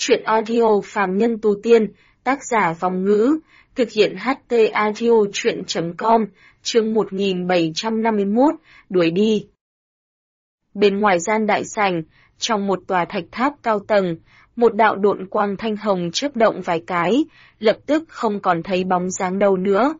Truyện audio phàm nhân tu tiên, tác giả Vòng Ngữ, thực hiện HT audio truyện.com, chương 1751, đuổi đi. Bên ngoài gian đại sảnh, trong một tòa thạch tháp cao tầng, một đạo độn quang thanh hồng chớp động vài cái, lập tức không còn thấy bóng dáng đâu nữa.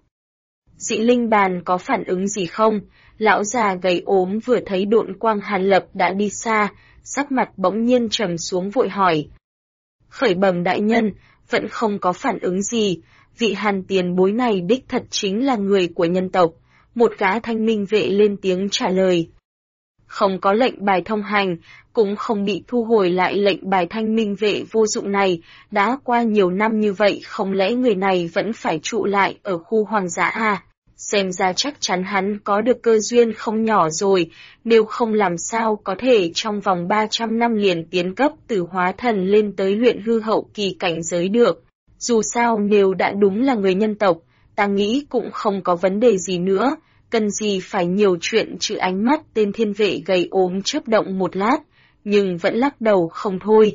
Dị linh bàn có phản ứng gì không? Lão già gầy ốm vừa thấy độn quang Hàn Lập đã đi xa, sắc mặt bỗng nhiên trầm xuống vội hỏi. Khởi bẩm đại nhân, vẫn không có phản ứng gì, vị Hàn tiền bối này đích thật chính là người của nhân tộc, một gã thanh minh vệ lên tiếng trả lời. Không có lệnh bài thông hành, cũng không bị thu hồi lại lệnh bài thanh minh vệ vô dụng này, đã qua nhiều năm như vậy không lẽ người này vẫn phải trụ lại ở khu hoang dã à? Xem ra chắc chắn hắn có được cơ duyên không nhỏ rồi, nếu không làm sao có thể trong vòng 300 năm liền tiến cấp từ hóa thần lên tới luyện hư hậu kỳ cảnh giới được. Dù sao nếu đã đúng là người nhân tộc, ta nghĩ cũng không có vấn đề gì nữa, cần gì phải nhiều chuyện chứ. Ánh mắt tên thiên vệ gầy ốm chớp động một lát, nhưng vẫn lắc đầu không thôi.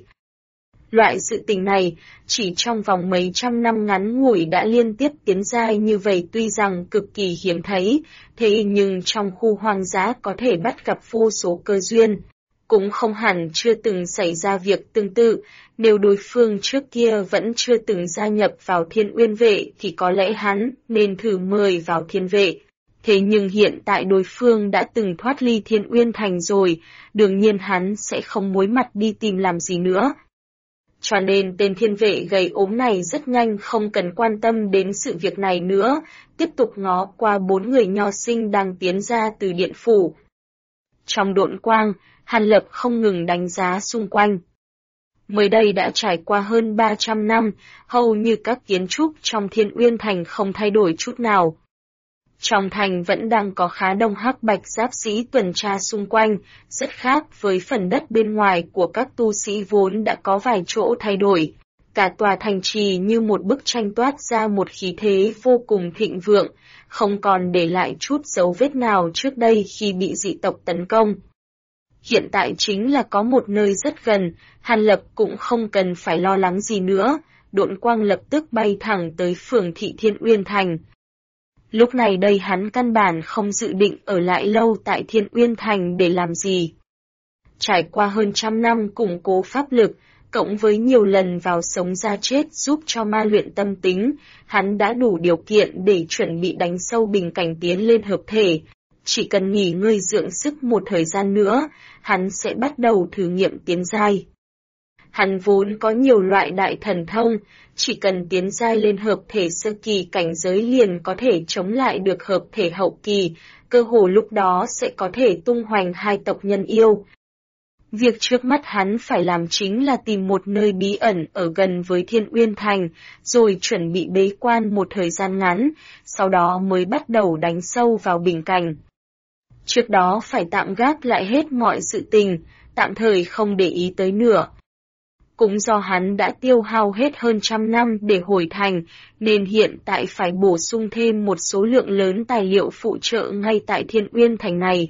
Loại sự tình này, chỉ trong vòng mấy trăm năm ngắn ngủi đã liên tiếp tiến giai như vậy tuy rằng cực kỳ hiếm thấy, thế nhưng trong khu hoang dã có thể bắt gặp vô số cơ duyên. Cũng không hẳn chưa từng xảy ra việc tương tự, nếu đối phương trước kia vẫn chưa từng gia nhập vào Thiên Uyên vệ thì có lẽ hắn nên thử mời vào Thiên vệ. Thế nhưng hiện tại đối phương đã từng thoát ly Thiên Uyên thành rồi, đương nhiên hắn sẽ không mối mặt đi tìm làm gì nữa. Cho nên tên thiên vệ gầy ốm này rất nhanh không cần quan tâm đến sự việc này nữa, tiếp tục ngó qua 4 người nho sinh đang tiến ra từ điện phủ. Trong độn quang, Hàn Lập không ngừng đánh giá xung quanh. Mới đây đã trải qua hơn 300 năm, hầu như các kiến trúc trong Thiên Uyên thành không thay đổi chút nào. Trong thành vẫn đang có khá đông hắc bạch giáp sĩ tuần tra xung quanh, rất khác với phần đất bên ngoài của các tu sĩ vốn đã có vài chỗ thay đổi. Cả tòa thành trì như một bức tranh toát ra một khí thế vô cùng thịnh vượng, không còn để lại chút dấu vết nào trước đây khi bị dị tộc tấn công. Hiện tại chính là có một nơi rất gần, Hàn Lập cũng không cần phải lo lắng gì nữa, độn quang lập tức bay thẳng tới phường thị Thiên Uyên thành. Lúc này đây hắn căn bản không dự định ở lại lâu tại Thiên Uyên thành để làm gì. Trải qua hơn trăm năm củng cố pháp lực, cộng với nhiều lần vào sống ra chết giúp cho ma luyện tâm tính, hắn đã đủ điều kiện để chuẩn bị đánh sâu bình cảnh tiến lên hợp thể. Chỉ cần nghỉ ngơi dưỡng sức một thời gian nữa, hắn sẽ bắt đầu thử nghiệm tiến giai. Hắn vốn có nhiều loại đại thần thông, chỉ cần tiến giai lên hợp thể sơ kỳ cảnh giới liền có thể chống lại được hợp thể hậu kỳ, cơ hồ lúc đó sẽ có thể tung hoành hai tộc nhân yêu. Việc trước mắt hắn phải làm chính là tìm một nơi bí ẩn ở gần với Thiên Uyên thành, rồi chuẩn bị bế quan một thời gian ngắn, sau đó mới bắt đầu đánh sâu vào bình cảnh. Trước đó phải tạm gác lại hết mọi sự tình, tạm thời không để ý tới nữa. Cũng do hắn đã tiêu hao hết hơn trăm năm để hồi thành, nên hiện tại phải bổ sung thêm một số lượng lớn tài liệu phụ trợ ngay tại Thiên Uyên thành này.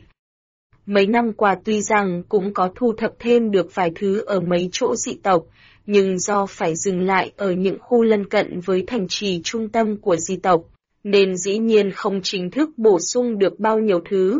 Mấy năm qua tuy rằng cũng có thu thập thêm được vài thứ ở mấy chỗ dị tộc, nhưng do phải dừng lại ở những khu lân cận với thành trì trung tâm của dị tộc, nên dĩ nhiên không chính thức bổ sung được bao nhiêu thứ.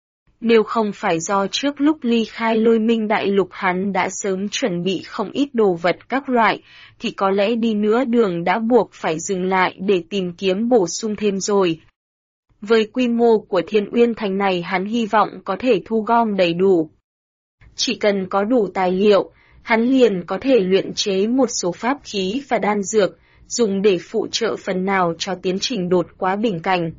Nếu không phải do trước lúc ly khai Lôi Minh Đại Lục hắn đã sớm chuẩn bị không ít đồ vật các loại, thì có lẽ đi nữa đường đã buộc phải dừng lại để tìm kiếm bổ sung thêm rồi. Với quy mô của Thiên Uyên thành này hắn hy vọng có thể thu gom đầy đủ. Chỉ cần có đủ tài liệu, hắn liền có thể luyện chế một số pháp khí và đan dược, dùng để phụ trợ phần nào cho tiến trình đột phá bình cảnh.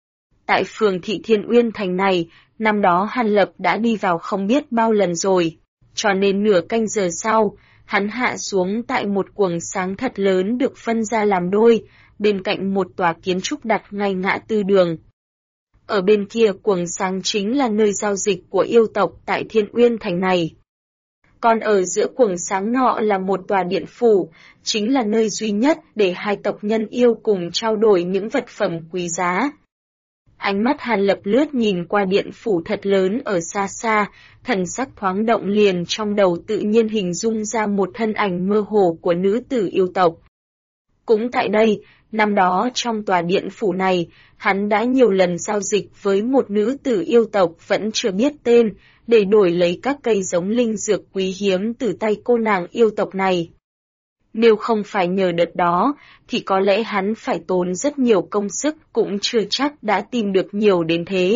Tại phường thị Thiên Uyên thành này, năm đó Hàn Lập đã đi vào không biết bao lần rồi, cho nên nửa canh giờ sau, hắn hạ xuống tại một quầng sáng thật lớn được phân ra làm đôi, bên cạnh một tòa kiến trúc đặt ngay ngã tư đường. Ở bên kia quầng sáng chính là nơi giao dịch của yêu tộc tại Thiên Uyên thành này. Còn ở giữa quầng sáng nọ là một tòa điện phủ, chính là nơi duy nhất để hai tộc nhân yêu cùng trao đổi những vật phẩm quý giá. Ánh mắt Hàn Lập lướt nhìn qua điện phủ thật lớn ở xa xa, thần sắc thoáng động liền trong đầu tự nhiên hình dung ra một thân ảnh mơ hồ của nữ tử yêu tộc. Cũng tại đây, năm đó trong tòa điện phủ này, hắn đã nhiều lần giao dịch với một nữ tử yêu tộc vẫn chưa biết tên, để đổi lấy các cây giống linh dược quý hiếm từ tay cô nàng yêu tộc này. Nếu không phải nhờ đợt đó, thì có lẽ hắn phải tốn rất nhiều công sức cũng chưa chắc đã tìm được nhiều đến thế.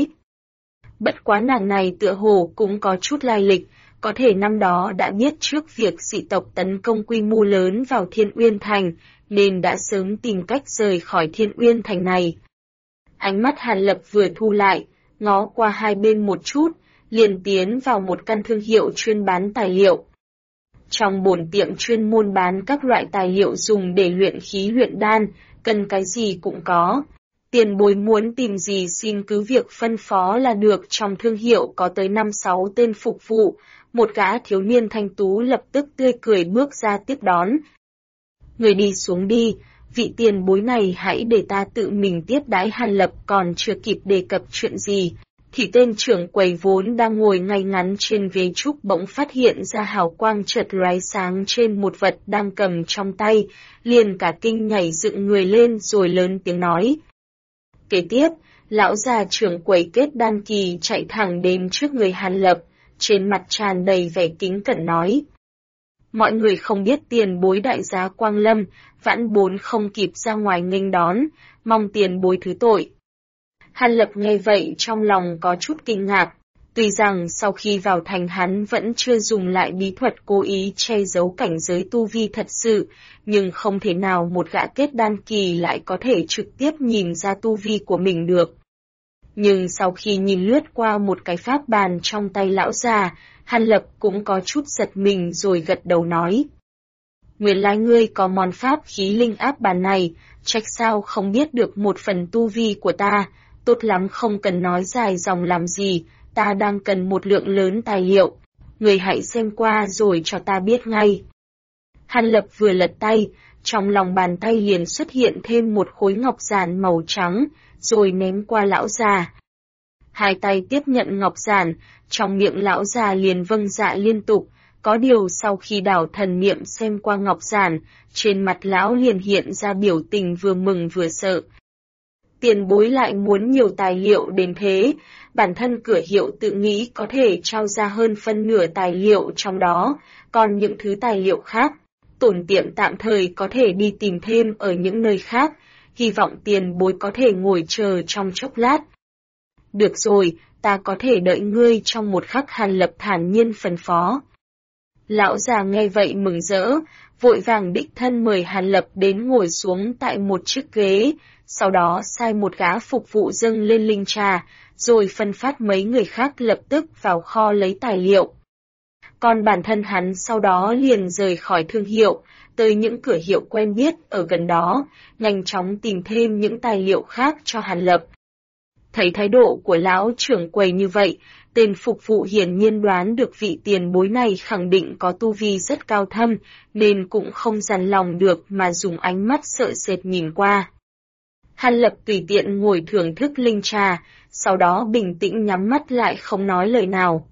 Bất quá nàng này tựa hồ cũng có chút lai lịch, có thể năm đó đã biết trước việc dị tộc tấn công quy mô lớn vào Thiên Uyên Thành, nên đã sớm tìm cách rời khỏi Thiên Uyên Thành này. Ánh mắt Hàn Lập vừa thu lại, ngó qua hai bên một chút, liền tiến vào một căn thương hiệu chuyên bán tài liệu. Trong bổn tiệm chuyên môn bán các loại tài liệu dùng để luyện khí luyện đan, cần cái gì cũng có. Tiền bối muốn tìm gì xin cứ việc phân phó là được. Trong thương hiệu có tới 5-6 tên phục vụ, một gã thiếu niên thanh tú lập tức tươi cười bước ra tiếp đón. Người đi xuống đi, vị tiền bối này hãy để ta tự mình tiếp đãi. Hàn Lập còn chưa kịp đề cập chuyện gì, thì tên trưởng quầy vốn đang ngồi ngay ngắn trên ghế trúc bỗng phát hiện ra hào quang chợt lóe sáng trên một vật đang cầm trong tay, liền cả kinh nhảy dựng người lên rồi lớn tiếng nói. Kế tiếp, lão già trưởng quầy kết đan kỳ chạy thẳng đến trước người Hàn Lập, trên mặt tràn đầy vẻ kính cẩn nói. Mọi người không biết tiền bối đại giá quang lâm, vãn bối không kịp ra ngoài nghênh đón, mong tiền bối thứ tội. Hàn Lập nghe vậy trong lòng có chút kinh ngạc, tuy rằng sau khi vào thành hắn vẫn chưa dùng lại bí thuật cố ý che giấu cảnh giới tu vi thật sự, nhưng không thể nào một gã kết đan kỳ lại có thể trực tiếp nhìn ra tu vi của mình được. Nhưng sau khi nhìn lướt qua một cái pháp bàn trong tay lão già, Hàn Lập cũng có chút giật mình rồi gật đầu nói. Nguyên lai ngươi có món pháp khí linh áp bàn này, trách sao không biết được một phần tu vi của ta, tốt lắm không cần nói dài dòng làm gì, ta đang cần một lượng lớn tài liệu, ngươi hãy xem qua rồi cho ta biết ngay. Hàn Lập vừa lật tay, trong lòng bàn tay liền xuất hiện thêm một khối ngọc giản màu trắng, rồi ném qua lão già. Hai tay tiếp nhận ngọc giản, trong miệng lão già liền vâng dạ liên tục, có điều sau khi đảo thần niệm xem qua ngọc giản, trên mặt lão liền hiện ra biểu tình vừa mừng vừa sợ. Tiền bối lại muốn nhiều tài liệu đến thế, bản thân cửa hiệu tự nghĩ có thể trao ra hơn phân nửa tài liệu trong đó, còn những thứ tài liệu khác, tổn tiệm tạm thời có thể đi tìm thêm ở những nơi khác, hy vọng tiền bối có thể ngồi chờ trong chốc lát. Được rồi, ta có thể đợi ngươi trong một khắc. Hàn Lập thản nhiên phân phó. Lão già nghe vậy mừng rỡ, vội vàng đích thân mời Hàn Lập đến ngồi xuống tại một chiếc ghế, sau đó sai một gã phục vụ dâng lên linh trà, rồi phân phát mấy người khác lập tức vào kho lấy tài liệu. Còn bản thân hắn sau đó liền rời khỏi thương hiệu, tới những cửa hiệu quen biết ở gần đó, nhanh chóng tìm thêm những tài liệu khác cho Hàn Lập. Thấy thái độ của lão trưởng quầy như vậy, tên phục vụ hiển nhiên đoán được vị tiền bối này khẳng định có tu vi rất cao thâm, nên cũng không dằn lòng được mà dùng ánh mắt sợ sệt nhìn qua. Hàn Lập tùy tiện ngồi thưởng thức linh trà, sau đó bình tĩnh nhắm mắt lại không nói lời nào.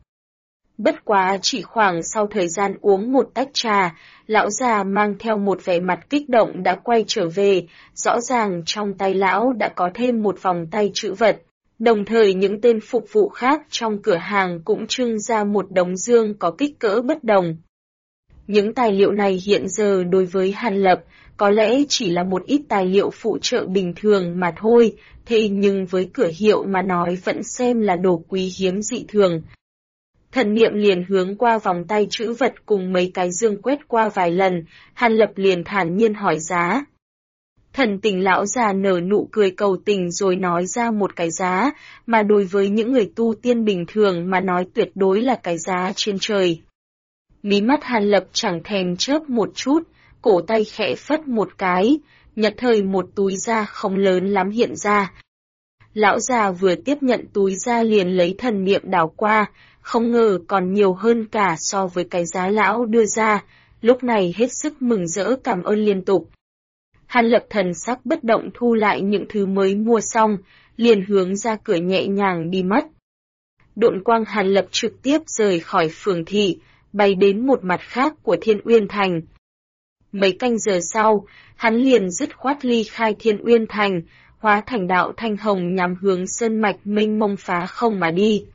Bất quá chỉ khoảng sau thời gian uống một tách trà, lão già mang theo một vẻ mặt kích động đã quay trở về, rõ ràng trong tay lão đã có thêm một vòng tay trữ vật. Đồng thời những tên phục vụ khác trong cửa hàng cũng trưng ra một đống dương có kích cỡ bất đồng. Những tài liệu này hiện giờ đối với Hàn Lập có lẽ chỉ là một ít tài liệu phụ trợ bình thường mà thôi, thế nhưng với cửa hiệu mà nói vẫn xem là đồ quý hiếm dị thường. Thần niệm liền hướng qua vòng tay trữ vật cùng mấy cái dương quét qua vài lần, Hàn Lập liền thản nhiên hỏi giá. Thần tình lão già nở nụ cười cầu tình rồi nói ra một cái giá, mà đối với những người tu tiên bình thường mà nói tuyệt đối là cái giá trên trời. Mí mắt Hàn Lập chẳng thèm chớp một chút, cổ tay khẽ phất một cái, nhật thời một túi da không lớn lắm hiện ra. Lão già vừa tiếp nhận túi da liền lấy thần niệm đảo qua, không ngờ còn nhiều hơn cả so với cái giá lão đưa ra, lúc này hết sức mừng rỡ cảm ơn liên tục. Hàn Lập thần sắc bất động thu lại những thứ mới mua xong, liền hướng ra cửa nhẹ nhàng đi mất. Độn quang Hàn Lập trực tiếp rời khỏi phường thị, bay đến một mặt khác của Thiên Uyên Thành. Mấy canh giờ sau, hắn liền dứt khoát ly khai Thiên Uyên Thành, hóa thành đạo thanh hồng nhằm hướng sơn mạch mênh mông phá không mà đi.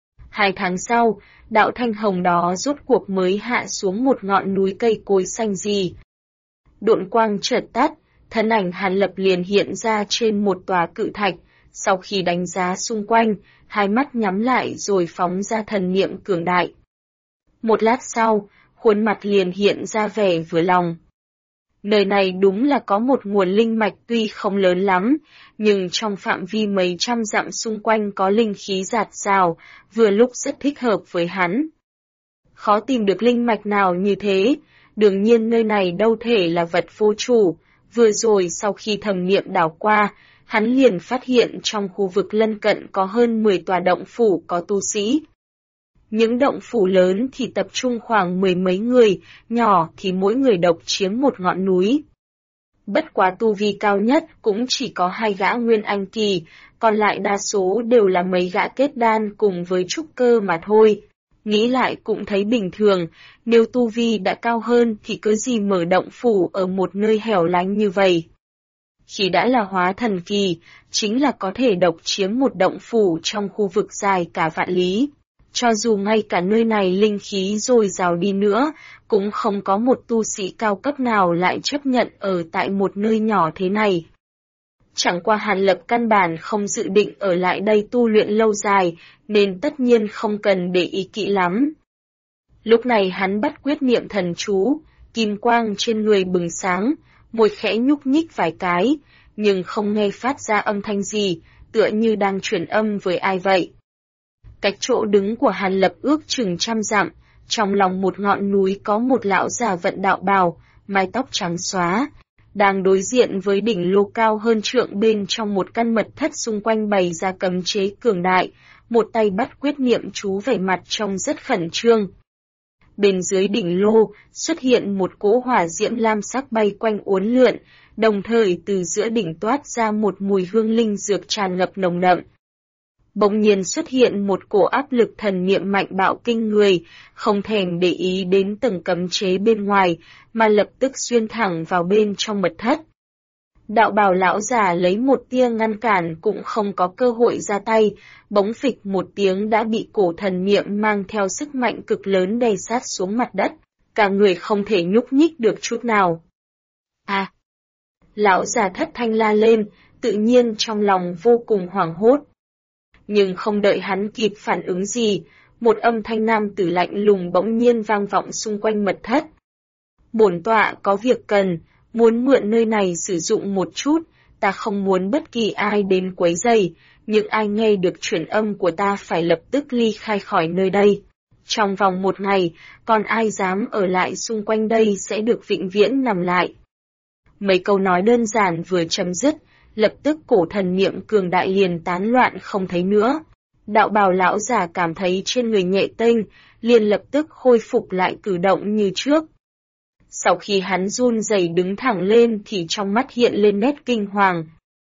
2 tháng sau, đạo thanh hồng đó rốt cuộc mới hạ xuống một ngọn núi cây cối xanh gì. Độn quang chợt tắt, thân ảnh Hàn Lập liền hiện ra trên một tòa cự thạch, sau khi đánh giá xung quanh, hai mắt nhắm lại rồi phóng ra thần niệm cường đại. Một lát sau, khuôn mặt liền hiện ra vẻ vừa lòng. Nơi này đúng là có một nguồn linh mạch tuy không lớn lắm, nhưng trong phạm vi mấy trăm dặm xung quanh có linh khí dạt dào, vừa lúc rất thích hợp với hắn. Khó tìm được linh mạch nào như thế, đương nhiên nơi này đâu thể là vật vô chủ, vừa rồi sau khi thẩm niệm đảo qua, hắn liền phát hiện trong khu vực lân cận có hơn 10 tòa động phủ có tu sĩ. Những động phủ lớn thì tập trung khoảng 10 mấy người, nhỏ thì mỗi người độc chiếm một ngọn núi. Bất quá tu vi cao nhất cũng chỉ có 2 gã nguyên anh kỳ, còn lại đa số đều là mấy gã kết đan cùng với trúc cơ mà thôi. Nghĩ lại cũng thấy bình thường, nếu tu vi đã cao hơn thì cứ gì mở động phủ ở một nơi hẻo lánh như vậy. Khi đã là hóa thần kỳ, chính là có thể độc chiếm một động phủ trong khu vực dài cả vạn lý. Cho dù ngay cả nơi này linh khí dồi dào đi nữa, cũng không có một tu sĩ cao cấp nào lại chấp nhận ở tại một nơi nhỏ thế này. Chẳng qua Hàn Lập căn bản không dự định ở lại đây tu luyện lâu dài, nên tất nhiên không cần để ý kỹ lắm. Lúc này hắn bắt quyết niệm thần chú, kim quang trên người bừng sáng, môi khẽ nhúc nhích vài cái, nhưng không nghe phát ra âm thanh gì, tựa như đang truyền âm với ai vậy. Cách chỗ đứng của Hàn Lập ước chừng 100 dặm, trong lòng một ngọn núi có một lão già vận đạo bào, mái tóc trắng xóa, đang đối diện với đỉnh lô cao hơn trượng bên trong một căn mật thất xung quanh bày ra cấm chế cường đại, một tay bắt quyết niệm chú vẻ mặt trông rất khẩn trương. Bên dưới đỉnh lô xuất hiện một cỗ hỏa diễm lam sắc bay quanh uốn lượn, đồng thời từ giữa đỉnh toát ra một mùi hương linh dược tràn ngập nồng đậm. Bỗng nhiên xuất hiện một cổ áp lực thần niệm mạnh bạo kinh người, không thèm để ý đến tầng cấm chế bên ngoài, mà lập tức xuyên thẳng vào bên trong mật thất. Đạo bào lão già lấy một tia ngăn cản cũng không có cơ hội ra tay, bỗng phịch một tiếng đã bị cổ thần niệm mang theo sức mạnh cực lớn đè sát xuống mặt đất, cả người không thể nhúc nhích được chút nào. À! Lão già thất thanh la lên, tự nhiên trong lòng vô cùng hoảng hốt. Nhưng không đợi hắn kịp phản ứng gì, một âm thanh nam tử lạnh lùng bỗng nhiên vang vọng xung quanh mật thất. Bổn tọa có việc cần, muốn mượn nơi này sử dụng một chút, ta không muốn bất kỳ ai đến quấy rầy, nhưng ai nghe được truyền âm của ta phải lập tức ly khai khỏi nơi đây. Trong vòng 1 ngày, còn ai dám ở lại xung quanh đây sẽ được vĩnh viễn nằm lại. Mấy câu nói đơn giản vừa chấm dứt, lập tức cổ thần niệm cường đại liền tán loạn không thấy nữa. Đạo bào lão già cảm thấy trên người nhẹ tênh, liền lập tức khôi phục lại cử động như trước. Sau khi hắn run rẩy đứng thẳng lên thì trong mắt hiện lên nét kinh hoàng.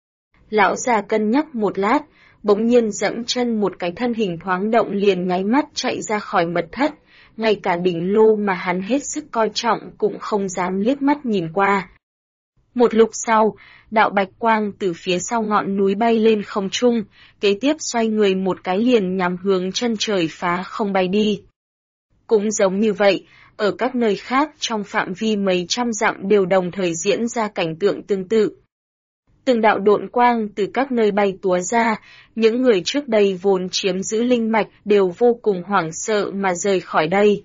Lão già cân nhắc một lát, bỗng nhiên dẫm chân một cái thân hình thoáng động liền nháy mắt chạy ra khỏi mật thất, ngay cả đỉnh lô mà hắn hết sức coi trọng cũng không dám liếc mắt nhìn qua. Một lúc sau, đạo bạch quang từ phía sau ngọn núi bay lên không trung, kế tiếp xoay người một cái liền nhằm hướng chân trời phá không bay đi. Cũng giống như vậy, ở các nơi khác trong phạm vi mấy trăm dặm đều đồng thời diễn ra cảnh tượng tương tự. Từng đạo độn quang từ các nơi bay túa ra, những người trước đây vốn chiếm giữ linh mạch đều vô cùng hoảng sợ mà rời khỏi đây.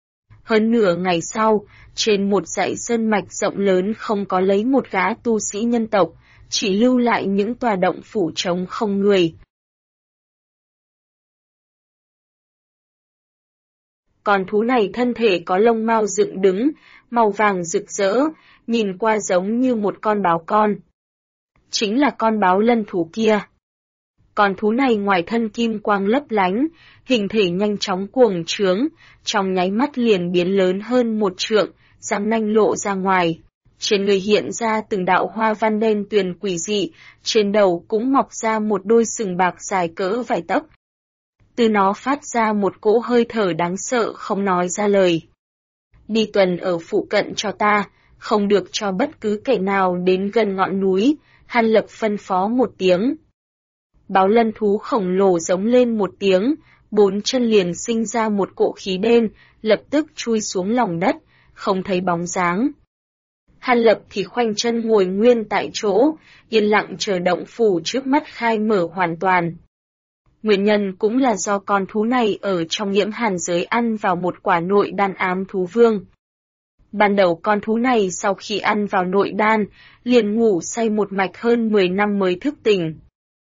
Hơn nửa ngày sau, trên một dãy sơn mạch rộng lớn không có lấy một gã tu sĩ nhân tộc, chỉ lưu lại những tòa động phủ trống không người. Con thú này thân thể có lông mao dựng đứng, màu vàng rực rỡ, nhìn qua giống như một con báo con. Chính là con báo lân thú kia. Con thú này ngoài thân kim quang lấp lánh, hình thể nhanh chóng cuồng trướng, trong nháy mắt liền biến lớn hơn 1 trượng, răng nanh lộ ra ngoài. trên người hiện ra từng đạo hoa văn đen tuyền quỷ dị, trên đầu cũng mọc ra một đôi sừng bạc dài cỡ vài tấc. Từ nó phát ra một cỗ hơi thở đáng sợ không nói ra lời. Đi tuần ở phụ cận cho ta, không được cho bất cứ kẻ nào đến gần ngọn núi, Hàn Lập phân phó một tiếng. Báo lân thú khổng lồ giống lên một tiếng, 4 chân liền sinh ra một cỗ khí đen, lập tức chui xuống lòng đất, không thấy bóng dáng. Hàn Lập thì khoanh chân ngồi nguyên tại chỗ, yên lặng chờ động phủ trước mắt khai mở hoàn toàn. Nguyên nhân cũng là do con thú này ở trong nhiễm hàn giới ăn vào một quả nội đan ám thú vương. Ban đầu con thú này sau khi ăn vào nội đan, liền ngủ say một mạch hơn 10 năm mới thức tỉnh.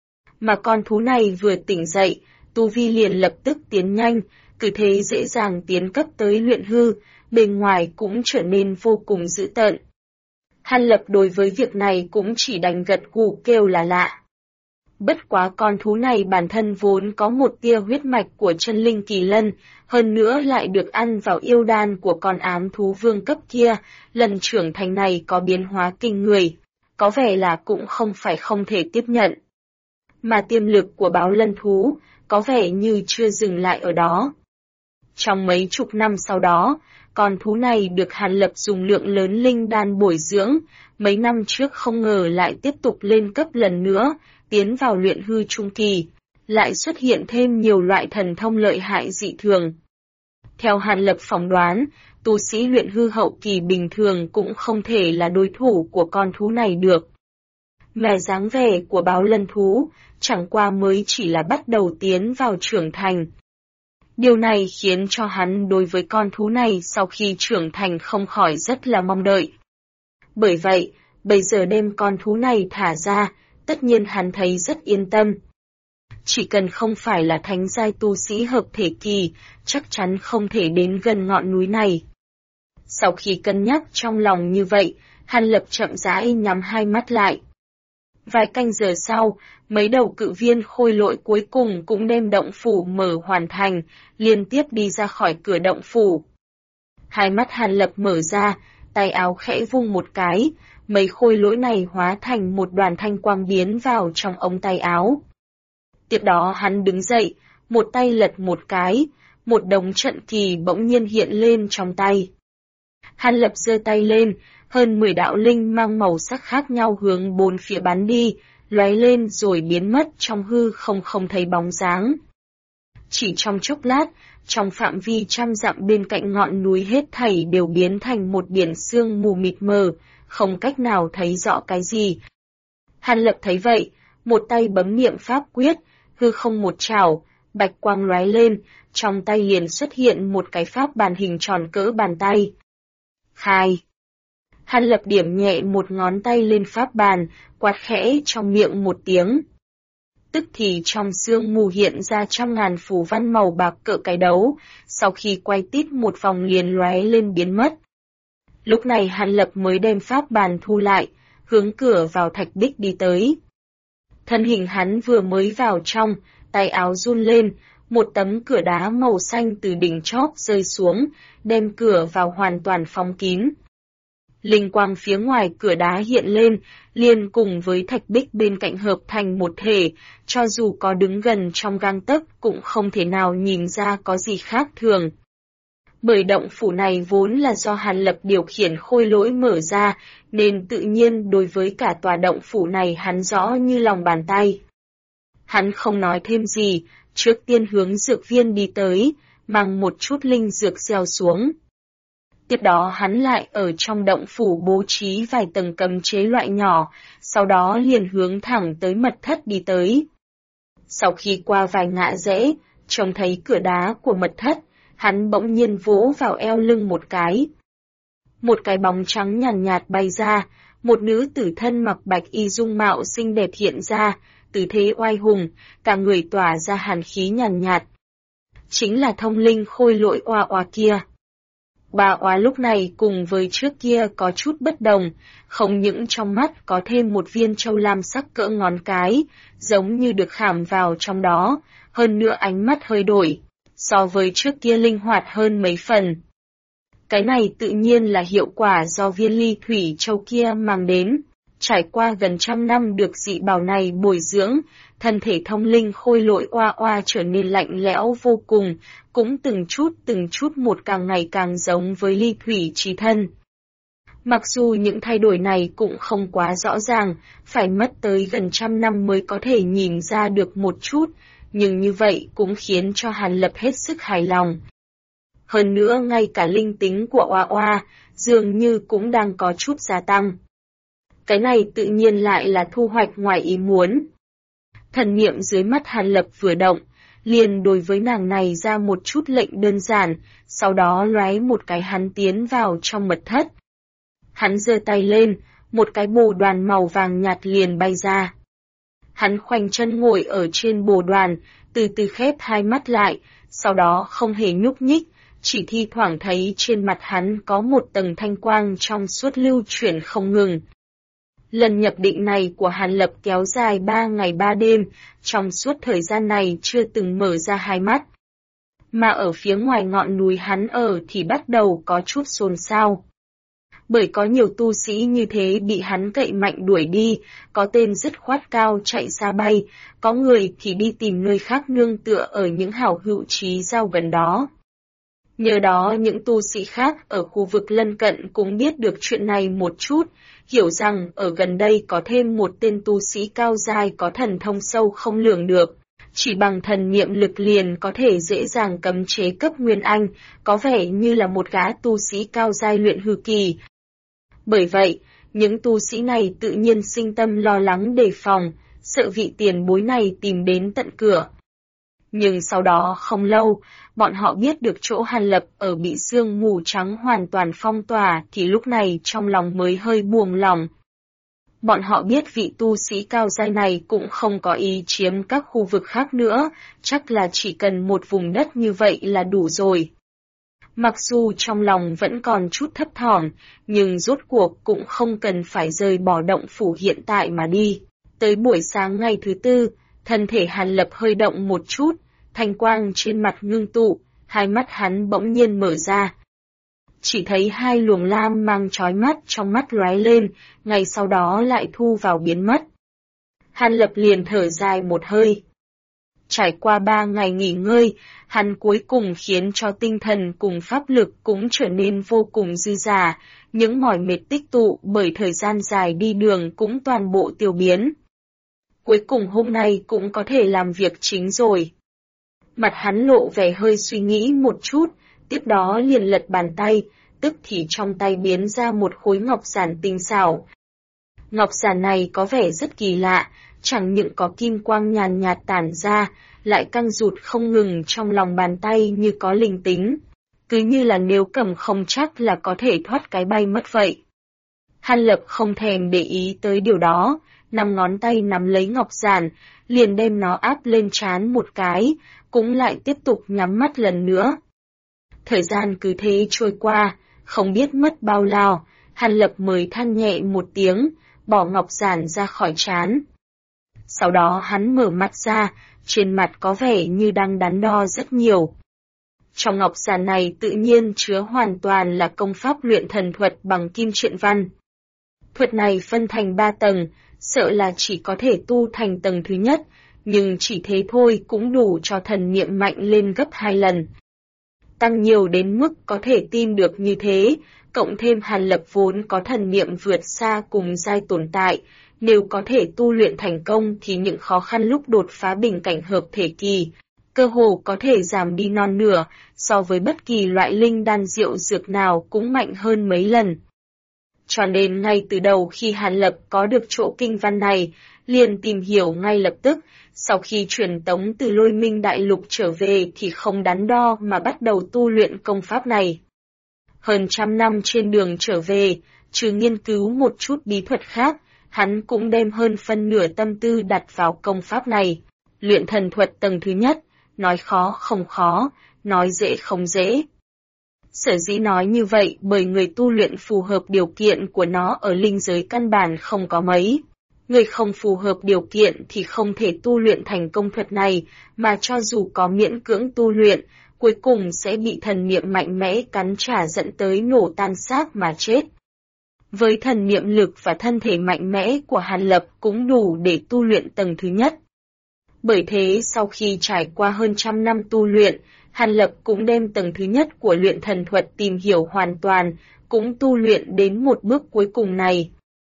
Mà con thú này vừa tỉnh dậy, tu vi liền lập tức tiến nhanh, cứ thế dễ dàng tiến cấp tới luyện hư, bên ngoài cũng trở nên vô cùng dữ tợn. Hàn Lập đối với việc này cũng chỉ đành gật gù kêu là lạ. Bất quá con thú này bản thân vốn có một tia huyết mạch của chân linh kỳ lân, hơn nữa lại được ăn vào yêu đan của con ám thú vương cấp kia, lần trưởng thành này có biến hóa kinh người, có vẻ là cũng không phải không thể tiếp nhận. Mà tiềm lực của báo lân thú, có vẻ như chưa dừng lại ở đó. Trong mấy chục năm sau đó, con thú này được Hàn Lập dùng lượng lớn linh đan bồi dưỡng, mấy năm trước không ngờ lại tiếp tục lên cấp lần nữa, tiến vào luyện hư trung kỳ, lại xuất hiện thêm nhiều loại thần thông lợi hại dị thường. Theo Hàn Lập phỏng đoán, tu sĩ luyện hư hậu kỳ bình thường cũng không thể là đối thủ của con thú này được. Mà dáng vẻ của báo lân thú, chẳng qua mới chỉ là bắt đầu tiến vào trưởng thành. Điều này khiến cho hắn đối với con thú này sau khi trưởng thành không khỏi rất là mong đợi. Bởi vậy, bây giờ đem con thú này thả ra, tất nhiên hắn thấy rất yên tâm. Chỉ cần không phải là thánh giai tu sĩ hợp thể kỳ, chắc chắn không thể đến gần ngọn núi này. Sau khi cân nhắc trong lòng như vậy, Hàn Lập chậm rãi nhắm hai mắt lại. Vài canh giờ sau, mấy đầu cự viên khôi lỗi cuối cùng cũng đem động phủ mở hoàn thành, liên tiếp đi ra khỏi cửa động phủ. Hai mắt Hàn Lập mở ra, tay áo khẽ vung một cái, mấy khôi lỗi này hóa thành một đoàn thanh quang biến vào trong ống tay áo. Tiếp đó hắn đứng dậy, một tay lật một cái, một đống trận kỳ bỗng nhiên hiện lên trong tay. Hàn Lập giơ tay lên, hơn 10 đạo linh mang màu sắc khác nhau hướng bốn phía bắn đi, lóe lên rồi biến mất trong hư không thấy bóng dáng. Chỉ trong chốc lát, trong phạm vi trăm dặm bên cạnh ngọn núi hết thảy đều biến thành một biển sương mù mịt mờ, không cách nào thấy rõ cái gì. Hàn Lập thấy vậy, một tay bấm niệm pháp quyết, hư không một chảo, bạch quang lóe lên, trong tay liền xuất hiện một cái pháp bàn hình tròn cỡ bàn tay. Khai. Hàn Lập điểm nhẹ một ngón tay lên pháp bàn, quát khẽ trong miệng một tiếng. Tức thì trong sương mù hiện ra trăm ngàn phù văn màu bạc cỡ cái đấu, sau khi quay tít một vòng liền lóe lên biến mất. Lúc này Hàn Lập mới đem pháp bàn thu lại, hướng cửa vào thạch bích đi tới. Thân hình hắn vừa mới vào trong, tay áo run lên, một tấm cửa đá màu xanh từ đỉnh chóp rơi xuống, đem cửa vào hoàn toàn phóng kín. Linh quang phía ngoài cửa đá hiện lên, liền cùng với thạch bích bên cạnh hợp thành một thể, cho dù có đứng gần trong gang tấc cũng không thể nào nhìn ra có gì khác thường. Bởi động phủ này vốn là do Hàn Lập điều khiển khôi lỗi mở ra, nên tự nhiên đối với cả tòa động phủ này hắn rõ như lòng bàn tay. Hắn không nói thêm gì, trước tiên hướng dược viên đi tới, mang một chút linh dược gieo xuống. Tiếp đó hắn lại ở trong động phủ bố trí vài tầng cấm chế loại nhỏ, sau đó liền hướng thẳng tới mật thất đi tới. Sau khi qua vài ngã rẽ, trông thấy cửa đá của mật thất, hắn bỗng nhiên vỗ vào eo lưng một cái. Một cái bóng trắng nhàn nhạt bay ra, một nữ tử thân mặc bạch y dung mạo xinh đẹp hiện ra, tư thế oai hùng, cả người tỏa ra hàn khí nhàn nhạt. Chính là thông linh khôi lỗi oa oa kia. Bà oa lúc này cùng với trước kia có chút bất đồng, không những trong mắt có thêm một viên châu lam sắc cỡ ngón cái, giống như được khảm vào trong đó, hơn nữa ánh mắt hơi đổi, so với trước kia linh hoạt hơn mấy phần. Cái này tự nhiên là hiệu quả do viên ly thủy châu kia mang đến. Trải qua gần 100 năm được dị bảo này bồi dưỡng, thân thể thông linh khôi lỗi oa oa trở nên lạnh lẽo vô cùng, cũng từng chút một càng ngày càng giống với ly thủy chí thân. Mặc dù những thay đổi này cũng không quá rõ ràng, phải mất tới gần 100 năm mới có thể nhìn ra được một chút, nhưng như vậy cũng khiến cho Hàn Lập hết sức hài lòng. Hơn nữa ngay cả linh tính của oa oa, dường như cũng đang có chút gia tăng. Cái này tự nhiên lại là thu hoạch ngoài ý muốn. Thần niệm dưới mắt Hàn Lập vừa động, liền đối với nàng này ra một chút lệnh đơn giản, sau đó lóe một cái hắn tiến vào trong mật thất. Hắn giơ tay lên, một cái bồ đoàn màu vàng nhạt liền bay ra. Hắn khoanh chân ngồi ở trên bồ đoàn, từ từ khép hai mắt lại, sau đó không hề nhúc nhích, chỉ thi thoảng thấy trên mặt hắn có một tầng thanh quang trong suốt lưu chuyển không ngừng. Lần nhập định này của Hàn Lập kéo dài 3 ngày 3 đêm, trong suốt thời gian này chưa từng mở ra hai mắt. Mà ở phía ngoài ngọn núi hắn ở thì bắt đầu có chút xôn xao. Bởi có nhiều tu sĩ như thế bị hắn cậy mạnh đuổi đi, có tên dứt khoát cao chạy xa bay, có người thì đi tìm nơi khác nương tựa ở những hảo hữu chí giao gần đó. Nhờ đó những tu sĩ khác ở khu vực lân cận cũng biết được chuyện này một chút, hiểu rằng ở gần đây có thêm một tên tu sĩ cao giai có thần thông sâu không lường được. Chỉ bằng thần niệm lực liền có thể dễ dàng cấm chế cấp Nguyên Anh, có vẻ như là một gã tu sĩ cao giai luyện hư kỳ. Bởi vậy, những tu sĩ này tự nhiên sinh tâm lo lắng đề phòng, sợ vị tiền bối này tìm đến tận cửa. Nhưng sau đó không lâu, bọn họ biết được chỗ Hàn Lập ở bị sương mù trắng hoàn toàn phong tỏa thì lúc này trong lòng mới hơi buông lòng. Bọn họ biết vị tu sĩ cao giai này cũng không có ý chiếm các khu vực khác nữa, chắc là chỉ cần một vùng đất như vậy là đủ rồi. Mặc dù trong lòng vẫn còn chút thấp thỏm, nhưng rốt cuộc cũng không cần phải rời bỏ động phủ hiện tại mà đi. Tới buổi sáng ngày thứ tư, thân thể Hàn Lập hơi động một chút, thanh quang trên mặt ngưng tụ, hai mắt hắn bỗng nhiên mở ra. Chỉ thấy hai luồng lam mang chói mắt trong mắt lóe lên, ngay sau đó lại thu vào biến mất. Hàn Lập liền thở dài một hơi. Trải qua 3 ngày nghỉ ngơi, hắn cuối cùng khiến cho tinh thần cùng pháp lực cũng trở nên vô cùng dư dả, những mỏi mệt tích tụ bởi thời gian dài đi đường cũng toàn bộ tiêu biến. Cuối cùng hôm nay cũng có thể làm việc chính rồi. Mặt hắn lộ vẻ hơi suy nghĩ một chút, tiếp đó liền lật bàn tay, tức thì trong tay biến ra một khối ngọc giản tinh xảo. Ngọc giản này có vẻ rất kỳ lạ, chẳng những có kim quang nhàn nhạt tản ra, lại căng rụt không ngừng trong lòng bàn tay như có linh tính. Cứ như là nếu cầm không chắc là có thể thoát cái bay mất vậy. Hàn Lập không thèm để ý tới điều đó, 5 ngón tay nắm lấy ngọc giản, liền đem nó áp lên trán một cái, cũng lại tiếp tục nhắm mắt lần nữa. Thời gian cứ thế trôi qua, không biết mất bao lâu, Hàn Lập mới than nhẹ một tiếng, bỏ ngọc giản ra khỏi trán. Sau đó hắn mở mắt ra, trên mặt có vẻ như đang đắn đo rất nhiều. Trong ngọc giản này tự nhiên chứa hoàn toàn là công pháp luyện thần thuật bằng kim truyện văn. Thuật này phân thành 3 tầng, sợ là chỉ có thể tu thành tầng thứ nhất, nhưng chỉ thế thôi cũng đủ cho thần niệm mạnh lên gấp 2 lần. Tăng nhiều đến mức có thể tin được như thế, cộng thêm Hàn Lập vốn có thần niệm vượt xa cùng giai tồn tại, nếu có thể tu luyện thành công thì những khó khăn lúc đột phá bình cảnh hợp thể kỳ, cơ hồ có thể giảm đi non nửa, so với bất kỳ loại linh đan diệu dược nào cũng mạnh hơn mấy lần. Cho nên ngay từ đầu khi Hàn Lập có được chỗ kinh văn này, liền tìm hiểu ngay lập tức, sau khi truyền tống từ Lôi Minh Đại Lục trở về thì không đắn đo mà bắt đầu tu luyện công pháp này. Hơn 100 năm trên đường trở về, trừ nghiên cứu một chút bí thuật khác, hắn cũng đem hơn phân nửa tâm tư đặt vào công pháp này. Luyện thần thuật tầng thứ nhất, nói khó không khó, nói dễ không dễ. Sở dĩ nói như vậy bởi người tu luyện phù hợp điều kiện của nó ở linh giới căn bản không có mấy. Người không phù hợp điều kiện thì không thể tu luyện thành công thuật này, mà cho dù có miễn cưỡng tu luyện, cuối cùng sẽ bị thần niệm mạnh mẽ cắn trả dẫn tới nổ tan xác mà chết. Với thần niệm lực và thân thể mạnh mẽ của Hàn Lập cũng đủ để tu luyện tầng thứ nhất. Bởi thế sau khi trải qua hơn 100 năm tu luyện, Hàn Lập cũng đem tầng thứ nhất của luyện thần thuật tìm hiểu hoàn toàn, cũng tu luyện đến một bước cuối cùng này.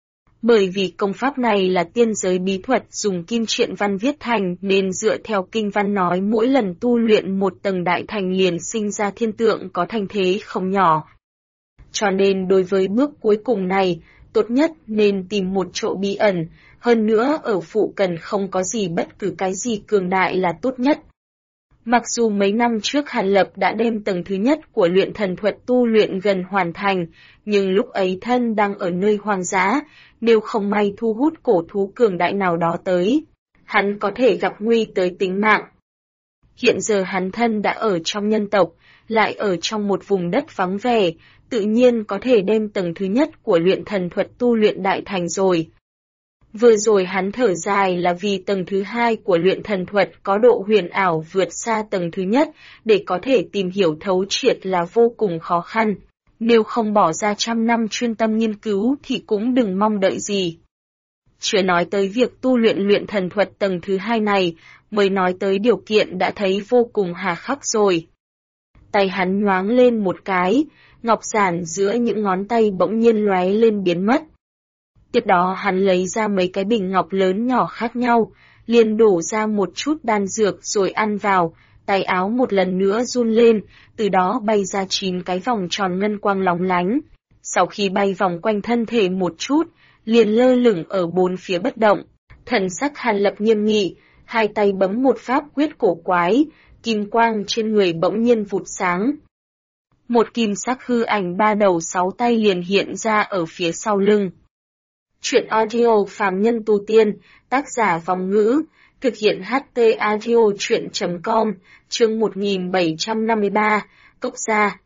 Bởi vì công pháp này là tiên giới bí thuật dùng kim truyện văn viết thành nên dựa theo kinh văn nói mỗi lần tu luyện một tầng đại thành liền sinh ra thiên tượng có thành thế không nhỏ. Cho nên đối với bước cuối cùng này, tốt nhất nên tìm một chỗ bí ẩn, hơn nữa ở phụ cận không có gì bất cứ cái gì cường đại là tốt nhất. Mặc dù mấy năm trước Hàn Lập đã đem tầng thứ nhất của luyện thần thuật tu luyện gần hoàn thành, nhưng lúc ấy thân đang ở nơi hoang dã, nếu không may thu hút cổ thú cường đại nào đó tới, hắn có thể gặp nguy tới tính mạng. Hiện giờ hắn thân đã ở trong nhân tộc, lại ở trong một vùng đất vắng vẻ, tự nhiên có thể đem tầng thứ nhất của luyện thần thuật tu luyện đại thành rồi. Vừa rồi hắn thở dài là vì tầng thứ hai của luyện thần thuật có độ huyền ảo vượt xa tầng thứ nhất, để có thể tìm hiểu thấu triệt là vô cùng khó khăn. Nếu không bỏ ra 100 năm chuyên tâm nghiên cứu thì cũng đừng mong đợi gì. Chưa nói tới việc tu luyện luyện thần thuật tầng thứ hai này, mới nói tới điều kiện đã thấy vô cùng hà khắc rồi. Tay hắn nhoáng lên một cái, ngọc giản giữa những ngón tay bỗng nhiên lóe lên biến mất. Tiếp đó hắn lấy ra mấy cái bình ngọc lớn nhỏ khác nhau, liền đổ ra một chút đan dược rồi ăn vào, tay áo một lần nữa run lên, từ đó bay ra 9 cái vòng tròn ngân quang lóng lánh. Sau khi bay vòng quanh thân thể một chút, liền lơ lửng ở bốn phía bất động. Thần sắc Hàn Lập nghiêm nghị, hai tay bấm một pháp quyết cổ quái, kim quang trên người bỗng nhiên vụt sáng. Một kim sắc hư ảnh 3 đầu 6 tay liền hiện ra ở phía sau lưng. Chuyện audio phàm nhân tu tiên, tác giả Vong Ngữ, thực hiện HT audio chuyện.com, chương 1753, Cốc Gia.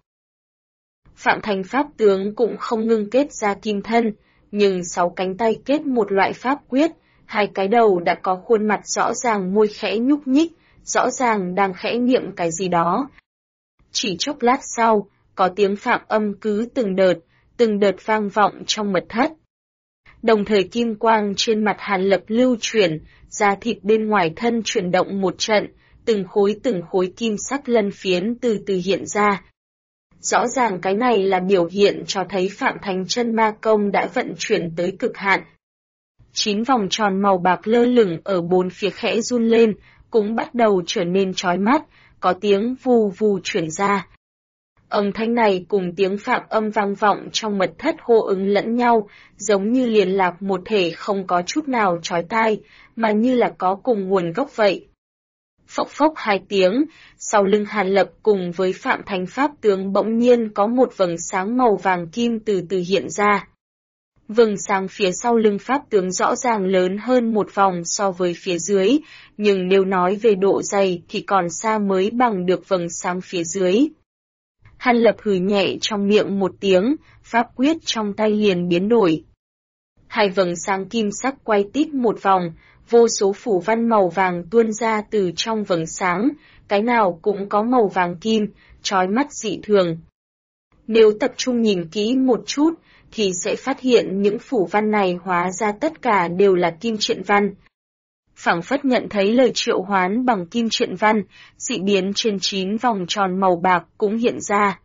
Phạm Thành Pháp tướng cũng không ngưng kết ra kim thân, nhưng 6 cánh tay kết một loại pháp quyết, 2 cái đầu đã có khuôn mặt rõ ràng môi khẽ nhúc nhích, rõ ràng đang khẽ niệm cái gì đó. Chỉ chốc lát sau, có tiếng phạm âm cứ từng đợt vang vọng trong mật thất. Đồng thời kim quang trên mặt Hàn Lập lưu chuyển, da thịt bên ngoài thân chuyển động một trận, từng khối kim sắc lân phiến từ từ hiện ra. Rõ ràng cái này là biểu hiện cho thấy Phạm Thành chân ma công đã vận chuyển tới cực hạn. 9 vòng tròn màu bạc lơ lửng ở bốn phía khẽ run lên, cũng bắt đầu trở nên chói mắt, có tiếng vù vù chuyển ra. Âm thanh này cùng tiếng phạm âm vang vọng trong mật thất hô ứng lẫn nhau, giống như liền lạc một thể không có chút nào chói tai, mà như là có cùng nguồn gốc vậy. Phốc phốc 2 tiếng, sau lưng Hàn Lập cùng với Phạm Thành Pháp tướng bỗng nhiên có một vầng sáng màu vàng kim từ từ hiện ra. Vầng sáng phía sau lưng Pháp tướng rõ ràng lớn hơn một vòng so với phía dưới, nhưng nếu nói về độ dày thì còn xa mới bằng được vầng sáng phía dưới. Hàn Lập hừ nhẹ trong miệng một tiếng, pháp quyết trong tay liền biến đổi. 2 vầng sáng kim sắc quay tít một vòng, vô số phủ văn màu vàng tuôn ra từ trong vầng sáng, cái nào cũng có màu vàng kim, chói mắt dị thường. Nếu tập trung nhìn kỹ một chút, thì sẽ phát hiện những phủ văn này hóa ra tất cả đều là kim truyện văn. Phảng phất nhận thấy lời triệu hoán bằng kim truyện văn, dị biến trên 9 vòng tròn màu bạc cũng hiện ra.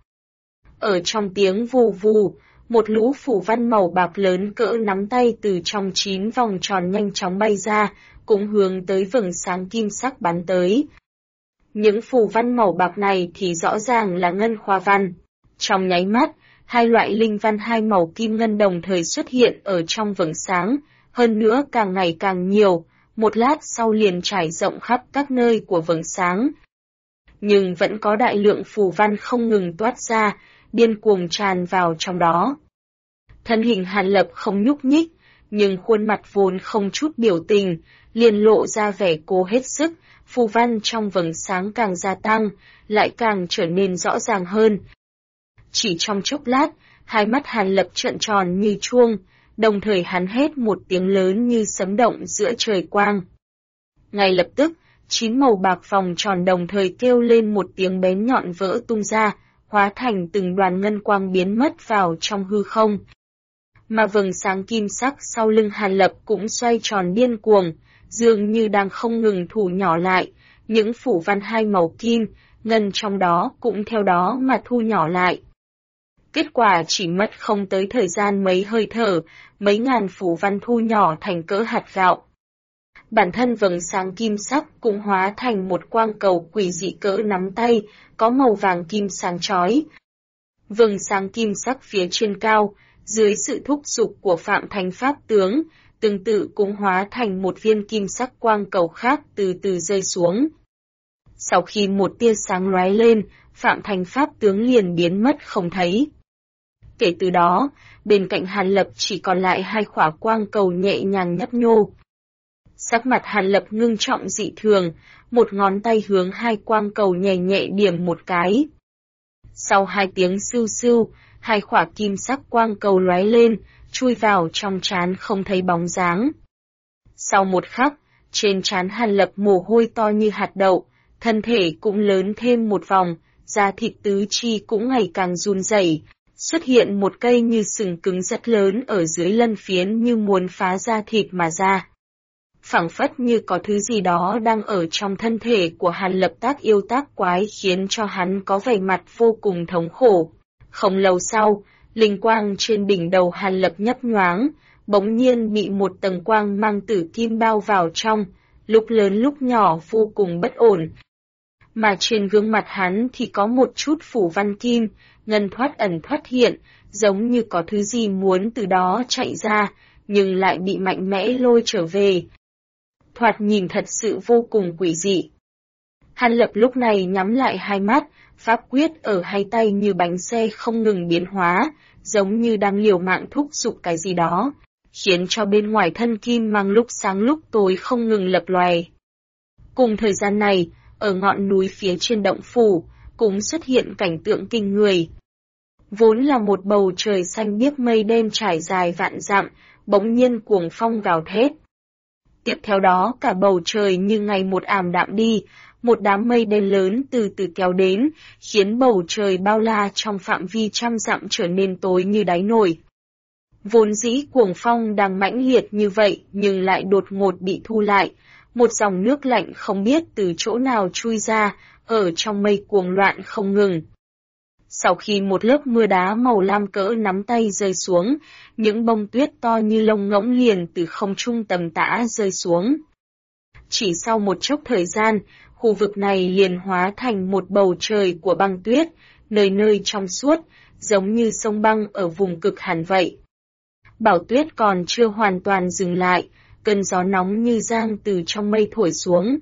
Ở trong tiếng vù vù, một lũ phủ văn màu bạc lớn cỡ nắm tay từ trong 9 vòng tròn nhanh chóng bay ra, cũng hướng tới vầng sáng kim sắc bắn tới. Những phù văn màu bạc này thì rõ ràng là ngân khoa văn. Trong nháy mắt, 2 loại linh văn 2 màu kim ngân đồng thời xuất hiện ở trong vầng sáng, hơn nữa càng ngày càng nhiều, một lát sau liền trải rộng khắp các nơi của vầng sáng. Nhưng vẫn có đại lượng phù văn không ngừng toát ra, điên cuồng tràn vào trong đó. Thân hình Hàn Lập không nhúc nhích, nhưng khuôn mặt vốn không chút biểu tình, liền lộ ra vẻ cố hết sức, phù văn trong vầng sáng càng gia tăng, lại càng trở nên rõ ràng hơn. Chỉ trong chốc lát, hai mắt Hàn Lập trợn tròn như chuông, đồng thời hắn hét một tiếng lớn như sấm động giữa trời quang. Ngay lập tức, 9 màu bạc vòng tròn đồng thời kêu lên một tiếng bén nhọn vỡ tung ra, hóa thành từng đoàn ngân quang biến mất vào trong hư không. Mà vầng sáng kim sắc sau lưng Hàn Lập cũng xoay tròn điên cuồng, dường như đang không ngừng thu nhỏ lại, những phủ văn hai màu kim, ngân trong đó cũng theo đó mà thu nhỏ lại. Kết quả chỉ mất không tới thời gian mấy hơi thở, mấy ngàn phủ văn thu nhỏ thành cỡ hạt gạo. Bản thân vầng sáng kim sắc cũng hóa thành một quang cầu quỷ dị cỡ nắm tay, có màu vàng kim sáng chói. Vầng sáng kim sắc phía trên cao, dưới sự thúc giục của Phạm Thành Pháp tướng, tương tự cũng hóa thành một viên kim sắc quang cầu khác từ từ rơi xuống. Sau khi một tia sáng lóe lên, Phạm Thành Pháp tướng liền biến mất không thấy. Kể từ đó, bên cạnh Hàn Lập chỉ còn lại hai khỏa quang cầu nhẹ nhàng nhấp nhô. Sắc mặt Hàn Lập ngưng trọng dị thường, một ngón tay hướng hai quang cầu nhẹ nhẹ điểm một cái. Sau hai tiếng sưu sưu, hai khỏa kim sắc quang cầu lóe lên, chui vào trong trán không thấy bóng dáng. Sau một khắc, trên trán Hàn Lập mồ hôi to như hạt đậu, thân thể cũng lớn thêm một vòng, da thịt tứ chi cũng ngày càng run rẩy, xuất hiện một cây như sừng cứng rất lớn ở dưới lân phiến như muốn phá da thịt mà ra. Phảng phất như có thứ gì đó đang ở trong thân thể của Hàn Lập tác yêu tác quái khiến cho hắn có vẻ mặt vô cùng thống khổ. Không lâu sau, linh quang trên đỉnh đầu Hàn Lập nhấp nhoáng, bỗng nhiên bị một tầng quang mang tử kim bao vào trong, lúc lớn lúc nhỏ vô cùng bất ổn. Mà trên gương mặt hắn thì có một chút phủ văn kim, ngân thoát ẩn thoát hiện, giống như có thứ gì muốn từ đó chạy ra, nhưng lại bị mạnh mẽ lôi trở về. Thoạt nhìn thật sự vô cùng quỷ dị. Hàn Lập lúc này nhắm lại hai mắt, pháp quyết ở hai tay như bánh xe không ngừng biến hóa, giống như đang liều mạng thúc giục cái gì đó, khiến cho bên ngoài thân kim mang lúc sáng lúc tối không ngừng lập lòe. Cùng thời gian này, ở ngọn núi phía trên động phủ, cũng xuất hiện cảnh tượng kinh người. Vốn là một bầu trời xanh biếc mây đen trải dài vạn dặm, bỗng nhiên cuồng phong gào thét. Tiếp theo đó cả bầu trời như ngày một ảm đạm đi, một đám mây đen lớn từ từ kéo đến, khiến bầu trời bao la trong phạm vi trăm dặm trở nên tối như đáy nồi. Vốn dĩ cuồng phong đang mãnh liệt như vậy nhưng lại đột ngột bị thu lại, một dòng nước lạnh không biết từ chỗ nào chui ra, ở trong mây cuồng loạn không ngừng. Sau khi một lớp mưa đá màu lam cỡ nắm tay rơi xuống, những bông tuyết to như lông ngỗng liền từ không trung tầm tã rơi xuống. Chỉ sau một chốc thời gian, khu vực này liền hóa thành một bầu trời của băng tuyết, nơi nơi trong suốt, giống như sông băng ở vùng cực hàn vậy. Bảo tuyết còn chưa hoàn toàn dừng lại, cơn gió nóng như giang từ trong mây thổi xuống.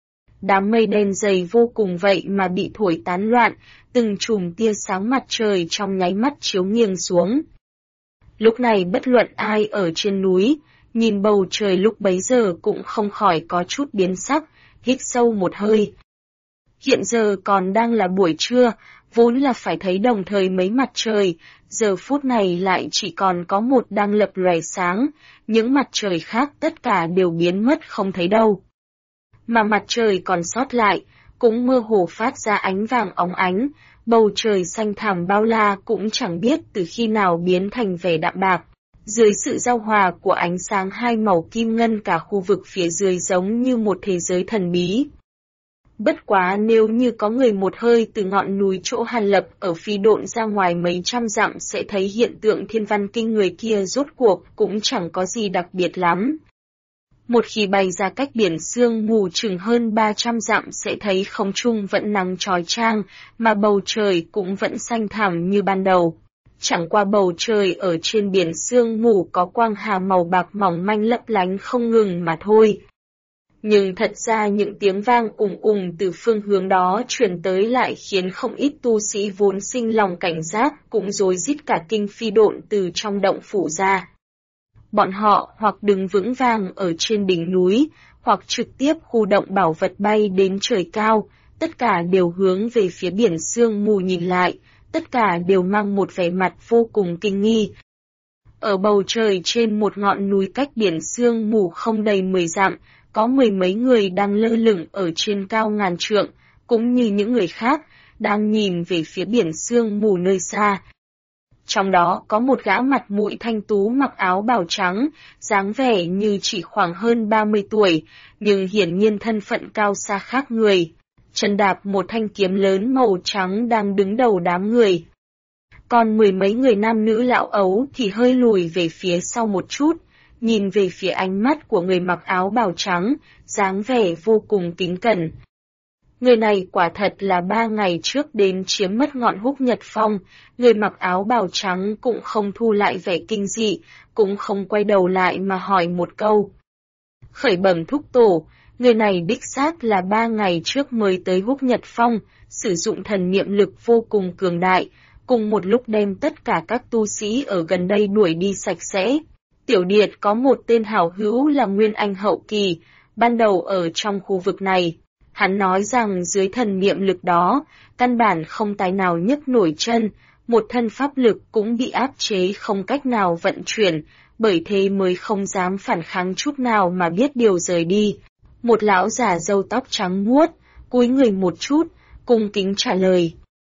Đám mây đen dày vô cùng vậy mà bị thổi tán loạn, từng chùm tia sáng mặt trời trong nháy mắt chiếu nghiêng xuống. Lúc này bất luận ai ở trên núi, nhìn bầu trời lúc bấy giờ cũng không khỏi có chút biến sắc, hít sâu một hơi. Hiện giờ còn đang là buổi trưa, vốn là phải thấy đồng thời mấy mặt trời, giờ phút này lại chỉ còn có một đang lập lòe sáng, những mặt trời khác tất cả đều biến mất không thấy đâu. Mà mặt trời còn sót lại, cũng mơ hồ phát ra ánh vàng óng ánh, bầu trời xanh thẳm bao la cũng chẳng biết từ khi nào biến thành vẻ đạm bạc. Dưới sự giao hòa của ánh sáng hai màu kim ngân cả khu vực phía dưới giống như một thế giới thần bí. Bất quá nếu như có người một hơi từ ngọn núi chỗ Hàn Lập ở phi độn ra ngoài mấy trăm dặm sẽ thấy hiện tượng thiên văn kinh người kia rốt cuộc cũng chẳng có gì đặc biệt lắm. Một khi bay ra cách biển sương mù chừng hơn 300 dặm sẽ thấy không trung vẫn nắng chói chang, mà bầu trời cũng vẫn xanh thẳm như ban đầu. Chẳng qua bầu trời ở trên biển sương mù có quang hà màu bạc mỏng manh lấp lánh không ngừng mà thôi. Nhưng thật ra những tiếng vang ùng ùng từ phương hướng đó truyền tới lại khiến không ít tu sĩ vốn sinh lòng cảnh giác cũng rối rít cả kinh phi độn từ trong động phủ ra. Bọn họ hoặc đứng vững vàng ở trên đỉnh núi, hoặc trực tiếp khu động bảo vật bay đến trời cao, tất cả đều hướng về phía biển sương mù nhìn lại, tất cả đều mang một vẻ mặt vô cùng kinh nghi. Ở bầu trời trên một ngọn núi cách biển sương mù không đầy 10 dặm, có mười mấy người đang lơ lửng ở trên cao ngàn trượng, cũng như những người khác, đang nhìn về phía biển sương mù nơi xa. Trong đó có một gã mặt mũi thanh tú mặc áo bào trắng, dáng vẻ như chỉ khoảng hơn 30 tuổi, nhưng hiển nhiên thân phận cao xa khác người. Chân đạp một thanh kiếm lớn màu trắng đang đứng đầu đám người. Còn mười mấy người nam nữ lão ấu thì hơi lùi về phía sau một chút, nhìn về phía ánh mắt của người mặc áo bào trắng, dáng vẻ vô cùng kính cẩn. Người này quả thật là 3 ngày trước đến chiếm mất ngọn Húc Nhật Phong, người mặc áo bào trắng cũng không thu lại vẻ kinh dị, cũng không quay đầu lại mà hỏi một câu. Khởi bẩm thúc tổ, người này đích xác là 3 ngày trước mới tới Húc Nhật Phong, sử dụng thần niệm lực vô cùng cường đại, cùng một lúc đem tất cả các tu sĩ ở gần đây đuổi đi sạch sẽ. Tiểu Điệt có một tên hảo hữu là Nguyên Anh hậu kỳ, ban đầu ở trong khu vực này. Hắn nói rằng dưới thần niệm lực đó, căn bản không tài nào nhấc nổi chân, một thân pháp lực cũng bị áp chế không cách nào vận chuyển, bởi thế mới không dám phản kháng chút nào mà biết điều rời đi. Một lão già râu tóc trắng muốt, cúi người một chút, cung kính trả lời.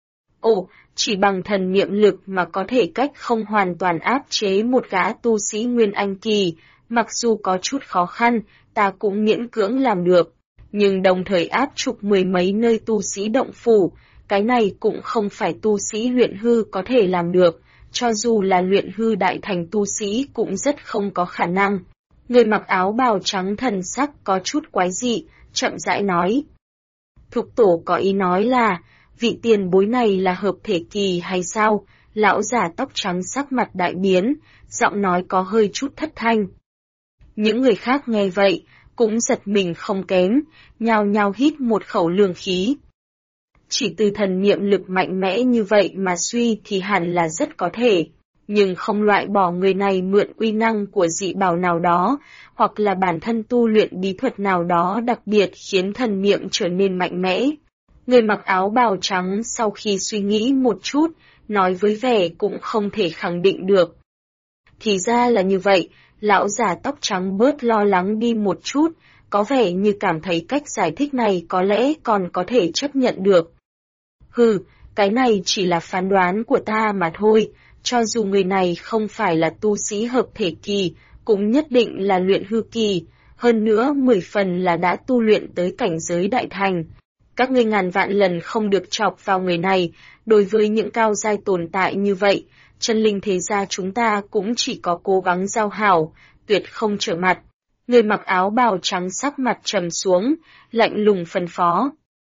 Ồ, chỉ bằng thần niệm lực mà có thể cách không hoàn toàn áp chế một gã tu sĩ Nguyên Anh kỳ, mặc dù có chút khó khăn, ta cũng miễn cưỡng làm được. Nhưng đồng thời áp trục mười mấy nơi tu sĩ động phủ, cái này cũng không phải tu sĩ luyện hư có thể làm được, cho dù là luyện hư đại thành tu sĩ cũng rất không có khả năng. Người mặc áo bào trắng thần sắc có chút quái dị, chậm rãi nói. Thục tổ có ý nói là, vị tiền bối này là hợp thể kỳ hay sao? Lão già tóc trắng sắc mặt đại biến, giọng nói có hơi chút thất thanh. Những người khác nghe vậy, cũng giật mình không kém, nhao nhao hít một khẩu lương khí. Chỉ từ thần niệm lực mạnh mẽ như vậy mà suy thì hẳn là rất có thể, nhưng không loại bỏ người này mượn uy năng của dị bảo nào đó, hoặc là bản thân tu luyện bí thuật nào đó đặc biệt khiến thần niệm trở nên mạnh mẽ. Người mặc áo bào trắng sau khi suy nghĩ một chút, nói với vẻ cũng không thể khẳng định được. Thì ra là như vậy. Lão già tóc trắng bớt lo lắng đi một chút, có vẻ như cảm thấy cách giải thích này có lẽ còn có thể chấp nhận được. Hừ, cái này chỉ là phán đoán của ta mà thôi, cho dù người này không phải là tu sĩ hợp thể kỳ, cũng nhất định là luyện hư kỳ, hơn nữa 10 phần là đã tu luyện tới cảnh giới đại thành. Các ngươi ngàn vạn lần không được chọc vào người này, đối với những cao giai tồn tại như vậy, chân linh thế gia chúng ta cũng chỉ có cố gắng giao hảo, tuyệt không trở mặt. Người mặc áo bào trắng sắc mặt trầm xuống, lạnh lùng phân phó.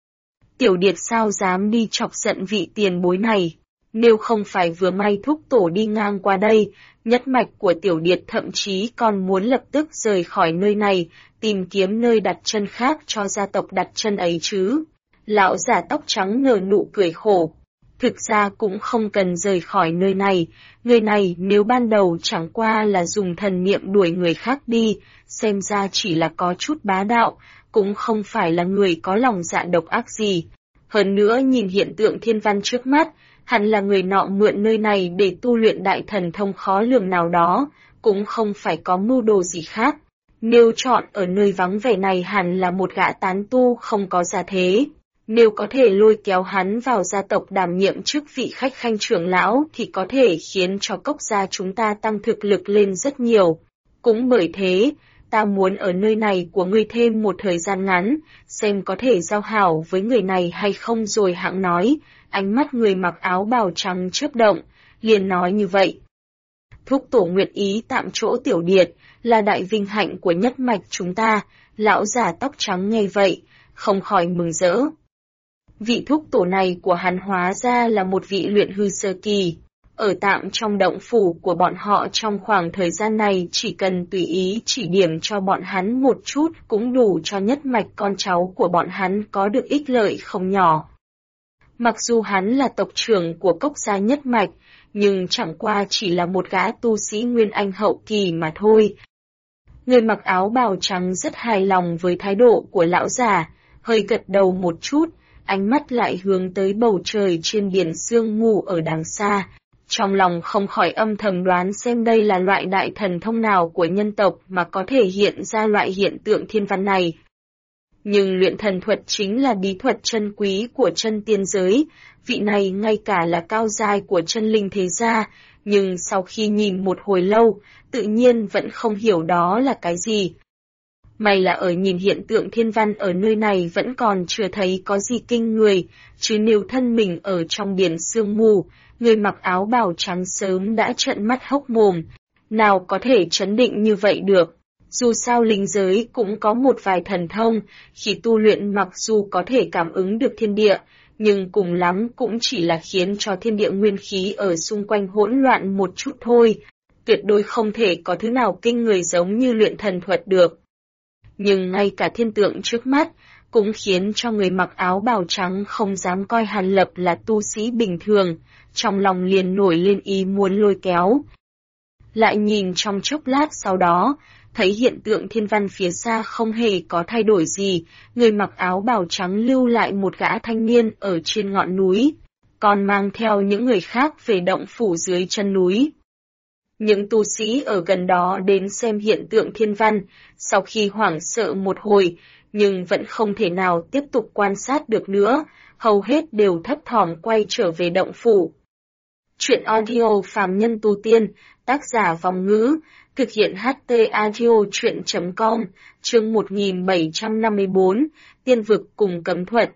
Tiểu Điệt sao dám đi chọc giận vị tiền bối này, nếu không phải vừa may thúc tổ đi ngang qua đây, nhất mạch của Tiểu Điệt thậm chí còn muốn lập tức rời khỏi nơi này, tìm kiếm nơi đặt chân khác cho gia tộc đặt chân ấy chứ. Lão già tóc trắng nở nụ cười khổ. Thực ra cũng không cần rời khỏi nơi này, người này nếu ban đầu chẳng qua là dùng thần niệm đuổi người khác đi, xem ra chỉ là có chút bá đạo, cũng không phải là người có lòng dạ độc ác gì. Hơn nữa nhìn hiện tượng thiên văn trước mắt, hẳn là người nọ mượn nơi này để tu luyện đại thần thông khó lường nào đó, cũng không phải có mưu đồ gì khác. Nếu chọn ở nơi vắng vẻ này hẳn là một gã tán tu không có gia thế. Nếu có thể lôi kéo hắn vào gia tộc đảm nhiệm chức vị khách khanh trưởng lão thì có thể khiến cho cốc gia chúng ta tăng thực lực lên rất nhiều. Cũng bởi thế, ta muốn ở nơi này của ngươi thêm một thời gian ngắn, xem có thể giao hảo với người này hay không rồi hãng nói, ánh mắt người mặc áo bào trắng chớp động, liền nói như vậy. Thúc tổ nguyện ý tạm chỗ Tiểu Điệt, là đại vinh hạnh của nhất mạch chúng ta, lão già tóc trắng nghe vậy, không khỏi mừng rỡ. Vị thúc tổ này của hắn hóa ra là một vị luyện hư sơ kỳ. Ở tạm trong động phủ của bọn họ trong khoảng thời gian này chỉ cần tùy ý chỉ điểm cho bọn hắn một chút cũng đủ cho nhất mạch con cháu của bọn hắn có được ích lợi không nhỏ. Mặc dù hắn là tộc trưởng của cốc gia nhất mạch, nhưng chẳng qua chỉ là một gã tu sĩ Nguyên Anh hậu kỳ mà thôi. Người mặc áo bào trắng rất hài lòng với thái độ của lão già, hơi gật đầu một chút, ánh mắt lại hướng tới bầu trời trên biển sương mù ở đằng xa, Trong lòng không khỏi âm thầm đoán xem đây là loại đại thần thông nào của nhân tộc mà có thể hiện ra loại hiện tượng thiên văn này. Nhưng luyện thần thuật chính là bí thuật chân quý của chân tiên giới, vị này ngay cả là cao giai của chân linh thế gia, nhưng sau khi nhìn một hồi lâu, tự nhiên vẫn không hiểu đó là cái gì. May là ở nhìn hiện tượng thiên văn ở nơi này vẫn còn chưa thấy có gì kinh người, chứ nếu thân mình ở trong biển sương mù, người mặc áo bào trắng sớm đã trợn mắt hốc mồm, nào có thể trấn định như vậy được. Dù sao linh giới cũng có một vài thần thông, khi tu luyện mặc dù có thể cảm ứng được thiên địa, nhưng cùng lắm cũng chỉ là khiến cho thiên địa nguyên khí ở xung quanh hỗn loạn một chút thôi, tuyệt đối không thể có thứ nào kinh người giống như luyện thần thuật được. Nhưng ngay cả thiên tượng trước mắt, cũng khiến cho người mặc áo bào trắng không dám coi Hàn Lập là tu sĩ bình thường, trong lòng liền nổi lên ý muốn lôi kéo. Lại nhìn trong chốc lát sau đó, thấy hiện tượng thiên văn phía xa không hề có thay đổi gì, người mặc áo bào trắng lưu lại một gã thanh niên ở trên ngọn núi, còn mang theo những người khác về động phủ dưới chân núi. Những tu sĩ ở gần đó đến xem hiện tượng thiên văn, sau khi hoảng sợ một hồi, nhưng vẫn không thể nào tiếp tục quan sát được nữa, hầu hết đều thấp thỏm quay trở về động phủ. Chuyện audio phàm nhân tu tiên, tác giả Vong Ngữ, thực hiện HT Audio Chuyện.com, chương 1754, Tiên vực cùng cấm thuật.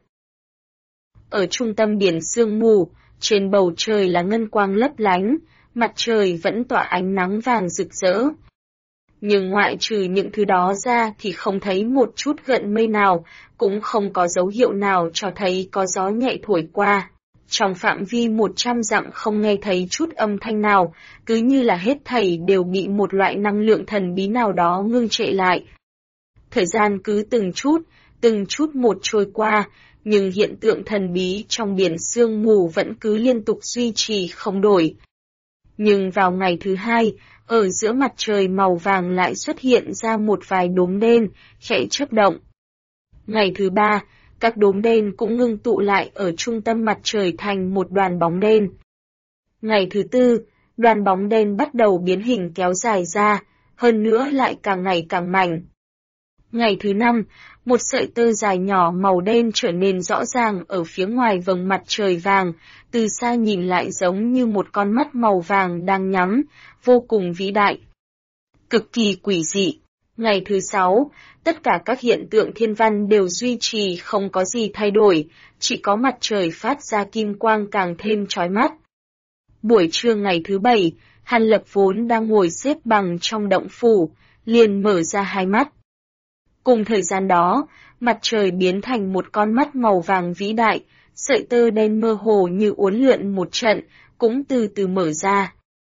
Ở trung tâm biển sương mù, trên bầu trời là ngân quang lấp lánh, mặt trời vẫn tỏa ánh nắng vàng rực rỡ. Nhưng ngoại trừ những thứ đó ra thì không thấy một chút gợn mây nào, cũng không có dấu hiệu nào cho thấy có gió nhẹ thổi qua. Trong phạm vi 100 dặm không nghe thấy chút âm thanh nào, cứ như là hết thảy đều bị một loại năng lượng thần bí nào đó ngưng trệ lại. Thời gian cứ từng chút một trôi qua, nhưng hiện tượng thần bí trong biển sương mù vẫn cứ liên tục duy trì không đổi. Nhưng vào ngày thứ hai, ở giữa mặt trời màu vàng lại xuất hiện ra một vài đốm đen, khẽ chớp động. Ngày thứ ba, các đốm đen cũng ngưng tụ lại ở trung tâm mặt trời thành một đoàn bóng đen. Ngày thứ tư, đoàn bóng đen bắt đầu biến hình kéo dài ra, hơn nữa lại càng ngày càng mảnh. Ngày thứ năm, một sợi tơ dài nhỏ màu đen trở nên rõ ràng ở phía ngoài vầng mặt trời vàng, từ xa nhìn lại giống như một con mắt màu vàng đang nhắm, vô cùng vĩ đại. Cực kỳ quỷ dị. Ngày thứ sáu, tất cả các hiện tượng thiên văn đều duy trì không có gì thay đổi, chỉ có mặt trời phát ra kim quang càng thêm chói mắt. Buổi trưa ngày thứ bảy, Hàn Lập vốn đang ngồi xếp bằng trong động phủ, liền mở ra hai mắt. Cùng thời gian đó, mặt trời biến thành một con mắt màu vàng vĩ đại, sợi tơ đen mơ hồ như uốn lượn một trận, cũng từ từ mở ra.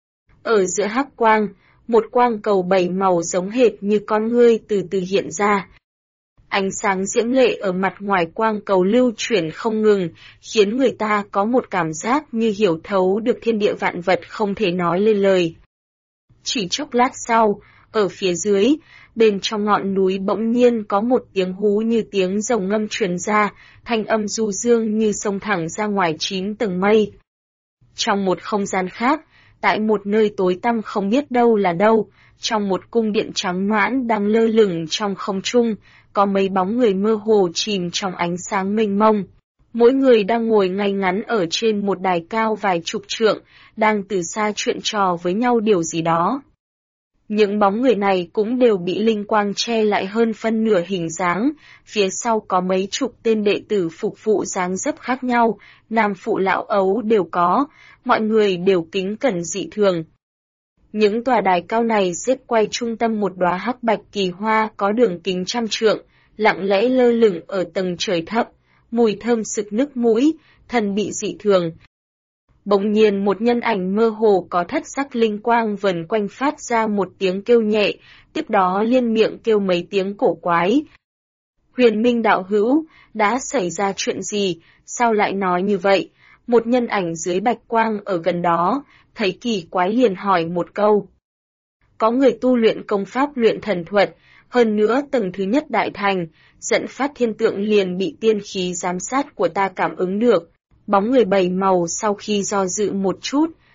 Ở giữa hắc quang, một quang cầu 7 màu giống hệt như con ngươi từ từ hiện ra. Ánh sáng diễm lệ ở mặt ngoài quang cầu lưu chuyển không ngừng, khiến người ta có một cảm giác như hiểu thấu được thiên địa vạn vật không thể nói lên lời. Chỉ chốc lát sau, ở phía dưới, bên trong ngọn núi bỗng nhiên có một tiếng hú như tiếng rồng ngâm truyền ra, thanh âm du dương như xông thẳng ra ngoài 9 tầng mây. Trong một không gian khác, tại một nơi tối tăm không biết đâu là đâu, trong một cung điện trắng noãn đang lơ lửng trong không trung, có mấy bóng người mơ hồ chìm trong ánh sáng mênh mông. Mỗi người đang ngồi ngay ngắn ở trên một đài cao vài chục trượng, đang từ xa chuyện trò với nhau điều gì đó. Những bóng người này cũng đều bị linh quang che lại hơn phân nửa hình dáng, phía sau có mấy chục tên đệ tử phục vụ dáng dấp khác nhau, nam phụ lão ấu đều có, mọi người đều kính cẩn dị thường. Những tòa đài cao này xếp quay trung tâm một đóa hắc bạch kỳ hoa có đường kính trăm trượng, lặng lẽ lơ lửng ở tầng trời thấp, mùi thơm sực nức mũi, thần bị dị thường. Bỗng nhiên một nhân ảnh mơ hồ có thất sắc linh quang vần quanh phát ra một tiếng kêu nhẹ, tiếp đó liên miệng kêu mấy tiếng cổ quái. Huyền Minh đạo hữu, đã xảy ra chuyện gì, sao lại nói như vậy? Một nhân ảnh dưới bạch quang ở gần đó, thấy kỳ quái liền hỏi một câu. Có người tu luyện công pháp luyện thần thuật, hơn nữa tầng thứ nhất đại thành, dẫn phát thiên tượng liền bị tiên khí giám sát của ta cảm ứng được. Bóng người 7 màu sau khi do dự một chút,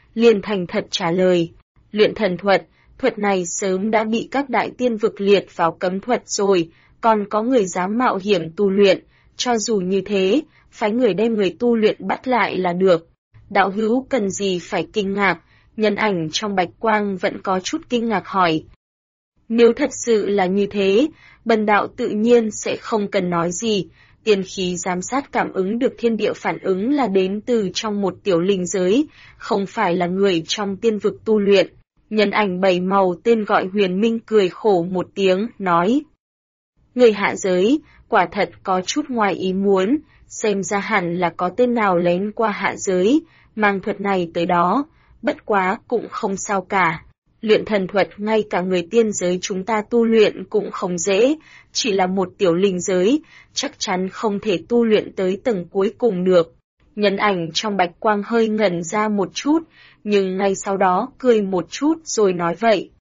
liền thành thật trả lời. Luyện thần thuật, thuật này sớm đã bị các đại tiên vực liệt vào cấm thuật rồi, còn có người dám mạo hiểm tu luyện, cho dù như thế, phái người đem người tu luyện bắt lại là được. Đạo hữu cần gì phải kinh ngạc, nhân ảnh trong bạch quang vẫn có chút kinh ngạc hỏi. Nếu thật sự là như thế, bần đạo tự nhiên sẽ không cần nói gì, tiên khí giám sát cảm ứng được thiên địa phản ứng là đến từ trong một tiểu linh giới, không phải là người trong tiên vực tu luyện. Nhân ảnh bảy màu tên gọi Huyền Minh cười khổ một tiếng, nói. Người hạ giới, quả thật có chút ngoài ý muốn, xem ra hẳn là có tên nào lén qua hạ giới, mang thuật này tới đó, bất quá cũng không sao cả. Luyện thần thuật ngay cả người tiên giới chúng ta tu luyện cũng không dễ, chỉ là một tiểu linh giới, chắc chắn không thể tu luyện tới tầng cuối cùng được. Nhân ảnh trong bạch quang hơi ngẩn ra một chút, nhưng ngay sau đó cười một chút rồi nói vậy.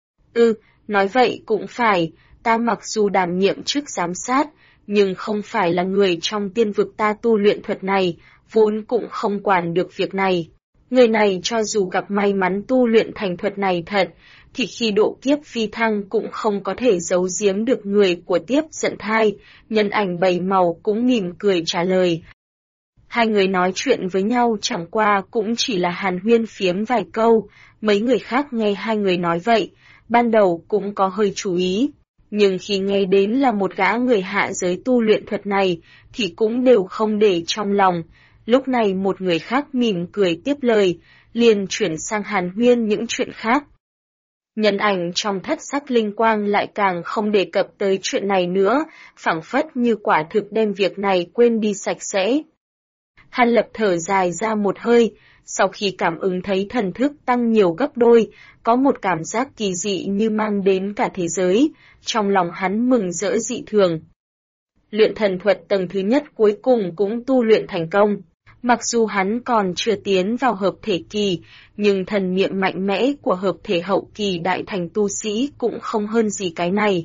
Nói vậy cũng phải, ta mặc dù đảm nhiệm chức giám sát, nhưng không phải là người trong tiên vực ta tu luyện thuật này, vốn cũng không quản được việc này. Người này cho dù gặp may mắn tu luyện thành thuật này thật, thì khi độ kiếp phi thăng cũng không có thể giấu giếm được người của tiếp giận thai, nhân ảnh bảy màu cũng mỉm cười trả lời. Hai người nói chuyện với nhau chẳng qua cũng chỉ là hàn huyên phiếm vài câu, mấy người khác nghe hai người nói vậy, ban đầu cũng có hơi chú ý. Nhưng khi nghe đến là một gã người hạ giới tu luyện thuật này, thì cũng đều không để trong lòng. Lúc này một người khác mỉm cười tiếp lời, liền chuyển sang hàn huyên những chuyện khác. Nhân ảnh trong thất sắc linh quang lại càng không đề cập tới chuyện này nữa, phảng phất như quả thực đem việc này quên đi sạch sẽ. Hàn Lập thở dài ra một hơi, sau khi cảm ứng thấy thần thức tăng nhiều gấp đôi, có một cảm giác kỳ dị như mang đến cả thế giới, trong lòng hắn mừng rỡ dị thường. Luyện thần thuật tầng thứ nhất cuối cùng cũng tu luyện thành công. Mặc dù hắn còn chưa tiến vào hợp thể kỳ, nhưng thần niệm mạnh mẽ của hợp thể hậu kỳ đại thành tu sĩ cũng không hơn gì cái này.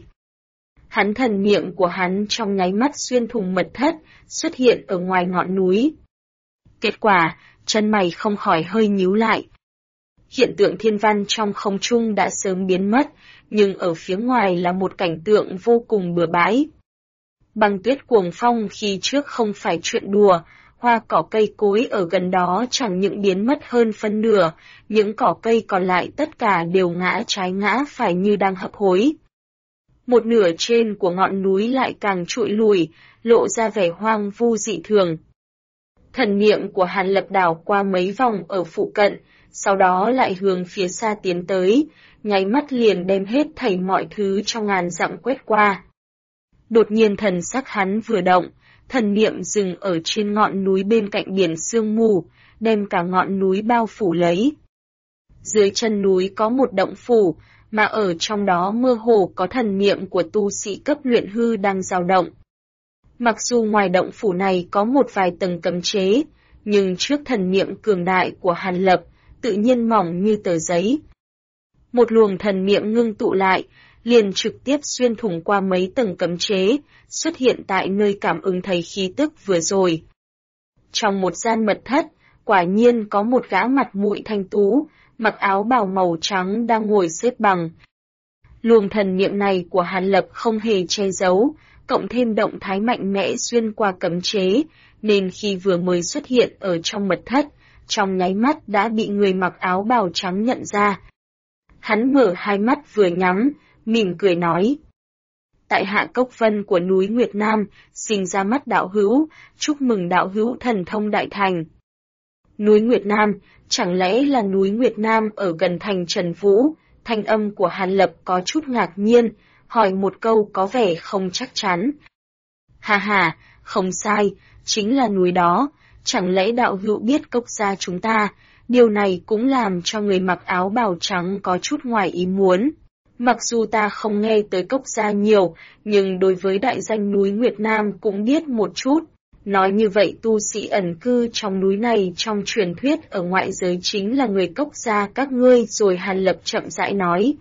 Thần niệm của hắn trong nháy mắt xuyên thủng mật thất, xuất hiện ở ngoài ngọn núi. Kết quả, chân mày không khỏi hơi nhíu lại. Hiện tượng thiên văn trong không trung đã sớm biến mất, nhưng ở phía ngoài là một cảnh tượng vô cùng bừa bãi. Băng tuyết cuồng phong khi trước không phải chuyện đùa, hoa cỏ cây cối ở gần đó chẳng những biến mất hơn phân nửa, những cỏ cây còn lại tất cả đều ngã trái ngã phải như đang hấp hối. Một nửa trên của ngọn núi lại càng trụi lùi, lộ ra vẻ hoang vu dị thường. Thần niệm của Hàn Lập đảo qua mấy vòng ở phụ cận, sau đó lại hướng phía xa tiến tới, nháy mắt liền đem hết thảy mọi thứ trong ngàn dặm quét qua. Đột nhiên thần sắc hắn vừa động, thần niệm dừng ở trên ngọn núi bên cạnh biển sương mù, đem cả ngọn núi bao phủ lấy. Dưới chân núi có một động phủ, mà ở trong đó mơ hồ có thần niệm của tu sĩ cấp luyện hư đang dao động. Mặc dù ngoài động phủ này có một vài tầng cấm chế, nhưng trước thần niệm cường đại của Hàn Lập, tự nhiên mỏng như tờ giấy. Một luồng thần niệm ngưng tụ lại, liền trực tiếp xuyên thủng qua mấy tầng cấm chế, xuất hiện tại nơi cảm ứng thấy khí tức vừa rồi. Trong một gian mật thất, quả nhiên có một gã mặt mũi thanh tú, mặc áo bào màu trắng đang ngồi xếp bằng. Luồng thần niệm này của Hàn Lập không hề che giấu, cộng thêm động thái mạnh mẽ xuyên qua cấm chế, nên khi vừa mới xuất hiện ở trong mật thất, trong nháy mắt đã bị người mặc áo bào trắng nhận ra. Hắn mở hai mắt vừa nhắm, mỉm cười nói. Tại hạ Cốc Vân của núi Nguyệt Nam, sinh ra mắt đạo hữu, chúc mừng đạo hữu thần thông đại thành. Núi Nguyệt Nam, chẳng lẽ là núi Nguyệt Nam ở gần thành Trần Vũ? Thanh âm của Hàn Lập có chút ngạc nhiên, hỏi một câu có vẻ không chắc chắn. Hà hà, không sai, chính là núi đó, chẳng lẽ đạo hữu biết Cốc gia chúng ta? Điều này cũng làm cho người mặc áo bào trắng có chút ngoài ý muốn. Mặc dù ta không nghe tới Cốc gia nhiều, nhưng đối với đại danh núi Nguyệt Nam cũng biết một chút. Nói như vậy tu sĩ ẩn cư trong núi này trong truyền thuyết ở ngoại giới chính là người Cốc gia các ngươi, rồi Hàn Lập chậm rãi nói.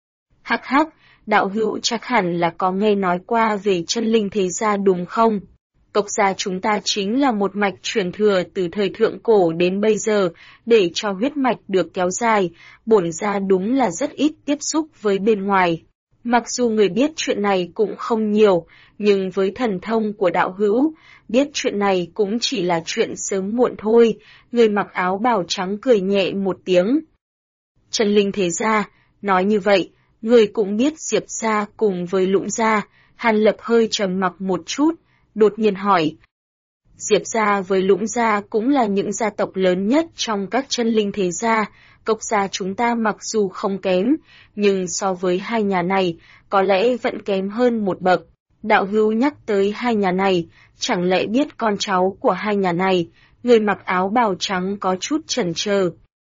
Hắc hắc, đạo hữu chắc hẳn là có nghe nói qua về chân linh thế gia đúng không? Cốc gia chúng ta chính là một mạch truyền thừa từ thời thượng cổ đến bây giờ, để cho huyết mạch được kéo dài, bổn gia đúng là rất ít tiếp xúc với bên ngoài. Mặc dù người biết chuyện này cũng không nhiều, nhưng với thần thông của đạo hữu, biết chuyện này cũng chỉ là chuyện sớm muộn thôi. Người mặc áo bào trắng cười nhẹ một tiếng. Chân linh thế gia, nói như vậy, người cũng biết Diệp gia cùng với Lũng gia. Hàn Lập hơi trầm mặc một chút, đột nhiên hỏi. Diệp gia với Lũng gia cũng là những gia tộc lớn nhất trong các chân linh thế gia. Cốc gia chúng ta mặc dù không kém, nhưng so với hai nhà này, có lẽ vẫn kém hơn một bậc. Đạo hữu nhắc tới hai nhà này, chẳng lẽ biết con cháu của hai nhà này? Người mặc áo bào trắng có chút chần chờ.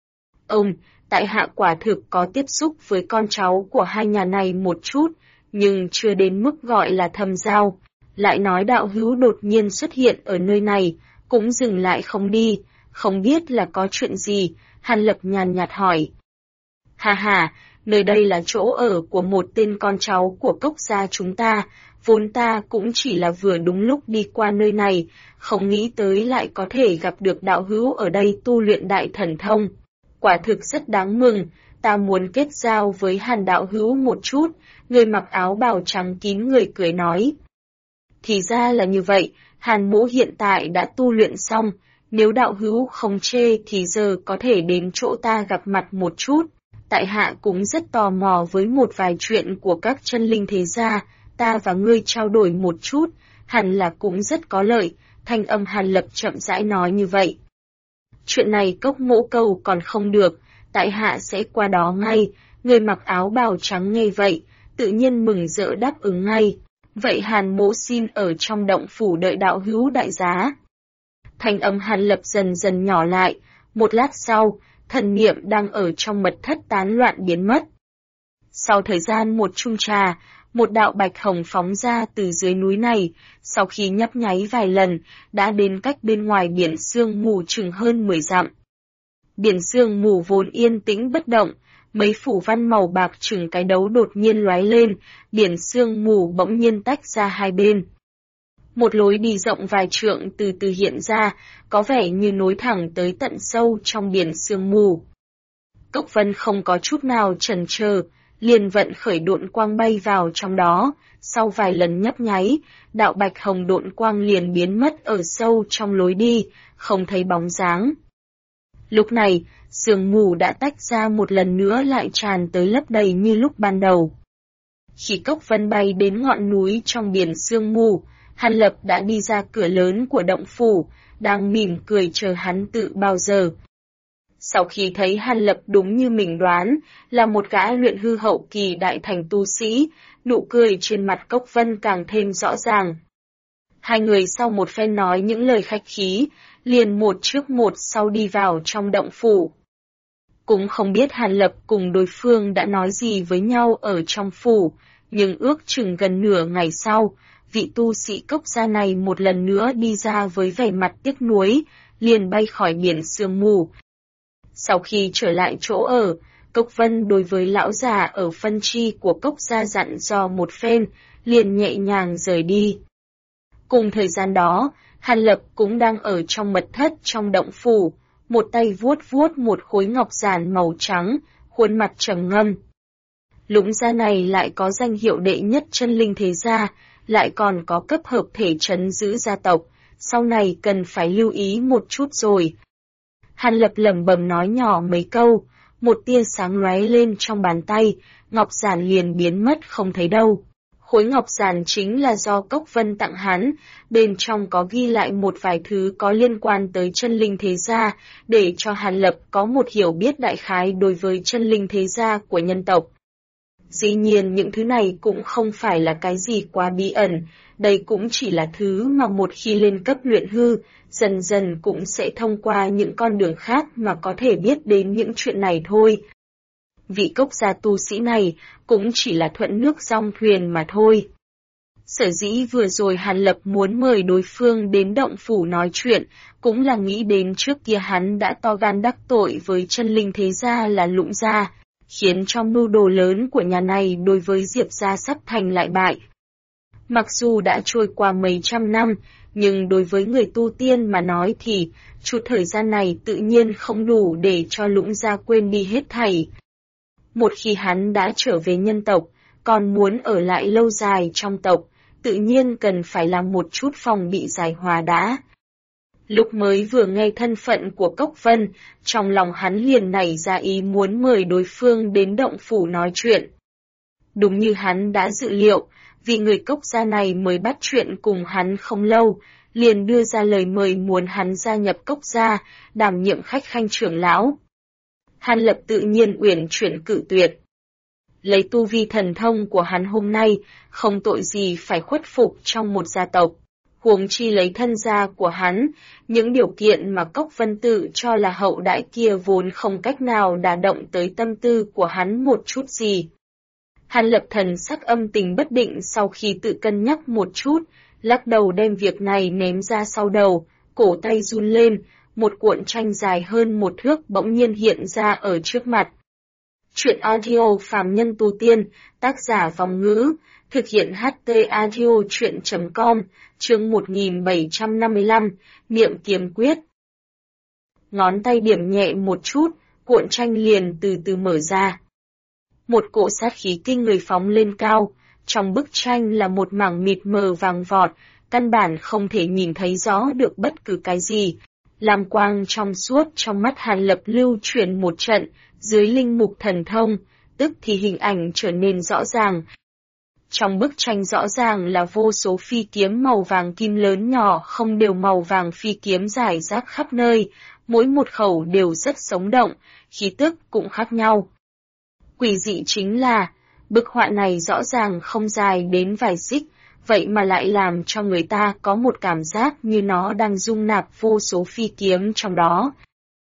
Ông, tại hạ quả thực có tiếp xúc với con cháu của hai nhà này một chút, nhưng chưa đến mức gọi là thâm giao. Lại nói đạo hữu đột nhiên xuất hiện ở nơi này, cũng dừng lại không đi, không biết là có chuyện gì. Hàn Lập nhàn nhạt hỏi. Hà hà, nơi đây là chỗ ở của một tên con cháu của Cốc gia chúng ta, vốn ta cũng chỉ là vừa đúng lúc đi qua nơi này, không nghĩ tới lại có thể gặp được đạo hữu ở đây tu luyện đại thần thông. Quả thực rất đáng mừng, ta muốn kết giao với Hàn đạo hữu một chút. Người mặc áo bào trắng kín người cười nói. Thì ra là như vậy, Hàn mỗ hiện tại đã tu luyện xong, nếu đạo hữu không chê thì giờ có thể đến chỗ ta gặp mặt một chút. Tại hạ cũng rất tò mò với một vài chuyện của các chân linh thế gia, ta và ngươi trao đổi một chút, hẳn là cũng rất có lợi. Thanh âm Hàn Lập chậm rãi nói như vậy. Chuyện này Cốc mỗ cầu còn không được, tại hạ sẽ qua đó ngay. Người mặc áo bào trắng nghe vậy, tự nhiên mừng rỡ đáp ứng ngay. Vậy Hàn mỗ xin ở trong động phủ đợi đạo hữu đại giá. Thanh âm Hàn Lập dần dần nhỏ lại, một lát sau, thần niệm đang ở trong mật thất tán loạn biến mất. Sau thời gian một chung trà, một đạo bạch hồng phóng ra từ dưới núi này, sau khi nhấp nháy vài lần, đã đến cách bên ngoài biển sương mù chừng hơn 10 dặm. Biển sương mù vốn yên tĩnh bất động, mấy phủ văn màu bạc chừng cái đấu đột nhiên lóe lên, biển sương mù bỗng nhiên tách ra hai bên. Một lối đi rộng vài trượng từ từ hiện ra, có vẻ như nối thẳng tới tận sâu trong biển sương mù. Cốc Vân không có chút nào chần chờ, liền vận khởi độn quang bay vào trong đó, sau vài lần nhấp nháy, đạo bạch hồng độn quang liền biến mất ở sâu trong lối đi, không thấy bóng dáng. Lúc này, sương mù đã tách ra một lần nữa lại tràn tới lấp đầy như lúc ban đầu. Khi Cốc Vân bay đến ngọn núi trong biển sương mù, Hàn Lập đã đi ra cửa lớn của động phủ, đang mỉm cười chờ hắn tự bao giờ. Sau khi thấy Hàn Lập đúng như mình đoán, là một gã luyện hư hậu kỳ đại thành tu sĩ, nụ cười trên mặt Cốc Vân càng thêm rõ ràng. Hai người sau một phen nói những lời khách khí, liền một trước một sau đi vào trong động phủ. Cũng không biết Hàn Lập cùng đối phương đã nói gì với nhau ở trong phủ, nhưng ước chừng gần nửa ngày sau, vị tu sĩ Cốc gia này một lần nữa đi ra với vẻ mặt tiếc nuối, liền bay khỏi biển sương mù. Sau khi trở lại chỗ ở, Cốc Vân đối với lão già ở phân chi của Cốc gia dặn dò một phen, liền nhẹ nhàng rời đi. Cùng thời gian đó, Hàn Lập cũng đang ở trong mật thất trong động phủ, một tay vuốt vuốt một khối ngọc giản màu trắng, khuôn mặt trầm ngâm. Lũng gia này lại có danh hiệu đệ nhất chân linh thế gia, lại còn có cấp hợp thể trấn giữ gia tộc, sau này cần phải lưu ý một chút rồi. Hàn Lập lẩm bẩm nói nhỏ mấy câu, một tia sáng lóe lên trong bàn tay, ngọc giản liền biến mất không thấy đâu. Khối ngọc giản chính là do Cốc Vân tặng hắn, bên trong có ghi lại một vài thứ có liên quan tới chân linh thế gia, để cho Hàn Lập có một hiểu biết đại khái đối với chân linh thế gia của nhân tộc. Dĩ nhiên những thứ này cũng không phải là cái gì quá bí ẩn, đây cũng chỉ là thứ mà một khi lên cấp luyện hư, dần dần cũng sẽ thông qua những con đường khác mà có thể biết đến những chuyện này thôi. Vị Cốc gia tu sĩ này cũng chỉ là thuận nước dong thuyền mà thôi. Sở dĩ vừa rồi Hàn Lập muốn mời đối phương đến động phủ nói chuyện, cũng là nghĩ đến trước kia hắn đã to gan đắc tội với chân linh thế gia là Lũng gia, khiến cho mưu đồ lớn của nhà này đối với Diệp gia sắp thành lại bại. Mặc dù đã trôi qua mấy trăm năm, nhưng đối với người tu tiên mà nói thì chút thời gian này tự nhiên không đủ để cho Lũng Gia quên đi hết thảy. Một khi hắn đã trở về nhân tộc, còn muốn ở lại lâu dài trong tộc, tự nhiên cần phải làm một chút phòng bị giải hòa đã. Lúc mới vừa nghe thân phận của Cốc Vân, trong lòng hắn liền nảy ra ý muốn mời đối phương đến động phủ nói chuyện. Đúng như hắn đã dự liệu, vì người Cốc gia này mới bắt chuyện cùng hắn không lâu, liền đưa ra lời mời muốn hắn gia nhập Cốc gia, đảm nhiệm khách khanh trưởng lão. Hàn Lập tự nhiên uyển chuyển cự tuyệt. Lấy tu vi thần thông của hắn hôm nay, không tội gì phải khuất phục trong một gia tộc. Huống chi lấy thân gia của hắn, những điều kiện mà Cốc Vân tự cho là hậu đãi kia vốn không cách nào đả động tới tâm tư của hắn một chút gì. Hàn Lập thần sắc âm tình bất định sau khi tự cân nhắc một chút, lắc đầu đem việc này ném ra sau đầu, cổ tay run lên, một cuộn tranh dài hơn một thước bỗng nhiên hiện ra ở trước mặt. Truyện audio phàm nhân tu tiên, tác giả Vòng Ngữ, thực hiện HT audio truyện.com, chương 1755, Niệm Kiếm Quyết. Ngón tay điểm nhẹ một chút, cuộn tranh liền từ từ mở ra. Một cỗ sát khí kinh người phóng lên cao, trong bức tranh là một mảng mịt mờ vàng vọt, căn bản không thể nhìn thấy rõ được bất cứ cái gì. Lam quang trong suốt trong mắt Hàn Lập lưu chuyển một trận, dưới linh mục thần thông, tức thì hình ảnh trở nên rõ ràng. Trong bức tranh rõ ràng là vô số phi kiếm màu vàng kim lớn nhỏ không đều màu vàng phi kiếm rải rác khắp nơi, mỗi một khẩu đều rất sống động, khí tức cũng khác nhau. Quỷ dị chính là, bức họa này rõ ràng không dài đến vài xích, vậy mà lại làm cho người ta có một cảm giác như nó đang dung nạp vô số phi kiếm trong đó.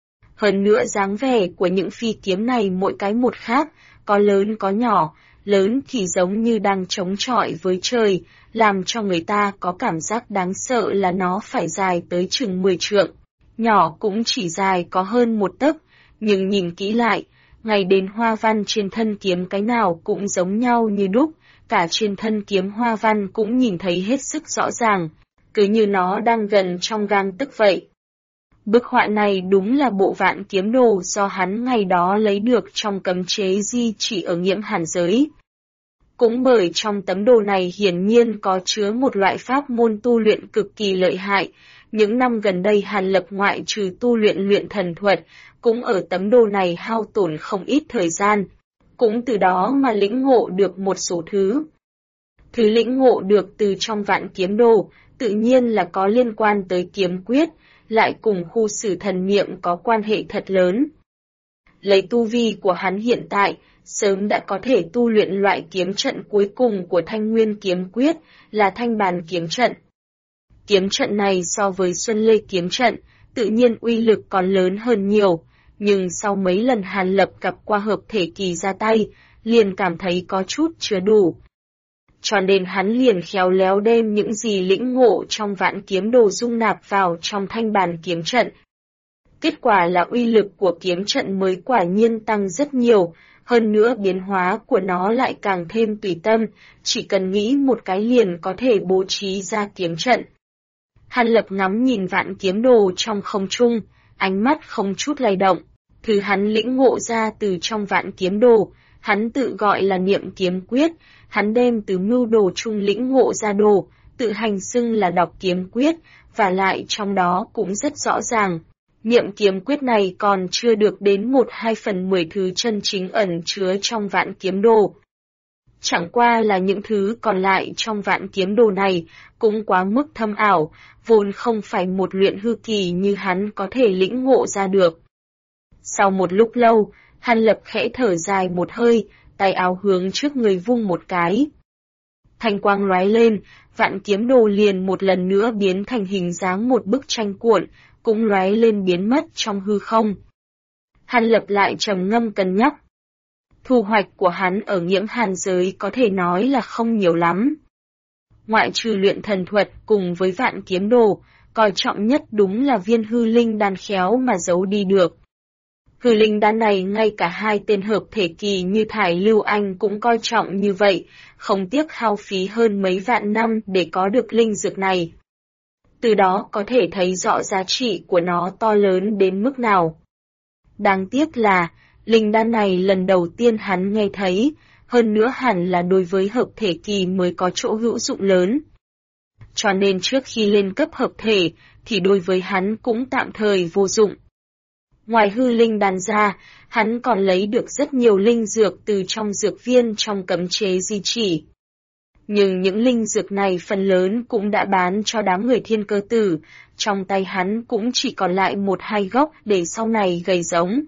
Hơn nữa dáng vẻ của những phi kiếm này mỗi cái một khác, có lớn có nhỏ, lớn thì giống như đang chống chọi với trời, làm cho người ta có cảm giác đáng sợ là nó phải dài tới chừng 10 trượng. Nhỏ cũng chỉ dài có hơn một tấc, nhưng nhìn kỹ lại, ngay đến hoa văn trên thân kiếm cái nào cũng giống nhau như đúc, cả trên thân kiếm hoa văn cũng nhìn thấy hết sức rõ ràng, cứ như nó đang gần trong gang tấc vậy. Bức họa này đúng là bộ vạn kiếm đồ do hắn ngày đó lấy được trong cấm chế di chỉ ở Nghiễm Hàn giới. Cũng bởi trong tấm đồ này hiển nhiên có chứa một loại pháp môn tu luyện cực kỳ lợi hại, những năm gần đây Hàn Lập ngoại trừ tu luyện thần thuật, cũng ở tấm đồ này hao tổn không ít thời gian, cũng từ đó mà lĩnh ngộ được một số thứ. Thứ lĩnh ngộ được từ trong vạn kiếm đồ, tự nhiên là có liên quan tới kiếm quyết, lại cùng khu xử thần niệm có quan hệ thật lớn. Lấy tu vi của hắn hiện tại, sớm đã có thể tu luyện loại kiếm trận cuối cùng của Thanh Nguyên kiếm quyết, là Thanh Bàn kiếm trận. Kiếm trận này so với Xuân Lê kiếm trận, tự nhiên uy lực còn lớn hơn nhiều, nhưng sau mấy lần Hàn Lập gặp qua hợp thể kỳ ra tay, liền cảm thấy có chút chưa đủ. Cho nên hắn liền khéo léo đem những gì lĩnh ngộ trong vạn kiếm đồ dung nạp vào trong Thanh Bàn kiếm trận. Kết quả là uy lực của kiếm trận mới quả nhiên tăng rất nhiều, hơn nữa biến hóa của nó lại càng thêm tùy tâm, chỉ cần nghĩ một cái liền có thể bố trí ra kiếm trận. Hàn Lập ngắm nhìn vạn kiếm đồ trong không trung, ánh mắt không chút lay động. Thứ hắn lĩnh ngộ ra từ trong vạn kiếm đồ, hắn tự gọi là niệm kiếm quyết, hắn đem từ mưu đồ chung lĩnh ngộ ra đồ, tự hành xưng là đọc kiếm quyết, và lại trong đó cũng rất rõ ràng. Niệm kiếm quyết này còn chưa được đến 1/2/10 thứ chân chính ẩn chứa trong vạn kiếm đồ. Chẳng qua là những thứ còn lại trong vạn kiếm đồ này cũng quá mức thâm ảo, vốn không phải một luyện hư kỳ như hắn có thể lĩnh ngộ ra được. Sau một lúc lâu, Hàn Lập khẽ thở dài một hơi, tay áo hướng trước người vung một cái. Thanh quang lóe lên, vạn kiếm đồ liền một lần nữa biến thành hình dáng một bức tranh cuộn, cũng lóe lên biến mất trong hư không. Hàn Lập lại trầm ngâm cân nhắc. Thu hoạch của hắn ở Nghiễm Hàn giới có thể nói là không nhiều lắm. Ngoại trừ luyện thần thuật cùng với vạn kiếm đồ, coi trọng nhất đúng là viên hư linh đan khéo mà giấu đi được. Hư linh đan này ngay cả hai tên hợp thể kỳ như Thải Lưu Anh cũng coi trọng như vậy, không tiếc hao phí hơn mấy vạn năm để có được linh dược này. Từ đó có thể thấy rõ giá trị của nó to lớn đến mức nào. Đáng tiếc là, linh đan này lần đầu tiên hắn nghe thấy, hơn nữa hẳn là đối với hợp thể kỳ mới có chỗ hữu dụng lớn. Cho nên trước khi lên cấp hợp thể, thì đối với hắn cũng tạm thời vô dụng. Ngoài hư linh đan ra, hắn còn lấy được rất nhiều linh dược từ trong dược viên trong cấm chế di chỉ. Nhưng những linh dược này phần lớn cũng đã bán cho đám người thiên cơ tử, trong tay hắn cũng chỉ còn lại 1-2 gốc để sau này gầy giống.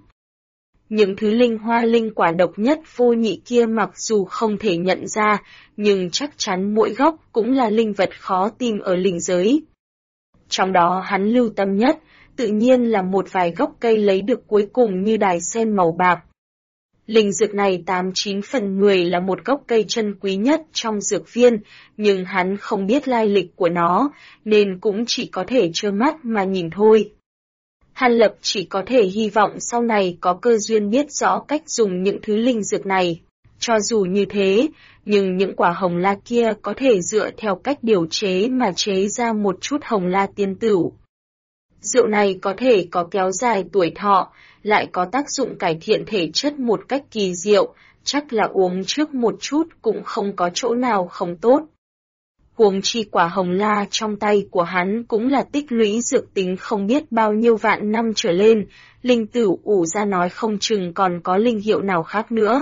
Những thứ linh hoa linh quả độc nhất vô nhị kia mặc dù không thể nhận ra, nhưng chắc chắn mỗi gốc cũng là linh vật khó tìm ở linh giới. Trong đó hắn lưu tâm nhất, tự nhiên là một vài gốc cây lấy được cuối cùng như đài sen màu bạc. Linh dược này 89 phần 10 là một gốc cây chân quý nhất trong dược viên, nhưng hắn không biết lai lịch của nó, nên cũng chỉ có thể trơ mắt mà nhìn thôi. Hàn Lập chỉ có thể hy vọng sau này có cơ duyên biết rõ cách dùng những thứ linh dược này. Cho dù như thế, nhưng những quả hồng la kia có thể dựa theo cách điều chế mà chế ra một chút hồng la tiên tửu. Rượu này có thể có kéo dài tuổi thọ, lại có tác dụng cải thiện thể chất một cách kỳ diệu, chắc là uống trước một chút cũng không có chỗ nào không tốt. Huống chi quả hồng la trong tay của hắn cũng là tích lũy dược tính không biết bao nhiêu vạn năm trở lên, linh tửu ủ ra nói không chừng còn có linh hiệu nào khác nữa.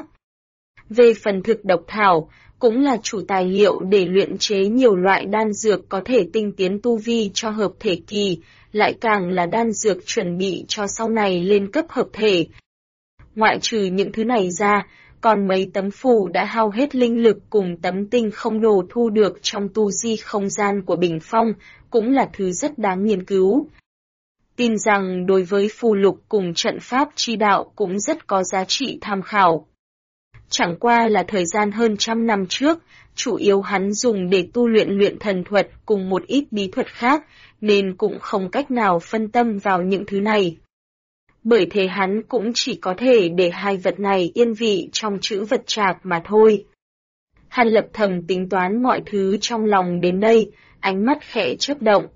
Về phần thực độc thảo, cũng là chủ tài liệu để luyện chế nhiều loại đan dược có thể tinh tiến tu vi cho hợp thể kỳ, lại càng là đan dược chuẩn bị cho sau này lên cấp hợp thể. Ngoại trừ những thứ này ra, còn mấy tấm phù đã hao hết linh lực cùng tấm tinh không đồ thu được trong tu di không gian của Bình Phong, cũng là thứ rất đáng nghiên cứu. Tin rằng đối với phù lục cùng trận pháp chi đạo cũng rất có giá trị tham khảo. Chẳng qua là thời gian hơn 100 năm trước, chủ yếu hắn dùng để tu luyện thần thuật cùng một ít bí thuật khác, nên cũng không cách nào phân tâm vào những thứ này. Bởi thế hắn cũng chỉ có thể để hai vật này yên vị trong trữ vật trạc mà thôi. Hàn Lập thầm tính toán mọi thứ trong lòng đến đây, ánh mắt khẽ chớp động.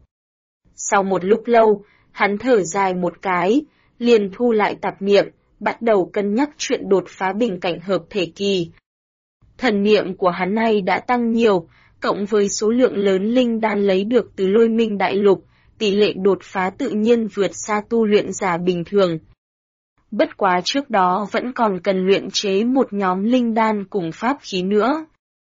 Sau một lúc lâu, hắn thở dài một cái, liền thu lại tạp niệm, bắt đầu cân nhắc chuyện đột phá bình cảnh hợp thể kỳ. Thần niệm của hắn này đã tăng nhiều, cộng với số lượng lớn linh đan lấy được từ Lôi Minh Đại Lục, tỷ lệ đột phá tự nhiên vượt xa tu luyện giả bình thường. Bất quá trước đó vẫn còn cần luyện chế một nhóm linh đan cùng pháp khí nữa.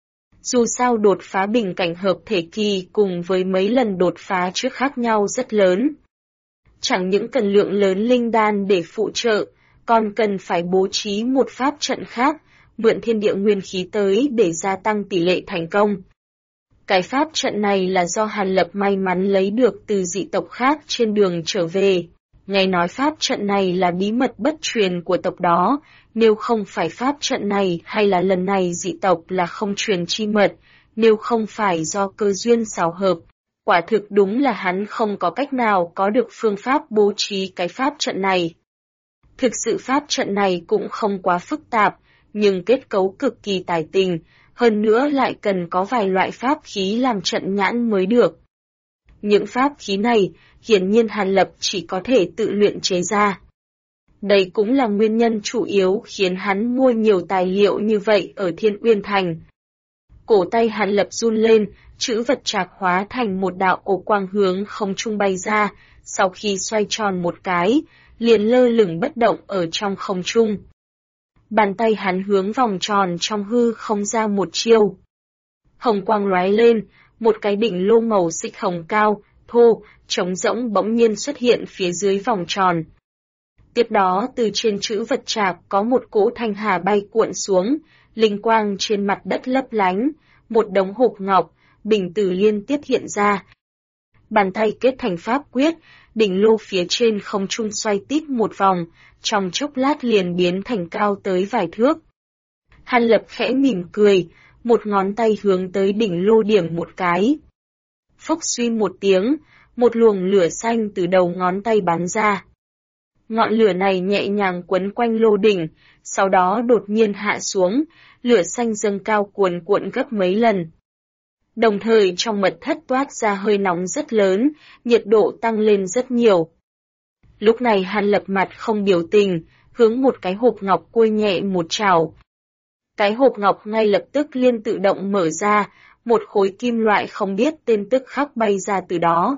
Dù sao đột phá bình cảnh hợp thể kỳ cùng với mấy lần đột phá trước khác nhau rất lớn. Chẳng những cần lượng lớn linh đan để phụ trợ, còn cần phải bố trí một pháp trận khác, mượn thiên địa nguyên khí tới để gia tăng tỷ lệ thành công. Cái pháp trận này là do Hàn Lập may mắn lấy được từ dị tộc khác trên đường trở về. Nghe nói pháp trận này là bí mật bất truyền của tộc đó, nếu không phải pháp trận này hay là lần này dị tộc là không truyền chi mật, nếu không phải do cơ duyên xảo hợp. Quả thực đúng là hắn không có cách nào có được phương pháp bố trí cái pháp trận này. Thực sự pháp trận này cũng không quá phức tạp, nhưng kết cấu cực kỳ tài tình, hơn nữa lại cần có vài loại pháp khí làm trận nhãn mới được. Những pháp khí này, hiển nhiên Hàn Lập chỉ có thể tự luyện chế ra. Đây cũng là nguyên nhân chủ yếu khiến hắn mua nhiều tài liệu như vậy ở Thiên Uyên Thành. Cổ tay Hàn Lập run lên, chữ vật trạc hóa thành một đạo ổ quang hướng không trung bay ra, sau khi xoay tròn một cái, liền lơ lửng bất động ở trong không trung. Bàn tay hắn hướng vòng tròn trong hư không ra một chiêu. Hồng quang lóe lên, một cái đỉnh lô màu xích hồng cao, thô, trống rỗng bỗng nhiên xuất hiện phía dưới vòng tròn. Tiếp đó từ trên chữ vật trạc có một cỗ thanh hà bay cuộn xuống, linh quang trên mặt đất lấp lánh, một đống hộp ngọc, bình tử liên tiếp hiện ra. Bàn tay kết thành pháp quyết, đỉnh lô phía trên không trung xoay tít một vòng, trong chốc lát liền biến thành cao tới vài thước. Hàn Lập khẽ mỉm cười, một ngón tay hướng tới đỉnh lô điểm một cái. Phốc suy một tiếng, một luồng lửa xanh từ đầu ngón tay bắn ra. Ngọn lửa này nhẹ nhàng quấn quanh lô đỉnh, sau đó đột nhiên hạ xuống, lửa xanh dâng cao cuồn cuộn gấp mấy lần. Đồng thời trong mật thất toát ra hơi nóng rất lớn, nhiệt độ tăng lên rất nhiều. Lúc này Hàn Lập mặt không biểu tình, hướng một cái hộp ngọc cua nhẹ một chảo. Cái hộp ngọc ngay lập tức liên tự động mở ra, một khối kim loại không biết tên tức khắc bay ra từ đó.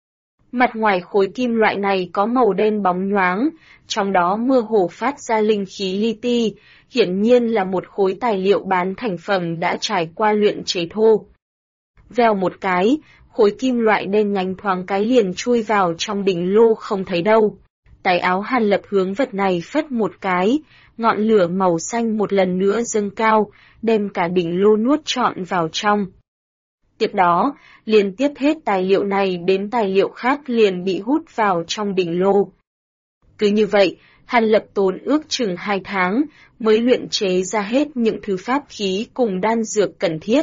Mặt ngoài khối kim loại này có màu đen bóng nhoáng, trong đó mơ hồ phát ra linh khí li ti, hiển nhiên là một khối tài liệu bán thành phẩm đã trải qua luyện chế thô. Vèo một cái, khối kim loại đen nhánh thoáng cái liền chui vào trong đỉnh lô không thấy đâu. Tay áo Hàn Lập hướng vật này phất một cái, ngọn lửa màu xanh một lần nữa dâng cao, đem cả đỉnh lô nuốt trọn vào trong. Tiếp đó, liên tiếp hết tài liệu này đến tài liệu khác liền bị hút vào trong đỉnh lô. Cứ như vậy, Hàn Lập tốn ước chừng 2 tháng, mới luyện chế ra hết những thứ pháp khí cùng đan dược cần thiết.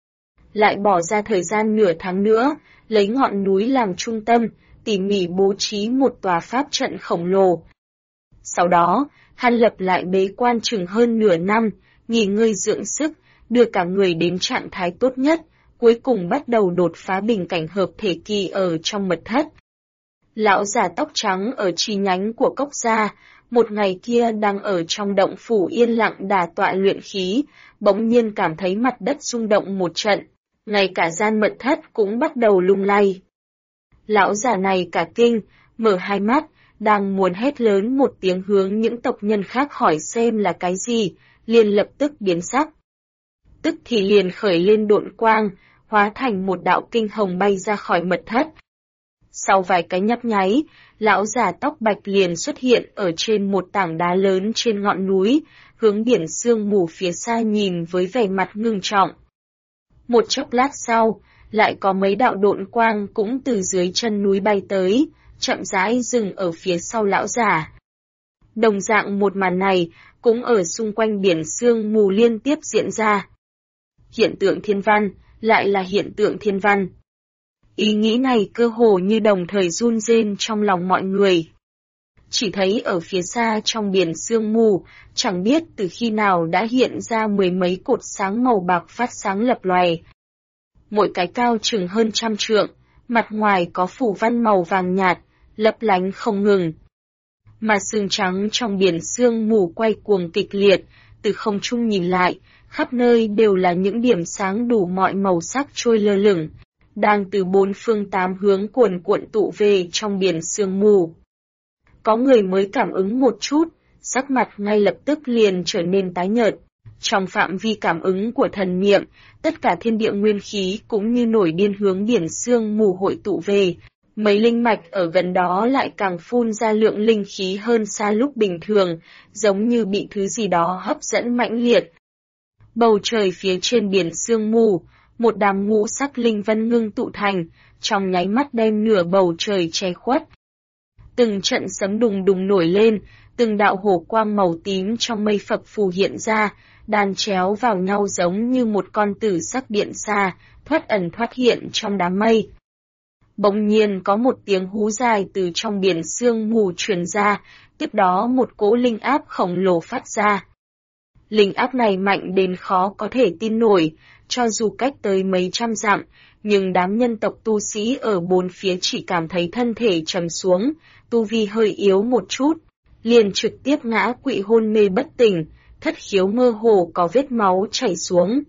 Lại bỏ ra thời gian nửa tháng nữa, lấy ngọn núi làm trung tâm, tỉ mỉ bố trí một tòa pháp trận khổng lồ. Sau đó, Hàn Lập lại bế quan chừng hơn nửa năm, nghỉ ngơi dưỡng sức, đưa cả người đến trạng thái tốt nhất, cuối cùng bắt đầu đột phá bình cảnh hợp thể kỳ ở trong mật thất. Lão già tóc trắng ở chi nhánh của Cốc Gia, một ngày kia đang ở trong động phủ yên lặng đà tọa luyện khí, bỗng nhiên cảm thấy mặt đất rung động một trận, ngay cả gian mật thất cũng bắt đầu lung lay. Lão già này cả kinh, mở hai mắt, đang muốn hét lớn một tiếng hướng những tộc nhân khác hỏi xem là cái gì, liền lập tức biến sắc. Tức thì liền khởi lên độn quang, hóa thành một đạo kinh hồng bay ra khỏi mật thất. Sau vài cái nhấp nháy, lão già tóc bạch liền xuất hiện ở trên một tảng đá lớn trên ngọn núi, hướng biển sương mù phía xa nhìn với vẻ mặt ngưng trọng. Một chốc lát sau, lại có mấy đạo độn quang cũng từ dưới chân núi bay tới, chậm rãi dừng ở phía sau lão già. Đồng dạng một màn này, cũng ở xung quanh biển sương mù liên tiếp diễn ra. Hiện tượng thiên văn, lại là hiện tượng thiên văn. Ý nghĩ này cơ hồ như đồng thời run rên trong lòng mọi người. Chỉ thấy ở phía xa trong biển sương mù, chẳng biết từ khi nào đã hiện ra mười mấy cột sáng màu bạc phát sáng lập lòe. Mỗi cái cao chừng hơn 100 trượng, mặt ngoài có phủ văn màu vàng nhạt, lấp lánh không ngừng. Mà sương trắng trong biển sương mù quay cuồng kịch liệt, từ không trung nhìn lại, khắp nơi đều là những điểm sáng đủ mọi màu sắc trôi lơ lửng, đang từ bốn phương tám hướng cuồn cuộn tụ về trong biển sương mù. Có người mới cảm ứng một chút, sắc mặt ngay lập tức liền trở nên tái nhợt. Trong phạm vi cảm ứng của thần niệm, tất cả thiên địa nguyên khí cũng như nổi điên hướng biển sương mù hội tụ về. Mấy linh mạch ở gần đó lại càng phun ra lượng linh khí hơn xa lúc bình thường, giống như bị thứ gì đó hấp dẫn mãnh liệt. Bầu trời phía trên biển sương mù, một đám ngũ sắc linh vân ngưng tụ thành, trong nháy mắt đem nửa bầu trời che khuất. Từng trận sấm đùng đùng nổi lên, từng đạo hổ quang màu tím trong mây phập phù hiện ra, đan chéo vào nhau giống như một con tử sắc điện xa, thoát ẩn thoát hiện trong đám mây. Bỗng nhiên có một tiếng hú dài từ trong biển sương mù truyền ra, tiếp đó một cỗ linh áp khổng lồ phát ra. Linh áp này mạnh đến khó có thể tin nổi, cho dù cách tới mấy trăm dặm, nhưng đám nhân tộc tu sĩ ở bốn phía chỉ cảm thấy thân thể trầm xuống, tu vi hơi yếu một chút, liền trực tiếp ngã quỵ hôn mê bất tỉnh, thất khiếu mơ hồ có vết máu chảy xuống.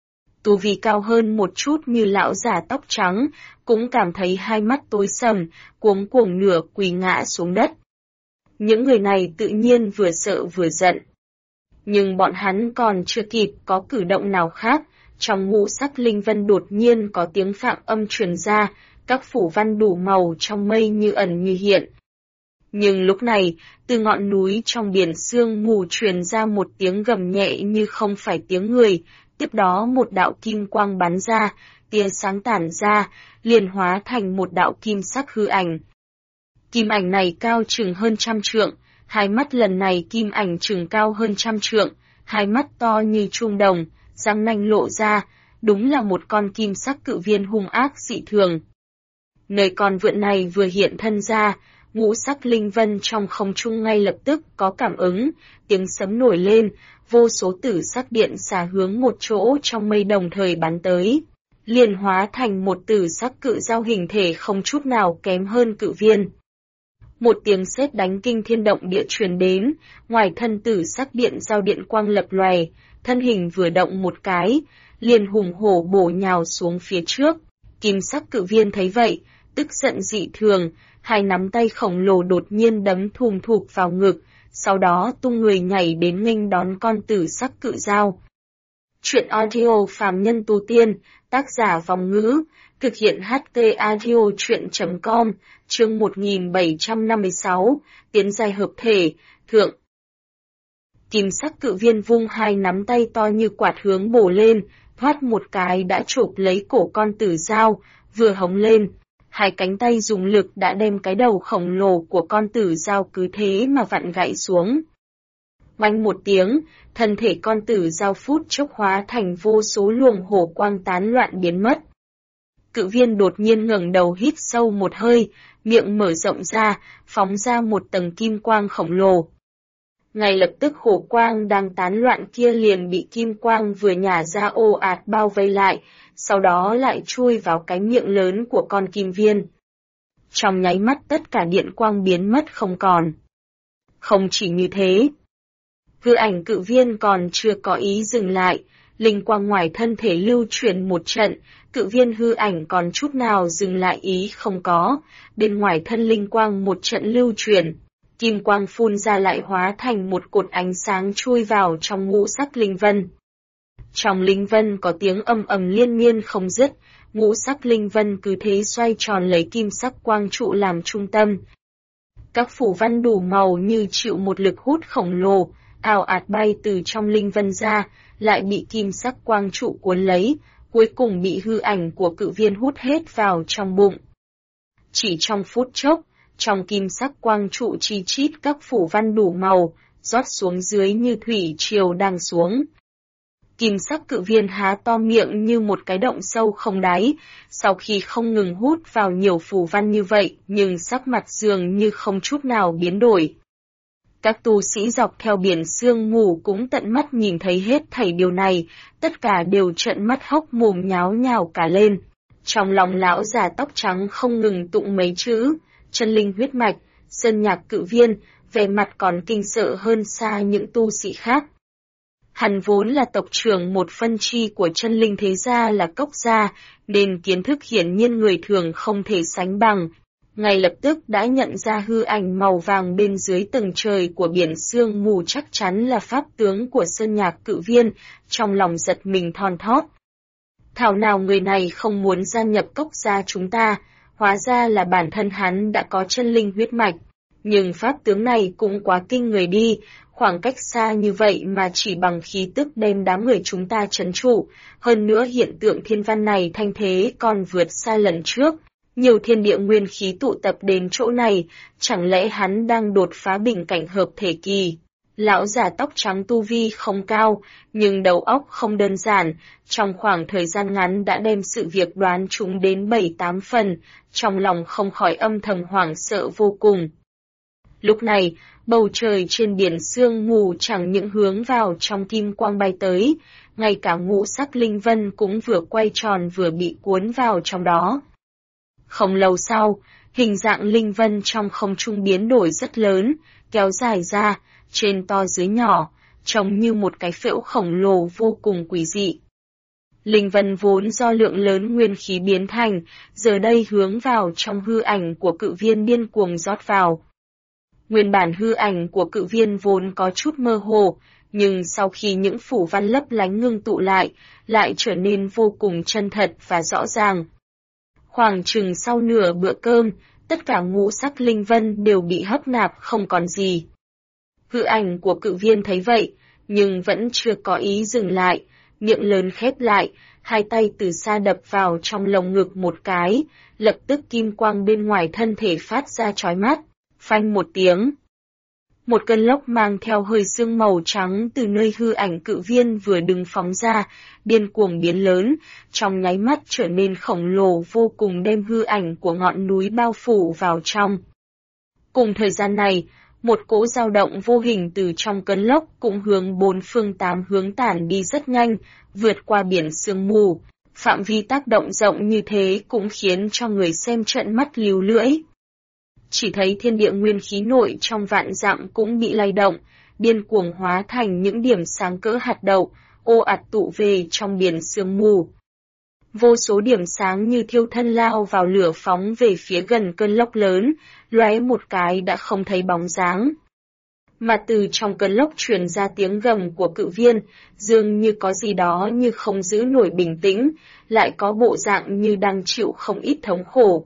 Tu vi cao hơn một chút như lão già tóc trắng, cũng cảm thấy hai mắt tối sầm, cuống cuồng nửa quỳ ngã xuống đất. Những người này tự nhiên vừa sợ vừa giận. Nhưng bọn hắn còn chưa kịp có cử động nào khác, trong ngũ sắc linh vân đột nhiên có tiếng phạm âm truyền ra, các phủ văn đủ màu trong mây như ẩn như hiện. Nhưng lúc này, từ ngọn núi trong biển sương mù truyền ra một tiếng gầm nhẹ như không phải tiếng người, tiếp đó một đạo kim quang bắn ra, tia sáng tản ra, liền hóa thành một đạo kim sắc hư ảnh. Kim ảnh này cao chừng hơn 100 trượng, hai mắt lần này kim ảnh chừng cao hơn 100 trượng, hai mắt to như chuông đồng, răng nanh lộ ra, đúng là một con kim sắc cự viên hung ác dị thường. Nơi con vượn này vừa hiện thân ra, ngũ sắc linh vân trong không trung ngay lập tức có cảm ứng, tiếng sấm nổi lên, vô số tử sắc điện xả hướng một chỗ trong mây đồng thời bắn tới. liền hóa thành một tử sắc cự dao hình thể không chút nào kém hơn cự viên. Một tiếng sét đánh kinh thiên động địa truyền đến, ngoài thân tử sắc điện giao điện quang lập lòe, thân hình vừa động một cái, liền hùng hổ bổ nhào xuống phía trước. Kim sắc cự viên thấy vậy, tức giận dị thường, hai nắm tay khổng lồ đột nhiên đấm thùm thụp vào ngực, sau đó tung người nhảy đến nghênh đón con tử sắc cự dao. Truyện audio phàm nhân tu tiên, tác giả Vòng Ngữ, thực hiện HT audio truyện.com, chương 1756, tiến giai hợp thể, thượng. Kim sắc cự viên vung hai nắm tay to như quạt hướng bổ lên, thoát một cái đã chộp lấy cổ con tử dao, vừa hống lên. Hai cánh tay dùng lực đã đem cái đầu khổng lồ của con tử dao cứ thế mà vặn gãy xuống. Oanh một tiếng, thân thể con tử dao phút chốc hóa thành vô số luồng hổ quang tán loạn biến mất. Cự viên đột nhiên ngẩng đầu hít sâu một hơi, miệng mở rộng ra, phóng ra một tầng kim quang khổng lồ. Ngay lập tức hổ quang đang tán loạn kia liền bị kim quang vừa nhả ra ồ ạt bao vây lại, sau đó lại chui vào cái miệng lớn của con kim viên. Trong nháy mắt tất cả điện quang biến mất không còn. Không chỉ như thế, hư ảnh cự viên còn chưa có ý dừng lại, linh quang ngoài thân thể lưu chuyển một trận, cự viên hư ảnh còn chút nào dừng lại ý không có, bên ngoài thân linh quang một trận lưu chuyển, kim quang phun ra lại hóa thành một cột ánh sáng chui vào trong ngũ sắc linh vân. Trong linh vân có tiếng ầm ầm liên miên không dứt, ngũ sắc linh vân cứ thế xoay tròn lấy kim sắc quang trụ làm trung tâm. Các phủ văn đủ màu như chịu một lực hút khổng lồ, ào ạt bay từ trong linh vân ra, lại bị kim sắc quang trụ cuốn lấy, cuối cùng bị hư ảnh của cự viên hút hết vào trong bụng. Chỉ trong phút chốc, trong kim sắc quang trụ chi chít các phủ văn đủ màu, rót xuống dưới như thủy triều đang xuống. Kim sắc cự viên há to miệng như một cái động sâu không đáy, sau khi không ngừng hút vào nhiều phù văn như vậy, nhưng sắc mặt dường như không chút nào biến đổi. Các tu sĩ dọc theo biển sương mù cũng tận mắt nhìn thấy hết thảy điều này, tất cả đều trợn mắt hốc mồm nháo nhào cả lên. Trong lòng lão già tóc trắng không ngừng tụng mấy chữ, chân linh huyết mạch, sơn nhạc cự viên, vẻ mặt còn kinh sợ hơn xa những tu sĩ khác. Hắn vốn là tộc trưởng một phân chi của chân linh thế gia là Cốc gia, nên kiến thức hiển nhiên người thường không thể sánh bằng. Ngay lập tức đã nhận ra hư ảnh màu vàng bên dưới tầng trời của biển sương mù chắc chắn là pháp tướng của sơn nhạc cự viên, trong lòng giật mình thon thót. Thảo nào người này không muốn gia nhập Cốc gia chúng ta, hóa ra là bản thân hắn đã có chân linh huyết mạch. Nhưng pháp tướng này cũng quá kinh người đi, khoảng cách xa như vậy mà chỉ bằng khí tức đem đám người chúng ta trấn trụ, hơn nữa hiện tượng thiên văn này thanh thế còn vượt xa lần trước. Nhiều thiên địa nguyên khí tụ tập đến chỗ này, chẳng lẽ hắn đang đột phá bình cảnh hợp thể kỳ. Lão già tóc trắng tu vi không cao, nhưng đầu óc không đơn giản, trong khoảng thời gian ngắn đã đem sự việc đoán trúng đến 7-8 phần, trong lòng không khỏi âm thầm hoảng sợ vô cùng. Lúc này, bầu trời trên biển sương mù chẳng những hướng vào trong kim quang bay tới, ngay cả ngũ sắc linh vân cũng vừa quay tròn vừa bị cuốn vào trong đó. Không lâu sau, hình dạng linh vân trong không trung biến đổi rất lớn, kéo dài ra, trên to dưới nhỏ, trông như một cái phễu khổng lồ vô cùng quỷ dị. Linh vân vốn do lượng lớn nguyên khí biến thành, giờ đây hướng vào trong hư ảnh của cự viên điên cuồng rót vào. Nguyên bản hư ảnh của cự viên vốn có chút mơ hồ, nhưng sau khi những phủ văn lấp lánh ngưng tụ lại trở nên vô cùng chân thật và rõ ràng. Khoảng chừng sau nửa bữa cơm, tất cả ngũ sắc linh vân đều bị hấp nạp không còn gì. Hư ảnh của cự viên thấy vậy, nhưng vẫn chưa có ý dừng lại, miệng lớn khép lại, hai tay từ xa đập vào trong lồng ngực một cái, lập tức kim quang bên ngoài thân thể phát ra chói mắt, phanh một tiếng. Một cơn lốc mang theo hơi sương màu trắng từ nơi hư ảnh cự viên vừa đứng phóng ra, điên cuồng biến lớn, trong nháy mắt trở nên khổng lồ vô cùng đem hư ảnh của ngọn núi bao phủ vào trong. Cùng thời gian này, một cỗ dao động vô hình từ trong cơn lốc cũng hướng 4 phương 8 hướng tản đi rất nhanh, vượt qua biển sương mù, Phạm vi tác động rộng như thế cũng khiến cho người xem trợn mắt líu lưỡi. Chỉ thấy thiên địa nguyên khí nội trong vạn dặm cũng bị lay động, điên cuồng hóa thành những điểm sáng cỡ hạt đậu, ồ ạt tụ về trong biển sương mù. Vô số điểm sáng như thiêu thân lao vào lửa phóng về phía gần cơn lốc lớn, lóe một cái đã không thấy bóng dáng. Mà từ trong cơn lốc truyền ra tiếng gầm của cự viên, dường như có gì đó như không giữ nổi bình tĩnh, lại có bộ dạng như đang chịu không ít thống khổ.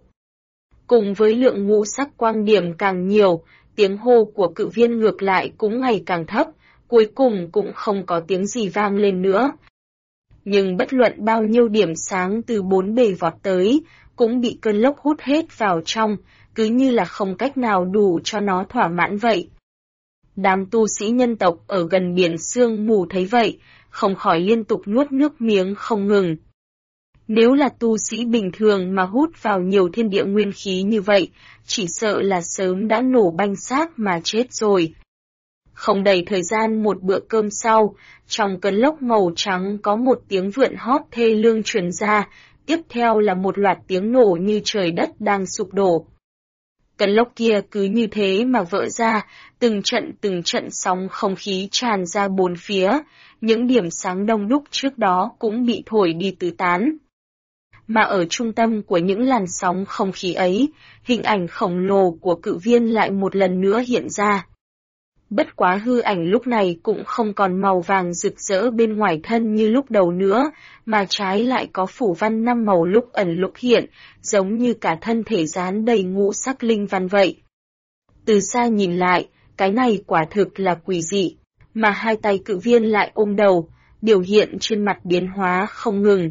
Cùng với lượng ngũ sắc quang điểm càng nhiều, tiếng hô của cự viên ngược lại cũng ngày càng thấp, cuối cùng cũng không có tiếng gì vang lên nữa. Nhưng bất luận bao nhiêu điểm sáng từ bốn bề vọt tới, cũng bị cơn lốc hút hết vào trong, cứ như là không cách nào đủ cho nó thỏa mãn vậy. Đám tu sĩ nhân tộc ở gần biển sương mù thấy vậy, không khỏi liên tục nuốt nước miếng không ngừng. Nếu là tu sĩ bình thường mà hút vào nhiều thiên địa nguyên khí như vậy, chỉ sợ là sớm đã nổ banh xác mà chết rồi. Không đầy thời gian một bữa cơm sau, trong cơn lốc màu trắng có một tiếng vượn hót thê lương truyền ra, tiếp theo là một loạt tiếng nổ như trời đất đang sụp đổ. Cơn lốc kia cứ như thế mà vỡ ra, từng trận sóng không khí tràn ra bốn phía, những điểm sáng đông đúc trước đó cũng bị thổi đi tứ tán. Mà ở trung tâm của những làn sóng không khí ấy, hình ảnh khổng lồ của cự viên lại một lần nữa hiện ra. Bất quá hư ảnh lúc này cũng không còn màu vàng rực rỡ bên ngoài thân như lúc đầu nữa, mà trái lại có phủ văn 5 màu lúc ẩn lúc hiện, giống như cả thân thể dán đầy ngũ sắc linh văn vậy. Từ xa nhìn lại, cái này quả thực là quỷ dị, mà hai tay cự viên lại ôm đầu, biểu hiện trên mặt biến hóa không ngừng.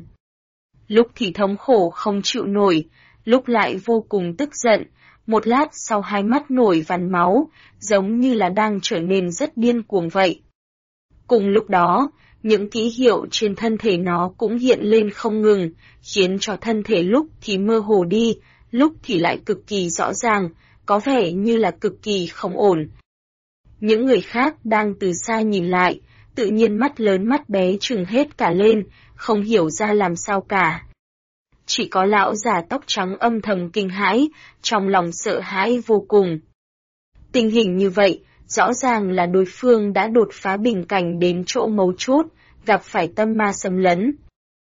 Lúc thì thống khổ không chịu nổi, lúc lại vô cùng tức giận, một lát sau hai mắt nổi vằn máu, giống như là đang trở nên rất điên cuồng vậy. Cùng lúc đó, những ký hiệu trên thân thể nó cũng hiện lên không ngừng, khiến cho thân thể lúc thì mơ hồ đi, lúc thì lại cực kỳ rõ ràng, có vẻ như là cực kỳ không ổn. Những người khác đang từ xa nhìn lại, tự nhiên mắt lớn mắt bé trừng hết cả lên, không hiểu ra làm sao cả. Chỉ có lão già tóc trắng âm thầm kinh hãi, trong lòng sợ hãi vô cùng. Tình hình như vậy, rõ ràng là đối phương đã đột phá bình cảnh đến chỗ mấu chốt, gặp phải tâm ma xâm lấn.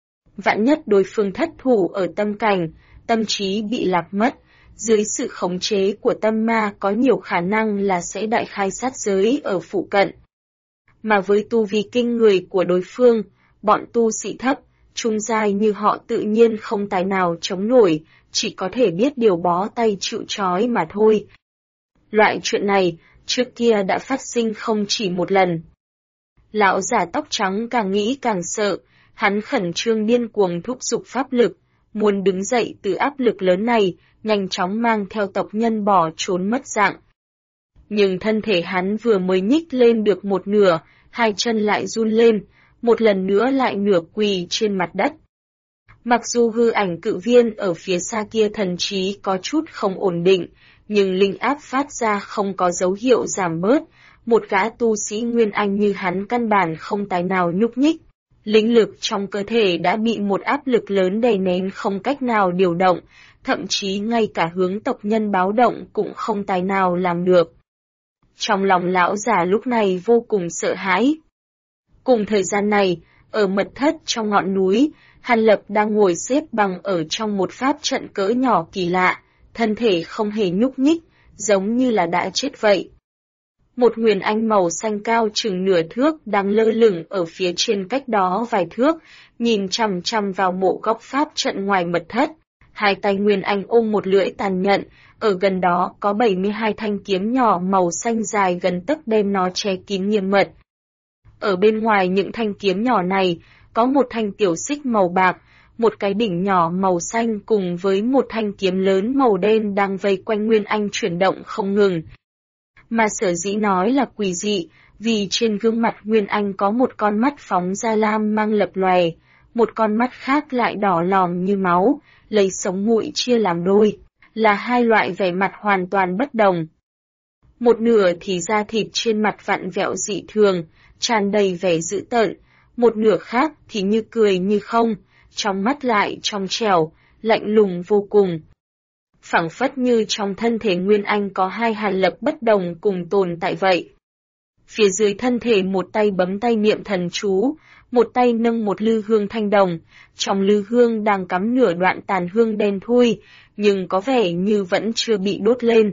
Vạn nhất đối phương thất thủ ở tâm cảnh, tâm trí bị lạc mất, dưới sự khống chế của tâm ma có nhiều khả năng là sẽ đại khai sát giới ở phụ cận. Mà với tu vi kinh người của đối phương, bọn tu sĩ thấp, trung giai như họ tự nhiên không tài nào chống nổi, chỉ có thể biết điều bó tay chịu trói mà thôi. Loại chuyện này, trước kia đã phát sinh không chỉ một lần. Lão già tóc trắng càng nghĩ càng sợ, hắn khẩn trương điên cuồng thúc giục pháp lực, muốn đứng dậy từ áp lực lớn này, nhanh chóng mang theo tộc nhân bỏ trốn mất dạng. Nhưng thân thể hắn vừa mới nhích lên được một nửa, hai chân lại run lên, một lần nữa lại nửa quỳ trên mặt đất. Mặc dù hư ảnh cự viên ở phía xa kia thần trí có chút không ổn định, nhưng linh áp phát ra không có dấu hiệu giảm bớt, một gã tu sĩ Nguyên Anh như hắn căn bản không tài nào nhúc nhích. Linh lực trong cơ thể đã bị một áp lực lớn đè nén không cách nào điều động, thậm chí ngay cả hướng tộc nhân báo động cũng không tài nào làm được. Trong lòng lão già lúc này vô cùng sợ hãi. Cùng thời gian này, ở mật thất trong ngọn núi, Hàn Lập đang ngồi xếp bằng ở trong một pháp trận cỡ nhỏ kỳ lạ, thân thể không hề nhúc nhích, giống như là đã chết vậy. Một nguyên anh màu xanh cao chừng nửa thước đang lơ lửng ở phía trên cách đó vài thước, nhìn chằm chằm vào mộ góc pháp trận ngoài mật thất. Hai tay nguyên anh ôm một lưỡi tàn nhẫn, ở gần đó có 72 thanh kiếm nhỏ màu xanh dài gần tấc đem nó che kín nghiêm mật. Ở bên ngoài những thanh kiếm nhỏ này, có một thanh tiểu xích màu bạc, một cái đỉnh nhỏ màu xanh cùng với một thanh kiếm lớn màu đen đang vây quanh Nguyên Anh chuyển động không ngừng. Mà sở dĩ nói là quỷ dị, vì trên gương mặt Nguyên Anh có một con mắt phóng ra lam mang lập lòe, một con mắt khác lại đỏ lòm như máu, lấy sống mũi chia làm đôi, là hai loại vẻ mặt hoàn toàn bất đồng. Một nửa thì da thịt trên mặt vặn vẹo dị thường, tràn đầy vẻ dữ tợn, một nửa khác thì như cười như không, trong mắt lại trong trẻo, lạnh lùng vô cùng. Phảng phất như trong thân thể Nguyên Anh có hai hàn lập bất đồng cùng tồn tại vậy. Phía dưới thân thể một tay bấm tay niệm thần chú, một tay nâng một lư hương thanh đồng, trong lư hương đang cắm nửa đoạn tàn hương đen thui, nhưng có vẻ như vẫn chưa bị đốt lên.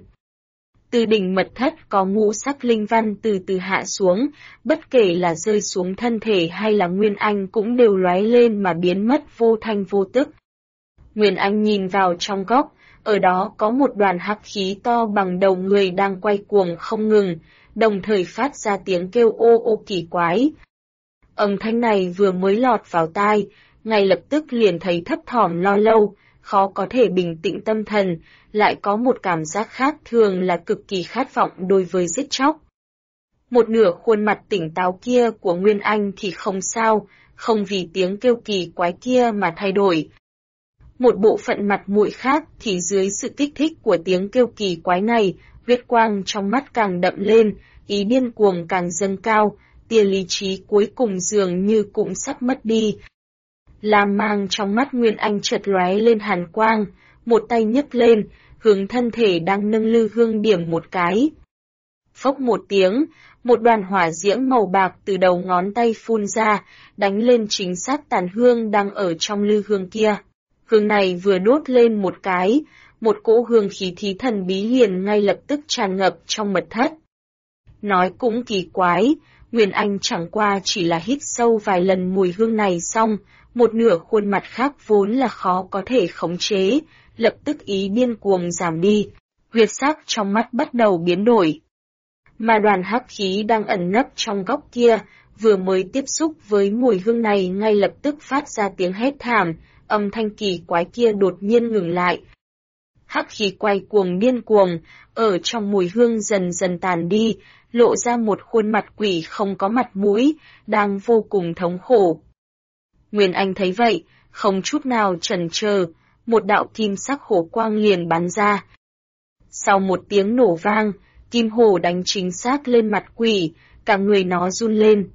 Từ đỉnh mật thất có ngũ sắc linh văn từ từ hạ xuống, bất kể là rơi xuống thân thể hay là Nguyên Anh cũng đều lóe lên mà biến mất vô thanh vô tức. Nguyên Anh nhìn vào trong góc, ở đó có một đoàn hắc khí to bằng đầu người đang quay cuồng không ngừng, đồng thời phát ra tiếng kêu ô ô kỳ quái. Âm thanh này vừa mới lọt vào tai, ngay lập tức liền thấy thấp thỏm lo lâu, khó có thể bình tĩnh tâm thần, lại có một cảm giác khác thường là cực kỳ khát vọng đối với giết chóc. Một nửa khuôn mặt tỉnh táo kia của Nguyên Anh thì không sao, không vì tiếng kêu kỳ quái kia mà thay đổi. Một bộ phận mặt mũi khác thì dưới sự kích thích của tiếng kêu kỳ quái này, huyết quang trong mắt càng đậm lên, ý điên cuồng càng dâng cao, tia lý trí cuối cùng dường như cũng sắp mất đi. Lam mang trong mắt Nguyên Anh chợt lóe lên hàn quang, một tay nhấc lên, hướng thân thể đang nâng lư hương điểm một cái. Phốc một tiếng, một đoàn hỏa diễm màu bạc từ đầu ngón tay phun ra, đánh lên chính xác tàn hương đang ở trong lư hương kia. Hương này vừa đốt lên một cái, một cỗ hương khí thí thần bí liền ngay lập tức tràn ngập trong mật thất. Nói cũng kỳ quái, Nguyên Anh chẳng qua chỉ là hít sâu vài lần mùi hương này xong, một nửa khuôn mặt khác vốn là khó có thể khống chế, lập tức ý điên cuồng giảm đi, huyết sắc trong mắt bắt đầu biến đổi. Mà đoàn hắc khí đang ẩn nấp trong góc kia, vừa mới tiếp xúc với mùi hương này ngay lập tức phát ra tiếng hét thảm, âm thanh kỳ quái kia đột nhiên ngừng lại. Hắc khí quay cuồng điên cuồng, ở trong mùi hương dần dần tàn đi, lộ ra một khuôn mặt quỷ không có mặt mũi, đang vô cùng thống khổ. Nguyên Anh thấy vậy, không chút nào chần chờ, một đạo kim sắc hổ quang liền bắn ra. Sau một tiếng nổ vang, kim hổ đánh chính xác lên mặt quỷ, cả người nó run lên.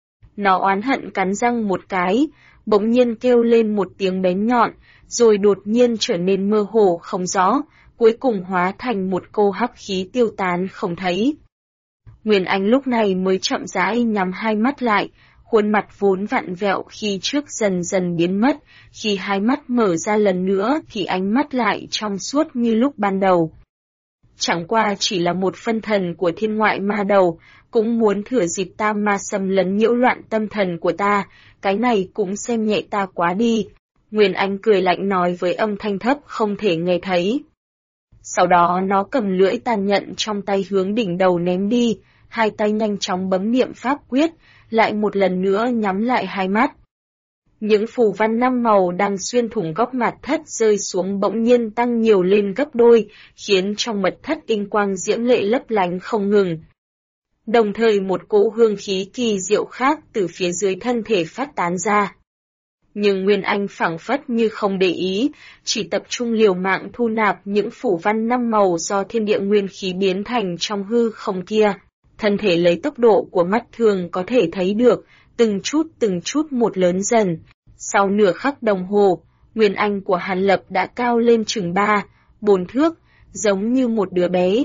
Nó oán hận cắn răng một cái, bỗng nhiên kêu lên một tiếng bén nhọn, rồi đột nhiên trở nên mơ hồ không rõ, cuối cùng hóa thành một cô hắc khí tiêu tán không thấy. Nguyên Anh lúc này mới chậm rãi nhắm hai mắt lại, khuôn mặt vốn vặn vẹo khi trước dần dần biến mất, khi hai mắt mở ra lần nữa thì ánh mắt lại trong suốt như lúc ban đầu. Chẳng qua chỉ là một phân thần của thiên ngoại ma đầu, cũng muốn thừa dịp ta ma xâm lấn nhiễu loạn tâm thần của ta, cái này cũng xem nhẹ ta quá đi. Nguyên Anh cười lạnh nói với âm thanh thấp không thể nghe thấy. Sau đó nó cầm lưỡi tàn nhẫn trong tay hướng đỉnh đầu ném đi, hai tay nhanh chóng bấm niệm pháp quyết, lại một lần nữa nhắm lại hai mắt. Những phù văn 5 màu đang xuyên thủng góc mặt thất rơi xuống bỗng nhiên tăng nhiều lên gấp đôi, khiến trong mật thất tinh quang diễm lệ lấp lánh không ngừng. Đồng thời một cỗ hương khí kỳ diệu khác từ phía dưới thân thể phát tán ra. Nhưng Nguyên Anh phảng phất như không để ý, chỉ tập trung liều mạng thu nạp những phủ văn 5 màu do thiên địa nguyên khí biến thành trong hư không kia. Thân thể lấy tốc độ của mắt thường có thể thấy được, từng chút một lớn dần. Sau nửa khắc đồng hồ, Nguyên Anh của Hàn Lập đã cao lên chừng 3-4 thước, giống như một đứa bé.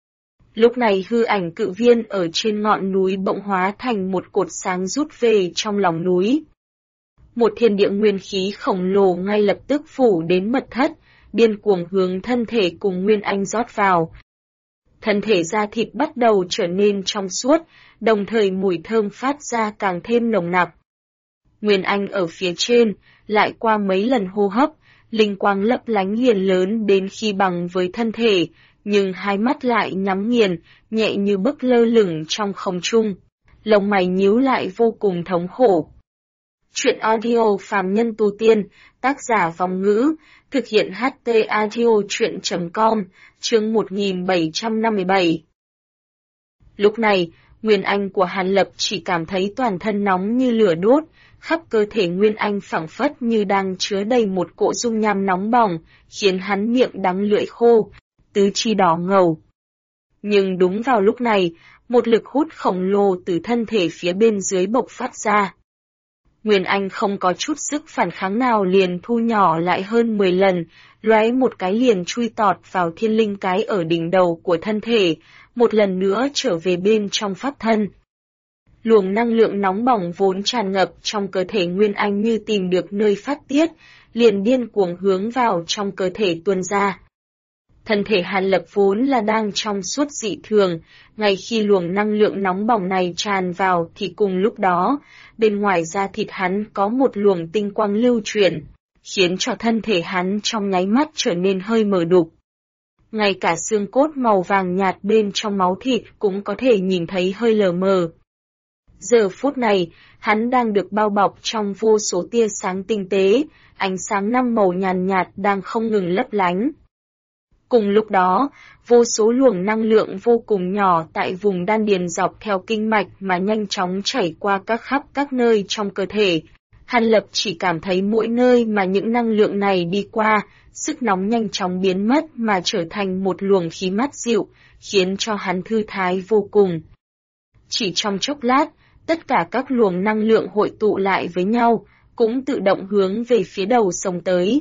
Lúc này hư ảnh cự viên ở trên ngọn núi bỗng hóa thành một cột sáng rút về trong lòng núi. Một thiên địa nguyên khí khổng lồ ngay lập tức phủ đến mật thất, điên cuồng hướng thân thể cùng Nguyên Anh rót vào. Thân thể da thịt bắt đầu trở nên trong suốt, đồng thời mùi thơm phát ra càng thêm nồng nặc. Nguyên Anh ở phía trên, lại qua mấy lần hô hấp, linh quang lấp lánh liền lớn đến khi bằng với thân thể, nhưng hai mắt lại nhắm nghiền, nhẹ như bấc lơ lửng trong không trung. Lông mày nhíu lại vô cùng thống khổ. Chuyện audio phàm nhân tu tiên, tác giả Vong Ngữ, thực hiện HT audio chuyện.com, chương 1757. Lúc này, Nguyên Anh của Hàn Lập chỉ cảm thấy toàn thân nóng như lửa đốt, khắp cơ thể Nguyên Anh phảng phất như đang chứa đầy một cỗ dung nham nóng bỏng, khiến hắn miệng đắng lưỡi khô, tứ chi đỏ ngầu. Nhưng đúng vào lúc này, một lực hút khổng lồ từ thân thể phía bên dưới bộc phát ra. Nguyên Anh không có chút sức phản kháng nào liền thu nhỏ lại hơn 10 lần, lóe một cái liền chui tọt vào thiên linh cái ở đỉnh đầu của thân thể, một lần nữa trở về bên trong pháp thân. Luồng năng lượng nóng bỏng vốn tràn ngập trong cơ thể Nguyên Anh như tìm được nơi phát tiết, liền điên cuồng hướng vào trong cơ thể tuôn ra. Thân thể Hàn Lập vốn là đang trong suốt dị thường, ngay khi luồng năng lượng nóng bỏng này tràn vào thì cùng lúc đó, bên ngoài da thịt hắn có một luồng tinh quang lưu chuyển, khiến cho thân thể hắn trong nháy mắt trở nên hơi mờ đục. Ngay cả xương cốt màu vàng nhạt bên trong máu thịt cũng có thể nhìn thấy hơi lờ mờ. Giờ phút này, hắn đang được bao bọc trong vô số tia sáng tinh tế, ánh sáng năm màu nhàn nhạt đang không ngừng lấp lánh. Cùng lúc đó, vô số luồng năng lượng vô cùng nhỏ tại vùng đan điền dọc theo kinh mạch mà nhanh chóng chảy qua khắp các nơi trong cơ thể. Hàn Lập chỉ cảm thấy mỗi nơi mà những năng lượng này đi qua, sức nóng nhanh chóng biến mất mà trở thành một luồng khí mát dịu, khiến cho hắn thư thái vô cùng. Chỉ trong chốc lát, tất cả các luồng năng lượng hội tụ lại với nhau, cũng tự động hướng về phía đầu sông tới.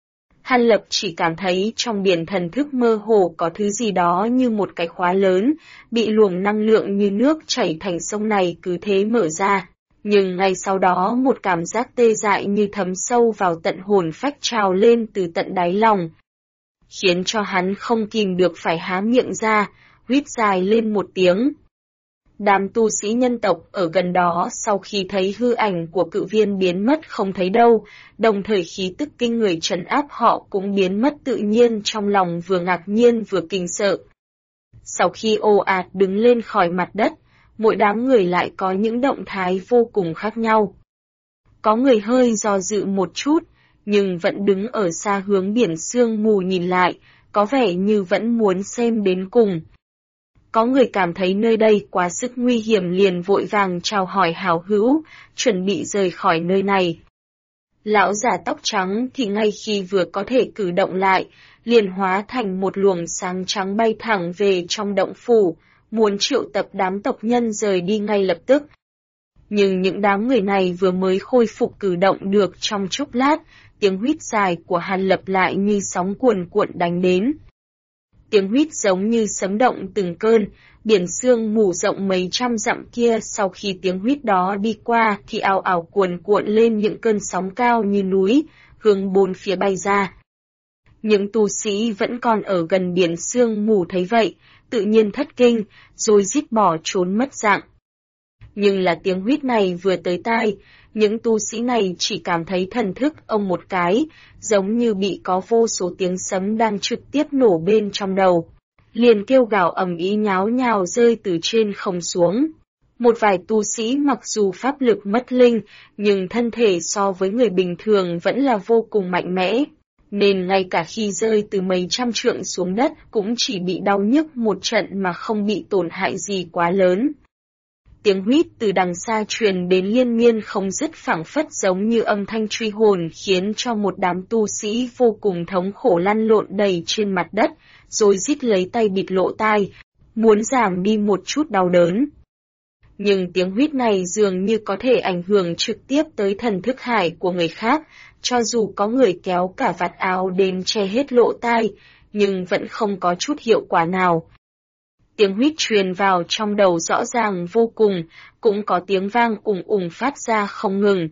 Hàn Lập chỉ cảm thấy trong biển thần thức mơ hồ có thứ gì đó như một cái khóa lớn, bị luồng năng lượng như nước chảy thành sông này cứ thế mở ra. Nhưng ngay sau đó một cảm giác tê dại như thấm sâu vào tận hồn phách trào lên từ tận đáy lòng, khiến cho hắn không kìm được phải há miệng ra, huýt dài lên một tiếng. Đám tu sĩ nhân tộc ở gần đó sau khi thấy hư ảnh của cự viên biến mất không thấy đâu, đồng thời khí tức kinh người trấn áp họ cũng biến mất tự nhiên, trong lòng vừa ngạc nhiên vừa kinh sợ. Sau khi ồ ạt đứng lên khỏi mặt đất, mỗi đám người lại có những động thái vô cùng khác nhau. Có người hơi do dự một chút, nhưng vẫn đứng ở xa hướng biển sương mù nhìn lại, có vẻ như vẫn muốn xem đến cùng. Có người cảm thấy nơi đây quá sức nguy hiểm liền vội vàng chào hỏi hảo hữu, chuẩn bị rời khỏi nơi này. Lão già tóc trắng thì ngay khi vừa có thể cử động lại, liền hóa thành một luồng sáng trắng bay thẳng về trong động phủ, muốn triệu tập đám tộc nhân rời đi ngay lập tức. Nhưng những đám người này vừa mới khôi phục cử động được trong chốc lát, tiếng huýt dài của Hàn Lập lại như sóng cuồn cuộn đánh đến. Tiếng huýt giống như sấm động từng cơn, biển sương mù rộng mấy trăm dặm kia sau khi tiếng huýt đó đi qua thì ào ào cuồn cuộn lên những cơn sóng cao như núi, hướng bốn phía bay ra. Những tu sĩ vẫn còn ở gần biển sương mù thấy vậy, tự nhiên thất kinh, rồi rít bỏ trốn mất dạng. Nhưng là tiếng huýt này vừa tới tai, những tu sĩ này chỉ cảm thấy thần thức ông một cái, giống như bị có vô số tiếng sấm đang trực tiếp nổ bên trong đầu. Liền kêu gào ầm ĩ nháo nhào rơi từ trên không xuống. Một vài tu sĩ mặc dù pháp lực mất linh, nhưng thân thể so với người bình thường vẫn là vô cùng mạnh mẽ, nên ngay cả khi rơi từ mấy trăm trượng xuống đất cũng chỉ bị đau nhức một trận mà không bị tổn hại gì quá lớn. Tiếng huýt từ đằng xa truyền đến liên miên không dứt, phảng phất giống như âm thanh truy hồn, khiến cho một đám tu sĩ vô cùng thống khổ lăn lộn đầy trên mặt đất, rồi rít lấy tay bịt lỗ tai, muốn giảm đi một chút đau đớn. Nhưng tiếng huýt này dường như có thể ảnh hưởng trực tiếp tới thần thức hải của người khác, cho dù có người kéo cả vạt áo đến che hết lỗ tai, nhưng vẫn không có chút hiệu quả nào. Tiếng huýt truyền vào trong đầu rõ ràng vô cùng, cũng có tiếng vang ùng ùng phát ra không ngừng.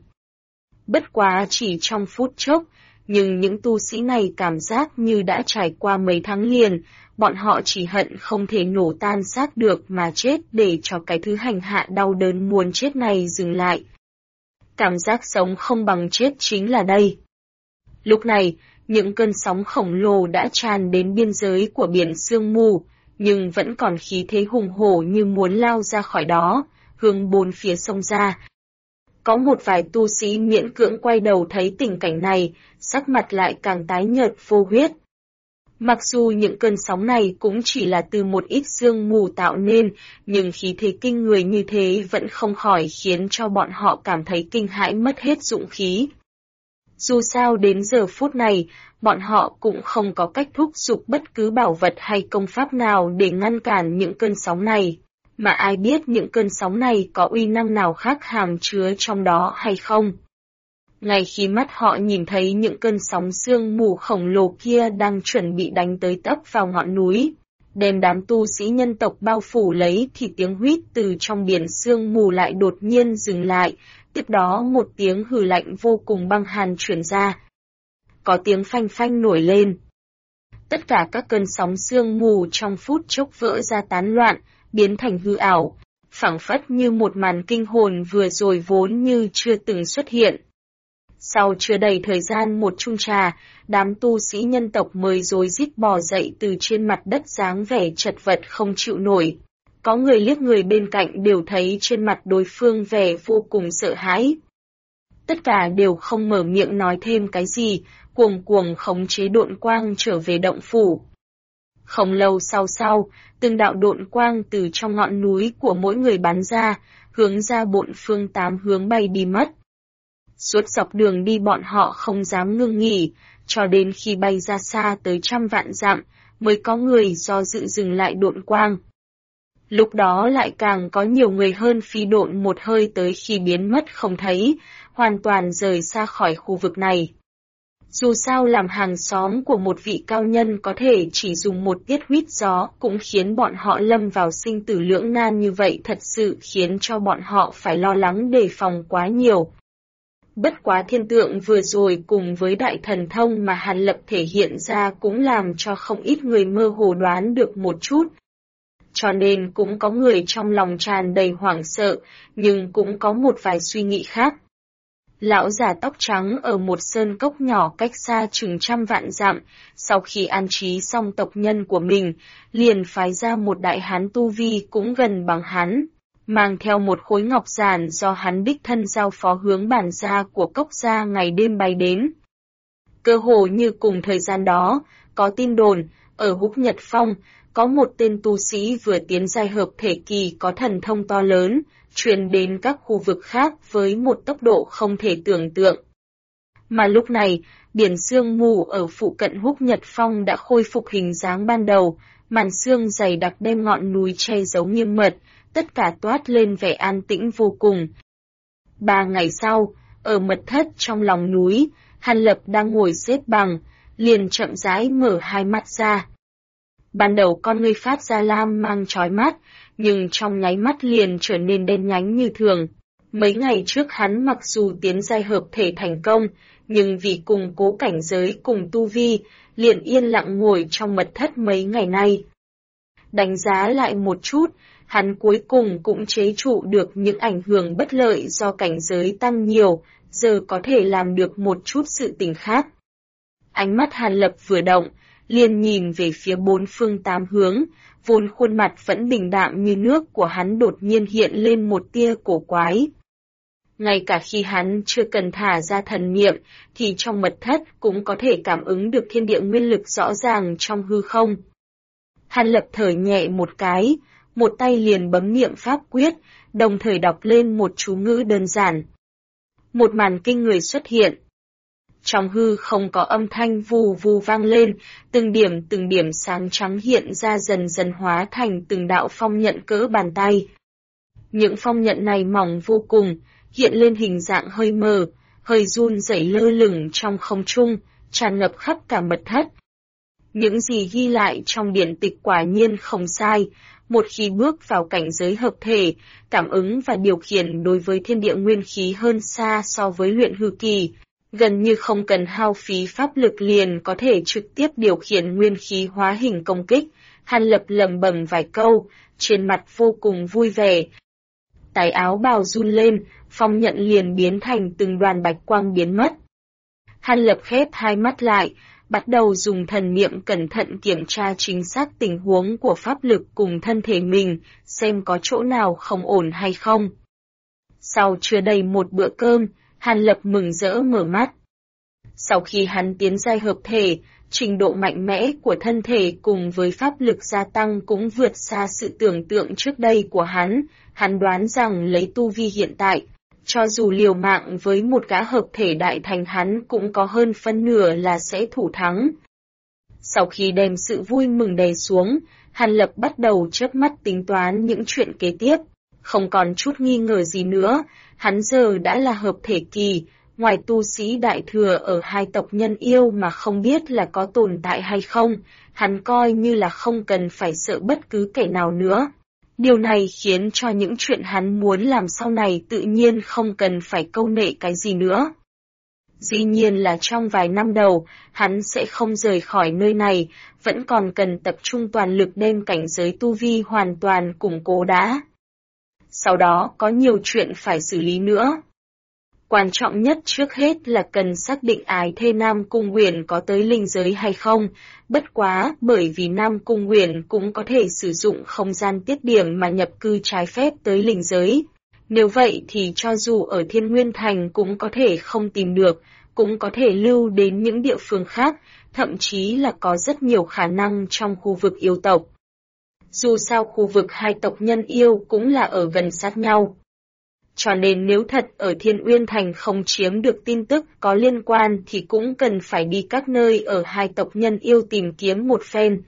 Bất quá chỉ trong phút chốc, nhưng những tu sĩ này cảm giác như đã trải qua mấy tháng liền, bọn họ chỉ hận không thể nổ tan xác được mà chết để cho cái thứ hành hạ đau đớn muốn chết này dừng lại. Cảm giác sống không bằng chết chính là đây. Lúc này, những cơn sóng khổng lồ đã tràn đến biên giới của biển sương mù, nhưng vẫn còn khí thế hùng hổ như muốn lao ra khỏi đó, hướng bốn phía sông ra. Có một vài tu sĩ miễn cưỡng quay đầu thấy tình cảnh này, sắc mặt lại càng tái nhợt vô huyết. Mặc dù những cơn sóng này cũng chỉ là từ một ít sương mù tạo nên, nhưng khí thế kinh người như thế vẫn không khỏi khiến cho bọn họ cảm thấy kinh hãi mất hết dũng khí. Dù sao đến giờ phút này, bọn họ cũng không có cách thúc giục bất cứ bảo vật hay công pháp nào để ngăn cản những cơn sóng này. Mà ai biết những cơn sóng này có uy năng nào khác hàm chứa trong đó hay không? Ngay khi mắt họ nhìn thấy những cơn sóng sương mù khổng lồ kia đang chuẩn bị đánh tới tấp vào ngọn núi, đem đám tu sĩ nhân tộc bao phủ lấy, thì tiếng huýt từ trong biển sương mù lại đột nhiên dừng lại, tiếp đó một tiếng hừ lạnh vô cùng băng hàn truyền ra. Có tiếng phanh phanh nổi lên. Tất cả các cơn sóng sương mù trong phút chốc vỡ ra tán loạn, biến thành hư ảo, phảng phất như một màn kinh hồn vừa rồi vốn như chưa từng xuất hiện. Sau chưa đầy thời gian một chung trà, đám tu sĩ nhân tộc mới rối rít bò dậy từ trên mặt đất dáng vẻ chật vật không chịu nổi. Có người liếc người bên cạnh đều thấy trên mặt đối phương vẻ vô cùng sợ hãi. Tất cả đều không mở miệng nói thêm cái gì, cuồng cuồng khống chế độn quang trở về động phủ. Không lâu sau, từng đạo độn quang từ trong ngọn núi của mỗi người bắn ra, hướng ra bốn phương tám hướng bay đi mất. Suốt dọc đường đi bọn họ không dám ngưng nghỉ, cho đến khi bay ra xa tới trăm vạn dặm, mới có người do dự dừng lại độn quang. Lúc đó lại càng có nhiều người hơn phi độn một hơi tới khi biến mất không thấy, hoàn toàn rời xa khỏi khu vực này. Dù sao làm hàng xóm của một vị cao nhân có thể chỉ dùng một tiết huýt gió cũng khiến bọn họ lâm vào sinh tử lưỡng nan như vậy, thật sự khiến cho bọn họ phải lo lắng đề phòng quá nhiều. Bất quá thiên tượng vừa rồi cùng với đại thần thông mà Hàn Lập thể hiện ra cũng làm cho không ít người mơ hồ đoán được một chút. Cho nên cũng có người trong lòng tràn đầy hoảng sợ, nhưng cũng có một vài suy nghĩ khác. Lão già tóc trắng ở một sơn cốc nhỏ cách xa chừng trăm vạn dặm, sau khi an trí xong tộc nhân của mình, liền phái ra một đại hán tu vi cũng gần bằng hắn, mang theo một khối ngọc giản do hắn đích thân giao phó hướng bản gia của cốc gia ngày đêm bay đến. Cơ hồ như cùng thời gian đó, có tin đồn, ở Húc Nhật Phong, có một tên tu sĩ vừa tiến giai hợp thể kỳ có thần thông to lớn, truyền đến các khu vực khác với một tốc độ không thể tưởng tượng. Mà lúc này, biển sương mù ở phụ cận Húc Nhật Phong đã khôi phục hình dáng ban đầu, màn sương dày đặc đem ngọn núi che giấu nghiêm mật, tất cả toát lên vẻ an tĩnh vô cùng. 3 ngày sau, ở mật thất trong lòng núi, Hàn Lập đang ngồi xếp bằng, liền chậm rãi mở hai mắt ra. Ban đầu con ngươi phát ra lam mang chói mắt, nhưng trong nháy mắt liền trở nên đen nhánh như thường. Mấy ngày trước hắn mặc dù tiến giai hợp thể thành công, nhưng vì củng cố cảnh giới cùng tu vi, liền yên lặng ngồi trong mật thất mấy ngày nay. Đánh giá lại một chút, hắn cuối cùng cũng chế trụ được những ảnh hưởng bất lợi do cảnh giới tăng nhiều, giờ có thể làm được một chút sự tình khác. Ánh mắt Hàn Lập vừa động, liền nhìn về phía bốn phương tám hướng, vốn khuôn mặt vẫn bình đạm như nước của hắn đột nhiên hiện lên một tia cổ quái. Ngay cả khi hắn chưa cần thả ra thần niệm, thì trong mật thất cũng có thể cảm ứng được thiên địa nguyên lực rõ ràng trong hư không. Hàn Lập thở nhẹ một cái, một tay liền bấm niệm pháp quyết, đồng thời đọc lên một chú ngữ đơn giản. Một màn kinh người xuất hiện. Trong hư không có âm thanh vù vù vang lên, từng điểm sáng trắng hiện ra dần dần hóa thành từng đạo phong nhận cỡ bàn tay. Những phong nhận này mỏng vô cùng, hiện lên hình dạng hơi mờ, hơi run rẩy lơ lửng trong không trung, tràn ngập khắp cả mật thất. Những gì ghi lại trong điển tịch quả nhiên không sai, một khi bước vào cảnh giới hợp thể, cảm ứng và điều khiển đối với thiên địa nguyên khí hơn xa so với luyện hư kỳ. Gần như không cần hao phí pháp lực liền có thể trực tiếp điều khiển nguyên khí hóa hình công kích. Hàn Lập lẩm bẩm vài câu, trên mặt vô cùng vui vẻ. Tay áo bào run lên, phong nhận liền biến thành từng đoàn bạch quang biến mất. Hàn Lập khép hai mắt lại, bắt đầu dùng thần niệm cẩn thận kiểm tra chính xác tình huống của pháp lực cùng thân thể mình, xem có chỗ nào không ổn hay không. Sau chưa đầy một bữa cơm, Hàn Lập mừng rỡ mở mắt. Sau khi hắn tiến giai hợp thể, trình độ mạnh mẽ của thân thể cùng với pháp lực gia tăng cũng vượt xa sự tưởng tượng trước đây của hắn. Hắn đoán rằng lấy tu vi hiện tại, cho dù liều mạng với một gã hợp thể đại thành hắn cũng có hơn phân nửa là sẽ thủ thắng. Sau khi đem sự vui mừng đè xuống, Hàn Lập bắt đầu chớp mắt tính toán những chuyện kế tiếp. Không còn chút nghi ngờ gì nữa, hắn giờ đã là hợp thể kỳ, ngoài tu sĩ đại thừa ở hai tộc nhân yêu mà không biết là có tồn tại hay không, hắn coi như là không cần phải sợ bất cứ kẻ nào nữa. Điều này khiến cho những chuyện hắn muốn làm sau này tự nhiên không cần phải câu nệ cái gì nữa. Dĩ nhiên là trong vài năm đầu, hắn sẽ không rời khỏi nơi này, vẫn còn cần tập trung toàn lực đem cảnh giới tu vi hoàn toàn củng cố đã. Sau đó có nhiều chuyện phải xử lý nữa. Quan trọng nhất trước hết là cần xác định ái thê Nam Cung Uyển có tới linh giới hay không, bất quá bởi vì Nam Cung Uyển cũng có thể sử dụng không gian tiết điểm mà nhập cư trái phép tới linh giới. Nếu vậy thì cho dù ở Thiên Nguyên Thành cũng có thể không tìm được, cũng có thể lưu đến những địa phương khác, thậm chí là có rất nhiều khả năng trong khu vực yêu tộc. Dù sao khu vực hai tộc nhân yêu cũng là ở gần sát nhau. Cho nên nếu thật ở Thiên Uyên Thành không chiếm được tin tức có liên quan thì cũng cần phải đi các nơi ở hai tộc nhân yêu tìm kiếm một phen.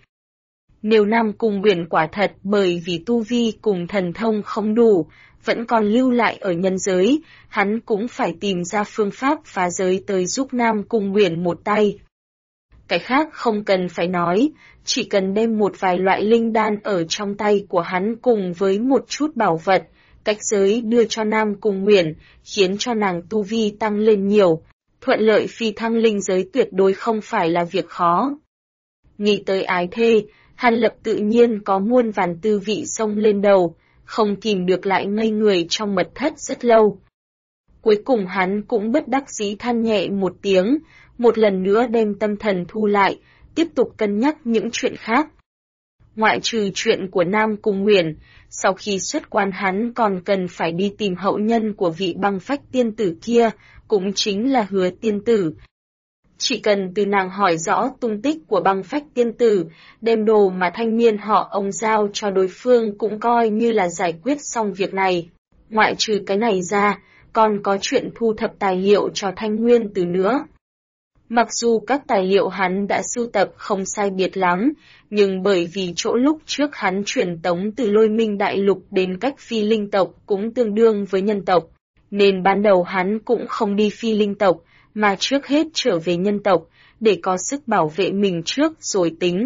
Nếu Nam Cung Uyển quả thật bởi vì tu vi cùng thần thông không đủ, vẫn còn lưu lại ở nhân giới, hắn cũng phải tìm ra phương pháp phá giới tới giúp Nam Cung Uyển một tay. Cái khác không cần phải nói, chỉ cần đem một vài loại linh đan ở trong tay của hắn cùng với một chút bảo vật, cách giới đưa cho Nam Cung Uyển, khiến cho nàng tu vi tăng lên nhiều, thuận lợi phi thăng linh giới tuyệt đối không phải là việc khó. Nghĩ tới ái thê, Hàn Lập tự nhiên có muôn vàn tư vị xông lên đầu, không kìm được lại ngây người trong mật thất rất lâu. Cuối cùng hắn cũng bất đắc dĩ than nhẹ một tiếng, một lần nữa đem tâm thần thu lại, tiếp tục cân nhắc những chuyện khác. Ngoại trừ chuyện của Nam Cung Uyển, sau khi xuất quan hắn còn cần phải đi tìm hậu nhân của vị băng phách tiên tử kia, cũng chính là Hứa tiên tử. Chỉ cần từ nàng hỏi rõ tung tích của băng phách tiên tử, đem đồ mà thanh niên họ ông giao cho đối phương cũng coi như là giải quyết xong việc này. Ngoại trừ cái này ra, còn có chuyện thu thập tài liệu cho Thanh Nguyên Tử nữa. Mặc dù các tài liệu hắn đã sưu tập không sai biệt lắm, nhưng bởi vì chỗ lúc trước hắn truyền tống từ Lôi Minh Đại Lục đến cách phi linh tộc cũng tương đương với nhân tộc, nên ban đầu hắn cũng không đi phi linh tộc, mà trước hết trở về nhân tộc, để có sức bảo vệ mình trước rồi tính.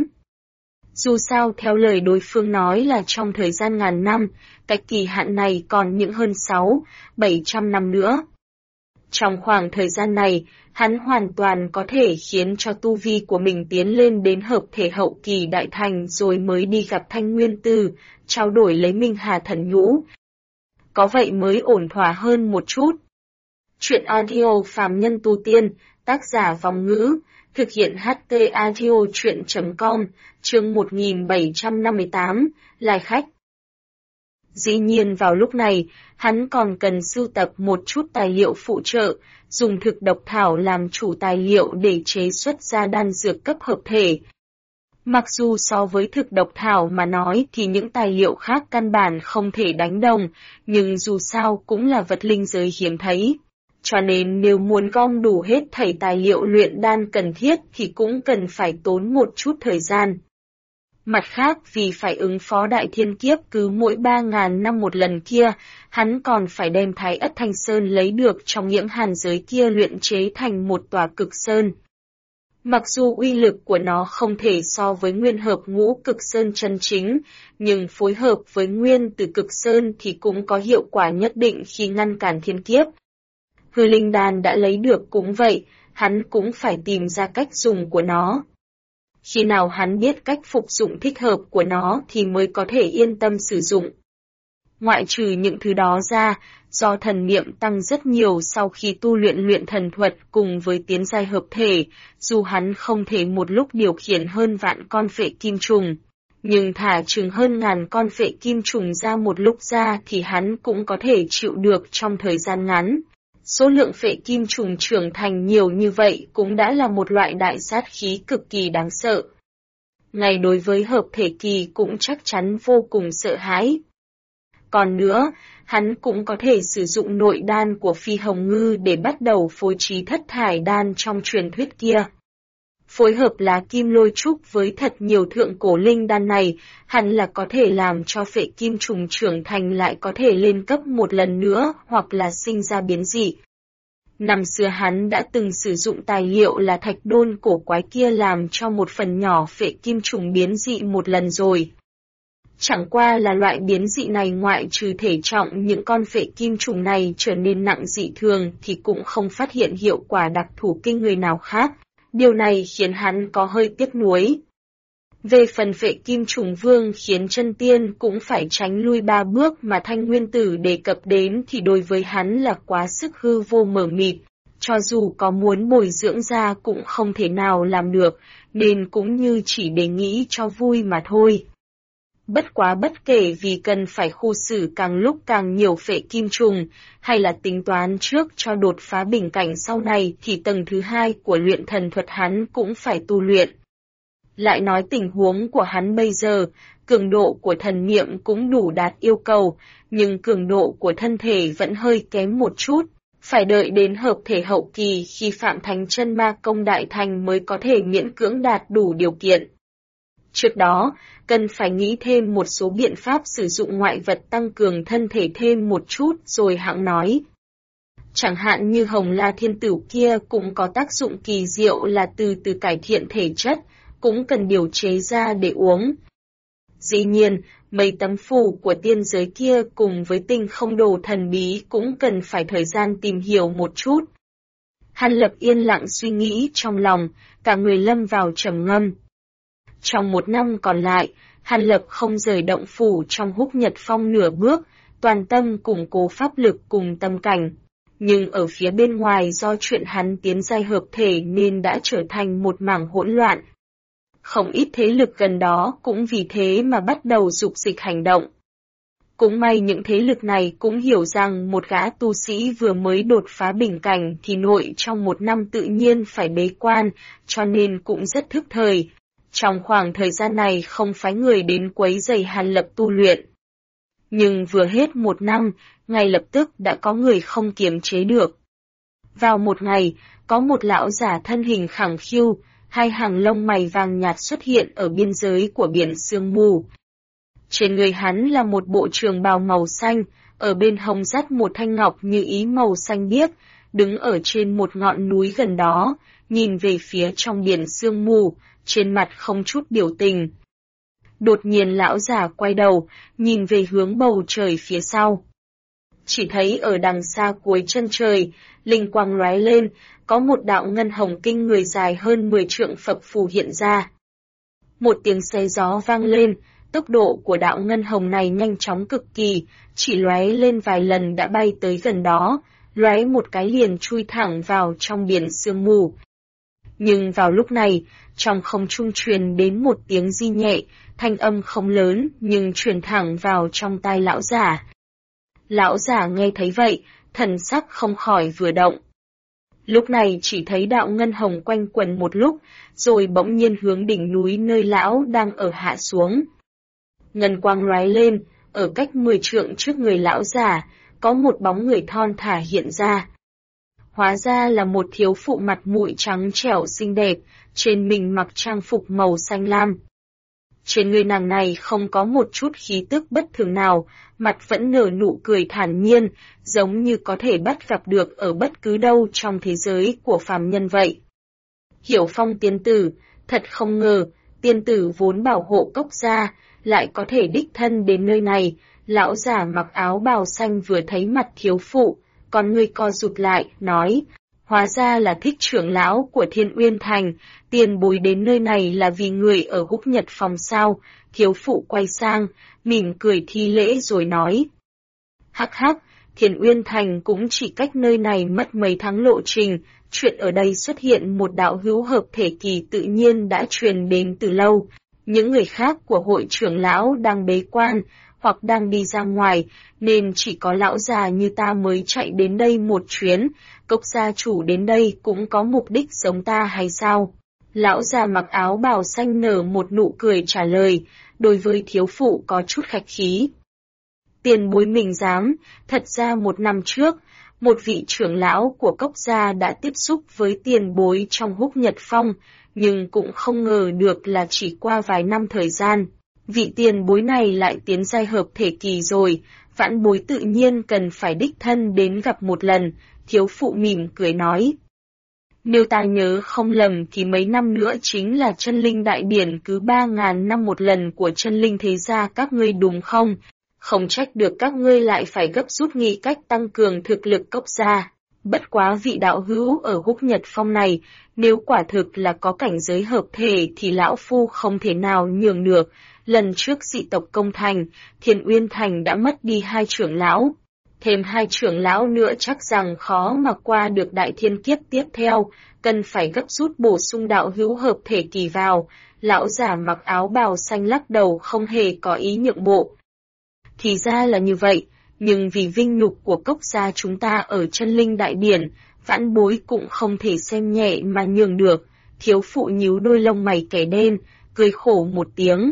Dù sao theo lời đối phương nói là trong thời gian ngàn năm, cách kỳ hạn này còn những hơn 600-700 năm nữa. Trong khoảng thời gian này, hắn hoàn toàn có thể khiến cho tu vi của mình tiến lên đến hợp thể hậu kỳ đại thành rồi mới đi gặp Thanh Nguyên Tử, trao đổi lấy Minh Hà Thần Nhũ. Có vậy mới ổn thỏa hơn một chút. Chuyện audio phàm nhân tu tiên, tác giả Vong Ngữ, thực hiện HT audio chuyện.com, chương 1758, Lai khách. Dĩ nhiên vào lúc này, hắn còn cần sưu tập một chút tài liệu phụ trợ, dùng thực độc thảo làm chủ tài liệu để chế xuất ra đan dược cấp hợp thể. Mặc dù so với thực độc thảo mà nói thì những tài liệu khác căn bản không thể đánh đồng, nhưng dù sao cũng là vật linh giới hiếm thấy. Cho nên nếu muốn gom đủ hết thảy tài liệu luyện đan cần thiết thì cũng cần phải tốn một chút thời gian. Mặt khác vì phải ứng phó đại thiên kiếp cứ mỗi 3.000 năm một lần kia, hắn còn phải đem Thái Ất Thanh Sơn lấy được trong những hàn giới kia luyện chế thành một tòa cực sơn. Mặc dù uy lực của nó không thể so với nguyên hợp ngũ cực sơn chân chính, nhưng phối hợp với nguyên từ cực sơn thì cũng có hiệu quả nhất định khi ngăn cản thiên kiếp. Hư linh đan đã lấy được cũng vậy, hắn cũng phải tìm ra cách dùng của nó. Khi nào hắn biết cách phục dụng thích hợp của nó thì mới có thể yên tâm sử dụng. Ngoại trừ những thứ đó ra, do thần niệm tăng rất nhiều sau khi tu luyện thần thuật cùng với tiến giai hợp thể, dù hắn không thể một lúc điều khiển hơn vạn con phệ kim trùng, nhưng thả chừng hơn ngàn con phệ kim trùng ra một lúc ra thì hắn cũng có thể chịu được trong thời gian ngắn. Số lượng phệ kim trùng trưởng thành nhiều như vậy cũng đã là một loại đại sát khí cực kỳ đáng sợ. Ngay đối với hợp thể kỳ cũng chắc chắn vô cùng sợ hãi. Còn nữa, hắn cũng có thể sử dụng nội đan của Phi Hồng Ngư để bắt đầu phối trí thất thải đan trong truyền thuyết kia. Phối hợp lá kim lôi trúc với thật nhiều thượng cổ linh đan này, hẳn là có thể làm cho phệ kim trùng trưởng thành lại có thể lên cấp một lần nữa hoặc là sinh ra biến dị. Năm xưa hắn đã từng sử dụng tài liệu là thạch đôn cổ quái kia làm cho một phần nhỏ phệ kim trùng biến dị một lần rồi. Chẳng qua là loại biến dị này ngoại trừ thể trọng những con phệ kim trùng này trở nên nặng dị thường thì cũng không phát hiện hiệu quả đặc thù kinh người nào khác. Điều này khiến hắn có hơi tiếc nuối. Về phần phệ kim trùng vương khiến chân tiên cũng phải tránh lui 3 bước mà Thanh Nguyên Tử đề cập đến thì đối với hắn là quá sức hư vô mờ mịt, cho dù có muốn bồi dưỡng ra cũng không thể nào làm được, nên cũng như chỉ để nghĩ cho vui mà thôi. Bất quá bất kể vì cần phải khu xử càng lúc càng nhiều phệ kim trùng, hay là tính toán trước cho đột phá bình cảnh sau này thì tầng thứ 2 của luyện thần thuật hắn cũng phải tu luyện. Lại nói tình huống của hắn bây giờ, cường độ của thần niệm cũng đủ đạt yêu cầu, nhưng cường độ của thân thể vẫn hơi kém một chút, phải đợi đến hợp thể hậu kỳ khi Phạm Thánh Chân Ma Công đại thành mới có thể miễn cưỡng đạt đủ điều kiện. Trước đó, cần phải nghĩ thêm một số biện pháp sử dụng ngoại vật tăng cường thân thể thêm một chút rồi hẵng nói. Chẳng hạn như hồng la thiên tử kia cũng có tác dụng kỳ diệu là từ từ cải thiện thể chất, cũng cần điều chế ra để uống. Dĩ nhiên, mấy tấm phù của tiên giới kia cùng với tinh không đồ thần bí cũng cần phải thời gian tìm hiểu một chút. Hàn Lập yên lặng suy nghĩ trong lòng, cả người lâm vào trầm ngâm. Trong 1 năm còn lại, Hàn Lập không rời động phủ trong Húc Nhật Phong nửa bước, toàn tâm củng cố pháp lực cùng tâm cảnh. Nhưng ở phía bên ngoài do chuyện hắn tiến giai hợp thể nên đã trở thành một mảng hỗn loạn. Không ít thế lực gần đó cũng vì thế mà bắt đầu dục dịch hành động. Cũng may những thế lực này cũng hiểu rằng một gã tu sĩ vừa mới đột phá bình cảnh thì nội trong 1 năm tự nhiên phải bế quan, cho nên cũng rất thức thời. Trong khoảng thời gian này không phái người đến quấy rầy Hàn Lập tu luyện. Nhưng vừa hết 1 năm, ngay lập tức đã có người không kiềm chế được. Vào một ngày, có một lão giả thân hình khẳng khiu, 2 hàng lông mày vàng nhạt xuất hiện ở biên giới của biển sương mù. Trên người hắn là một bộ trường bào màu xanh, ở bên hông dắt một thanh ngọc như ý màu xanh biếc, đứng ở trên một ngọn núi gần đó, nhìn về phía trong biển sương mù, trên mặt không chút biểu tình. Đột nhiên lão giả quay đầu, nhìn về hướng bầu trời phía sau. Chỉ thấy ở đằng xa cuối chân trời, linh quang lóe lên, có một đạo ngân hồng kinh người dài hơn 10 trượng phập phù hiện ra. Một tiếng xé gió vang lên, tốc độ của đạo ngân hồng này nhanh chóng cực kỳ, chỉ lóe lên vài lần đã bay tới gần đó, lóe một cái liền chui thẳng vào trong biển sương mù. Nhưng vào lúc này, trong không trung truyền đến một tiếng di nhẹ, thanh âm không lớn nhưng truyền thẳng vào trong tai lão giả. Lão giả nghe thấy vậy, thần sắc không khỏi vừa động. Lúc này chỉ thấy đạo ngân hồng quanh quẩn một lúc, rồi bỗng nhiên hướng đỉnh núi nơi lão đang ở hạ xuống. Ngân quang lóe lên, ở cách 10 trượng trước người lão giả, có một bóng người thon thả hiện ra. Hóa ra là một thiếu phụ mặt mũi trắng trẻo xinh đẹp, trên mình mặc trang phục màu xanh lam. Trên người nàng này không có một chút khí tức bất thường nào, mặt vẫn nở nụ cười thản nhiên, giống như có thể bắt gặp được ở bất cứ đâu trong thế giới của phàm nhân vậy. Hiểu Phong tiên tử, thật không ngờ, tiên tử vốn bảo hộ cốc gia, lại có thể đích thân đến nơi này. Lão giả mặc áo bào xanh vừa thấy mặt thiếu phụ, con ngươi co rụt lại, nói, hóa ra là Thích trưởng lão của Thiên Uyên Thành, tiền bối đến nơi này là vì người ở Húc Nhật Phòng sao? Thiếu phụ quay sang, mỉm cười thi lễ rồi nói. Hắc hắc, Thiên Uyên Thành cũng chỉ cách nơi này mất mấy tháng lộ trình, chuyện ở đây xuất hiện một đạo hữu hợp thể kỳ tự nhiên đã truyền đến từ lâu. Những người khác của hội trưởng lão đang bế quan, hoặc đang đi ra ngoài, nên chỉ có lão già như ta mới chạy đến đây một chuyến, cốc gia chủ đến đây cũng có mục đích giống ta hay sao? Lão già mặc áo bào xanh nở một nụ cười trả lời, đối với thiếu phụ có chút khách khí. Tiền bối mình dám, thật ra 1 năm trước, một vị trưởng lão của Cốc gia đã tiếp xúc với tiền bối trong Húc Nhật Phong, nhưng cũng không ngờ được là chỉ qua vài năm thời gian, vị tiền bối này lại tiến giai hợp thể kỳ rồi, vãn bối tự nhiên cần phải đích thân đến gặp một lần, thiếu phụ mỉm cười nói. Nếu ta nhớ không lầm thì mấy năm nữa chính là chân linh đại điển cứ 3.000 năm một lần của chân linh thế gia các ngươi đúng không? Không trách được các ngươi lại phải gấp rút nghĩ cách tăng cường thực lực Cốc gia. Bất quá vị đạo hữu ở Húc Nhật Phong này, nếu quả thực là có cảnh giới hợp thể thì lão phu không thể nào nhường được. Lần trước dị tộc công thành, Thiên Uyên Thành đã mất đi 2 trưởng lão. Thêm 2 trưởng lão nữa chắc rằng khó mà qua được đại thiên kiếp tiếp theo, cần phải gấp rút bổ sung đạo hữu hợp thể kỳ vào. Lão giả mặc áo bào xanh lắc đầu không hề có ý nhượng bộ. Thì ra là như vậy, nhưng vì vinh nhục của Cốc gia chúng ta ở chân linh đại điển, vãn bối cũng không thể xem nhẹ mà nhường được. Thiếu phụ nhíu đôi lông mày kẻ đen, cười khổ một tiếng.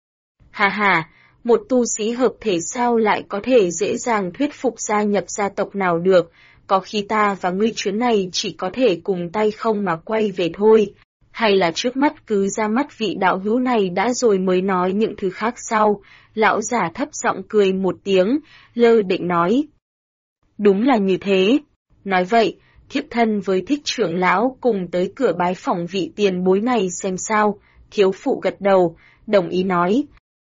Hà hà, một tu sĩ hợp thể sao lại có thể dễ dàng thuyết phục gia nhập gia tộc nào được, có khi ta và ngươi chuyến này chỉ có thể cùng tay không mà quay về thôi. Hay là trước mắt cứ ra mắt vị đạo hữu này đã rồi mới nói những thứ khác sau. Lão giả thấp giọng cười một tiếng, lơ định nói. Đúng là như thế. Nói vậy, thiếp thân với Thích trưởng lão cùng tới cửa bái phỏng vị tiền bối này xem sao. Thiếu phụ gật đầu, đồng ý nói.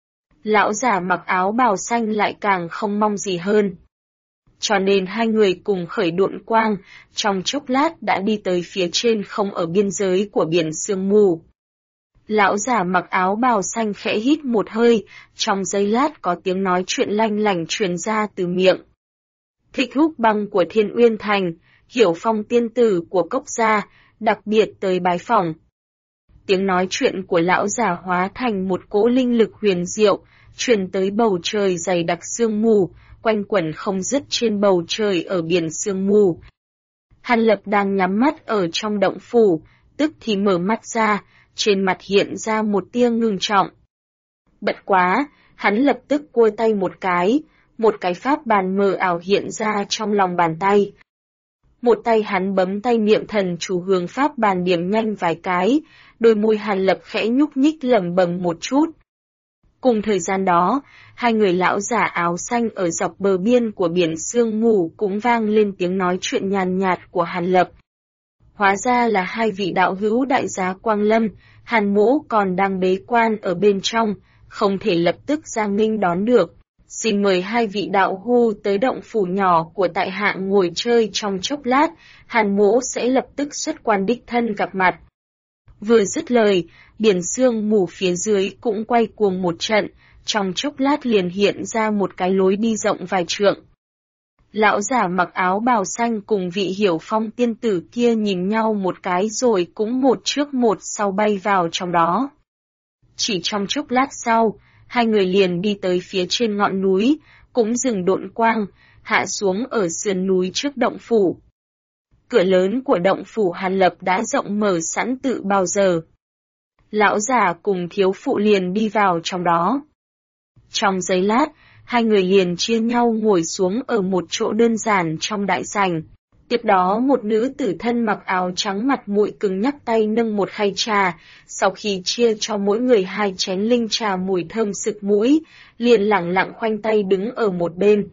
Lão giả mặc áo bào xanh lại càng không mong gì hơn. Cho nên hai người cùng khởi độn quang, trong chốc lát đã đi tới phía trên không ở biên giới của biển sương mù. Lão giả mặc áo bào xanh khẽ hít một hơi, trong giây lát có tiếng nói chuyện lanh lảnh truyền ra từ miệng. Thích Húc Băng của Thiên Uyên Thành, Hiểu Phong tiên tử của Cốc gia, đặc biệt tới bái phỏng. Tiếng nói chuyện của lão giả hóa thành một cỗ linh lực huyền diệu, truyền tới bầu trời dày đặc sương mù, quanh quẩn không dứt trên bầu trời ở biển sương mù. Hàn Lập đang nhắm mắt ở trong động phủ, tức thì mở mắt ra, trên mặt hiện ra một tia ngưng trọng. Bật quá, hắn lập tức cua tay một cái pháp bàn mờ ảo hiện ra trong lòng bàn tay. Một tay hắn bấm tay niệm thần chú hướng pháp bàn điểm nhanh vài cái, đôi môi Hàn Lập khẽ nhúc nhích lẩm bẩm một chút. Cùng thời gian đó, hai người lão giả áo xanh ở dọc bờ biên của biển sương mù cũng vang lên tiếng nói chuyện nhàn nhạt của Hàn Lập. Hóa ra là hai vị đạo hữu đại giá Quang Lâm, Hàn Mỗ còn đang bế quan ở bên trong, không thể lập tức ra nghênh đón được. Xin mời hai vị đạo hữu tới động phủ nhỏ của tại hạ ngồi chơi trong chốc lát, Hàn Mỗ sẽ lập tức xuất quan đích thân gặp mặt. Vừa dứt lời, biển sương mù phía dưới cũng quay cuồng một trận, trong chốc lát liền hiện ra một cái lối đi rộng vài trượng. Lão giả mặc áo bào xanh cùng vị Hiểu Phong tiên tử kia nhìn nhau một cái rồi cũng một trước một sau bay vào trong đó. Chỉ trong chốc lát sau, hai người liền đi tới phía trên ngọn núi, cũng dừng độn quang, hạ xuống ở sườn núi trước động phủ. Cửa lớn của động phủ Hàn Lập đã rộng mở sẵn từ bao giờ. Lão già cùng thiếu phụ liền đi vào trong đó. Trong giây lát, hai người liền chia nhau ngồi xuống ở một chỗ đơn giản trong đại sảnh. Tiếp đó một nữ tử thân mặc áo trắng mặt mũi cứng nhắc tay nâng một khay trà, sau khi chia cho mỗi người 2 chén linh trà mùi thơm sực mũi, liền lẳng lặng khoanh tay đứng ở một bên.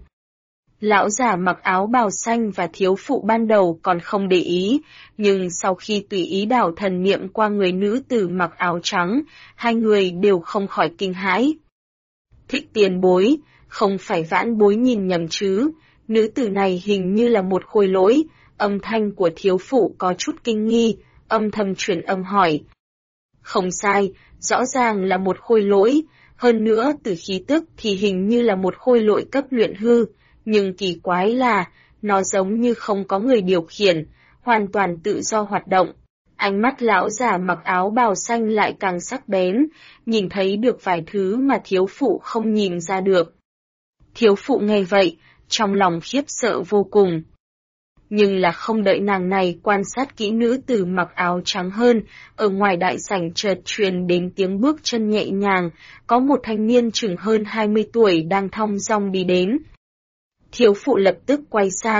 Lão già mặc áo bào xanh và thiếu phụ ban đầu còn không để ý, nhưng sau khi tùy ý đảo thần niệm qua người nữ tử mặc áo trắng, hai người đều không khỏi kinh hãi. Thích tiền bối, không phải vãn bối nhìn nhầm chứ, nữ tử này hình như là một khôi lỗi, âm thanh của thiếu phụ có chút kinh nghi, âm thầm truyền âm hỏi. Không sai, rõ ràng là một khôi lỗi, hơn nữa từ khí tức thì hình như là một khôi lỗi cấp luyện hư, nhưng kỳ quái là, nó giống như không có người điều khiển, hoàn toàn tự do hoạt động. Ánh mắt lão già mặc áo bào xanh lại càng sắc bén, nhìn thấy được vài thứ mà thiếu phụ không nhìn ra được. Thiếu phụ nghe vậy, trong lòng khiếp sợ vô cùng. Nhưng là không đợi nàng này quan sát kỹ nữ tử mặc áo trắng hơn, ở ngoài đại sảnh chợt truyền đến tiếng bước chân nhẹ nhàng, có một thanh niên chừng hơn 20 tuổi đang thong dong đi đến. Thiếu phụ lập tức quay sang,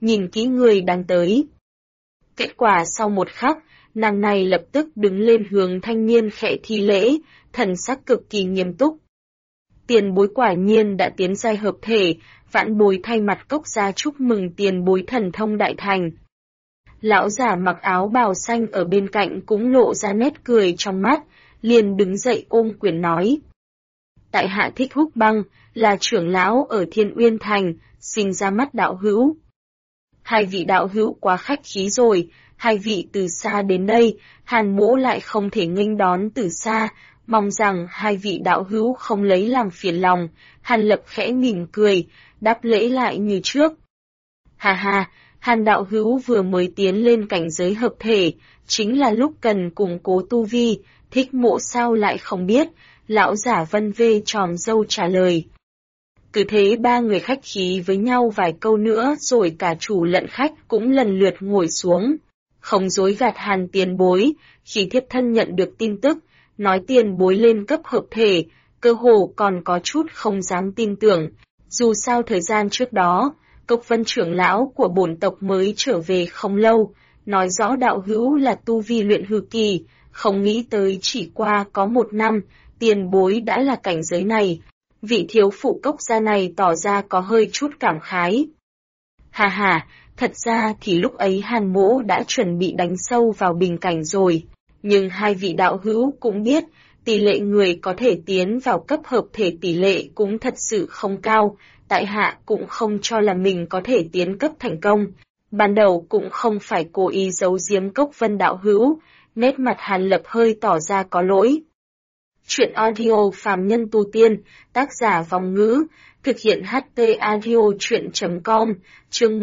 nhìn kỹ người đang tới. Kết quả sau một khắc, nàng này lập tức đứng lên hướng thanh niên khẽ thi lễ, thần sắc cực kỳ nghiêm túc. Tiền bối quả nhiên đã tiến giai hợp thể, vãn bối thay mặt Cốc gia chúc mừng tiền bối thần thông đại thành. Lão giả mặc áo bào xanh ở bên cạnh cũng lộ ra nét cười trong mắt, liền đứng dậy ôm quyền nói. Tại hạ Thích Húc Băng, là trưởng lão ở Thiên Uyên Thành, xin ra mắt đạo hữu. Hai vị đạo hữu quá khách khí rồi, hai vị từ xa đến đây, Hàn Mỗ lại không thể nghênh đón từ xa, mong rằng hai vị đạo hữu không lấy làm phiền lòng. Hàn Lập khẽ mỉm cười, đáp lễ lại như trước. Hà hà, Hàn đạo hữu vừa mới tiến lên cảnh giới hợp thể, chính là lúc cần củng cố tu vi, Thích Mỗ sao lại không biết, lão giả vân vê tròm râu trả lời. Cứ thế ba người khách khí với nhau vài câu nữa rồi cả chủ lẫn khách cũng lần lượt ngồi xuống. Không dối gạt Hàn tiền bối, khi thiếp thân nhận được tin tức, nói tiền bối lên cấp hợp thể, cơ hồ còn có chút không dám tin tưởng. Dù sao thời gian trước đó, Cốc Vân trưởng lão của bổn tộc mới trở về không lâu, nói rõ đạo hữu là tu vi luyện hư kỳ, không nghĩ tới chỉ qua có 1 năm, tiền bối đã là cảnh giới này. Vị thiếu phụ Cốc gia này tỏ ra có hơi chút cảm khái. Hà hà, thật ra thì lúc ấy Hàn Mỗ đã chuẩn bị đánh sâu vào bình cảnh rồi, nhưng hai vị đạo hữu cũng biết, tỷ lệ người có thể tiến vào cấp hợp thể tỷ lệ cũng thật sự không cao, tại hạ cũng không cho là mình có thể tiến cấp thành công. Ban đầu cũng không phải cố ý giấu giếm Cốc Vân đạo hữu, nét mặt Hàn Lập hơi tỏ ra có lỗi. Chuyện audio phàm nhân tu tiên, tác giả Vong Ngữ, thực hiện HT audio chuyện.com, chương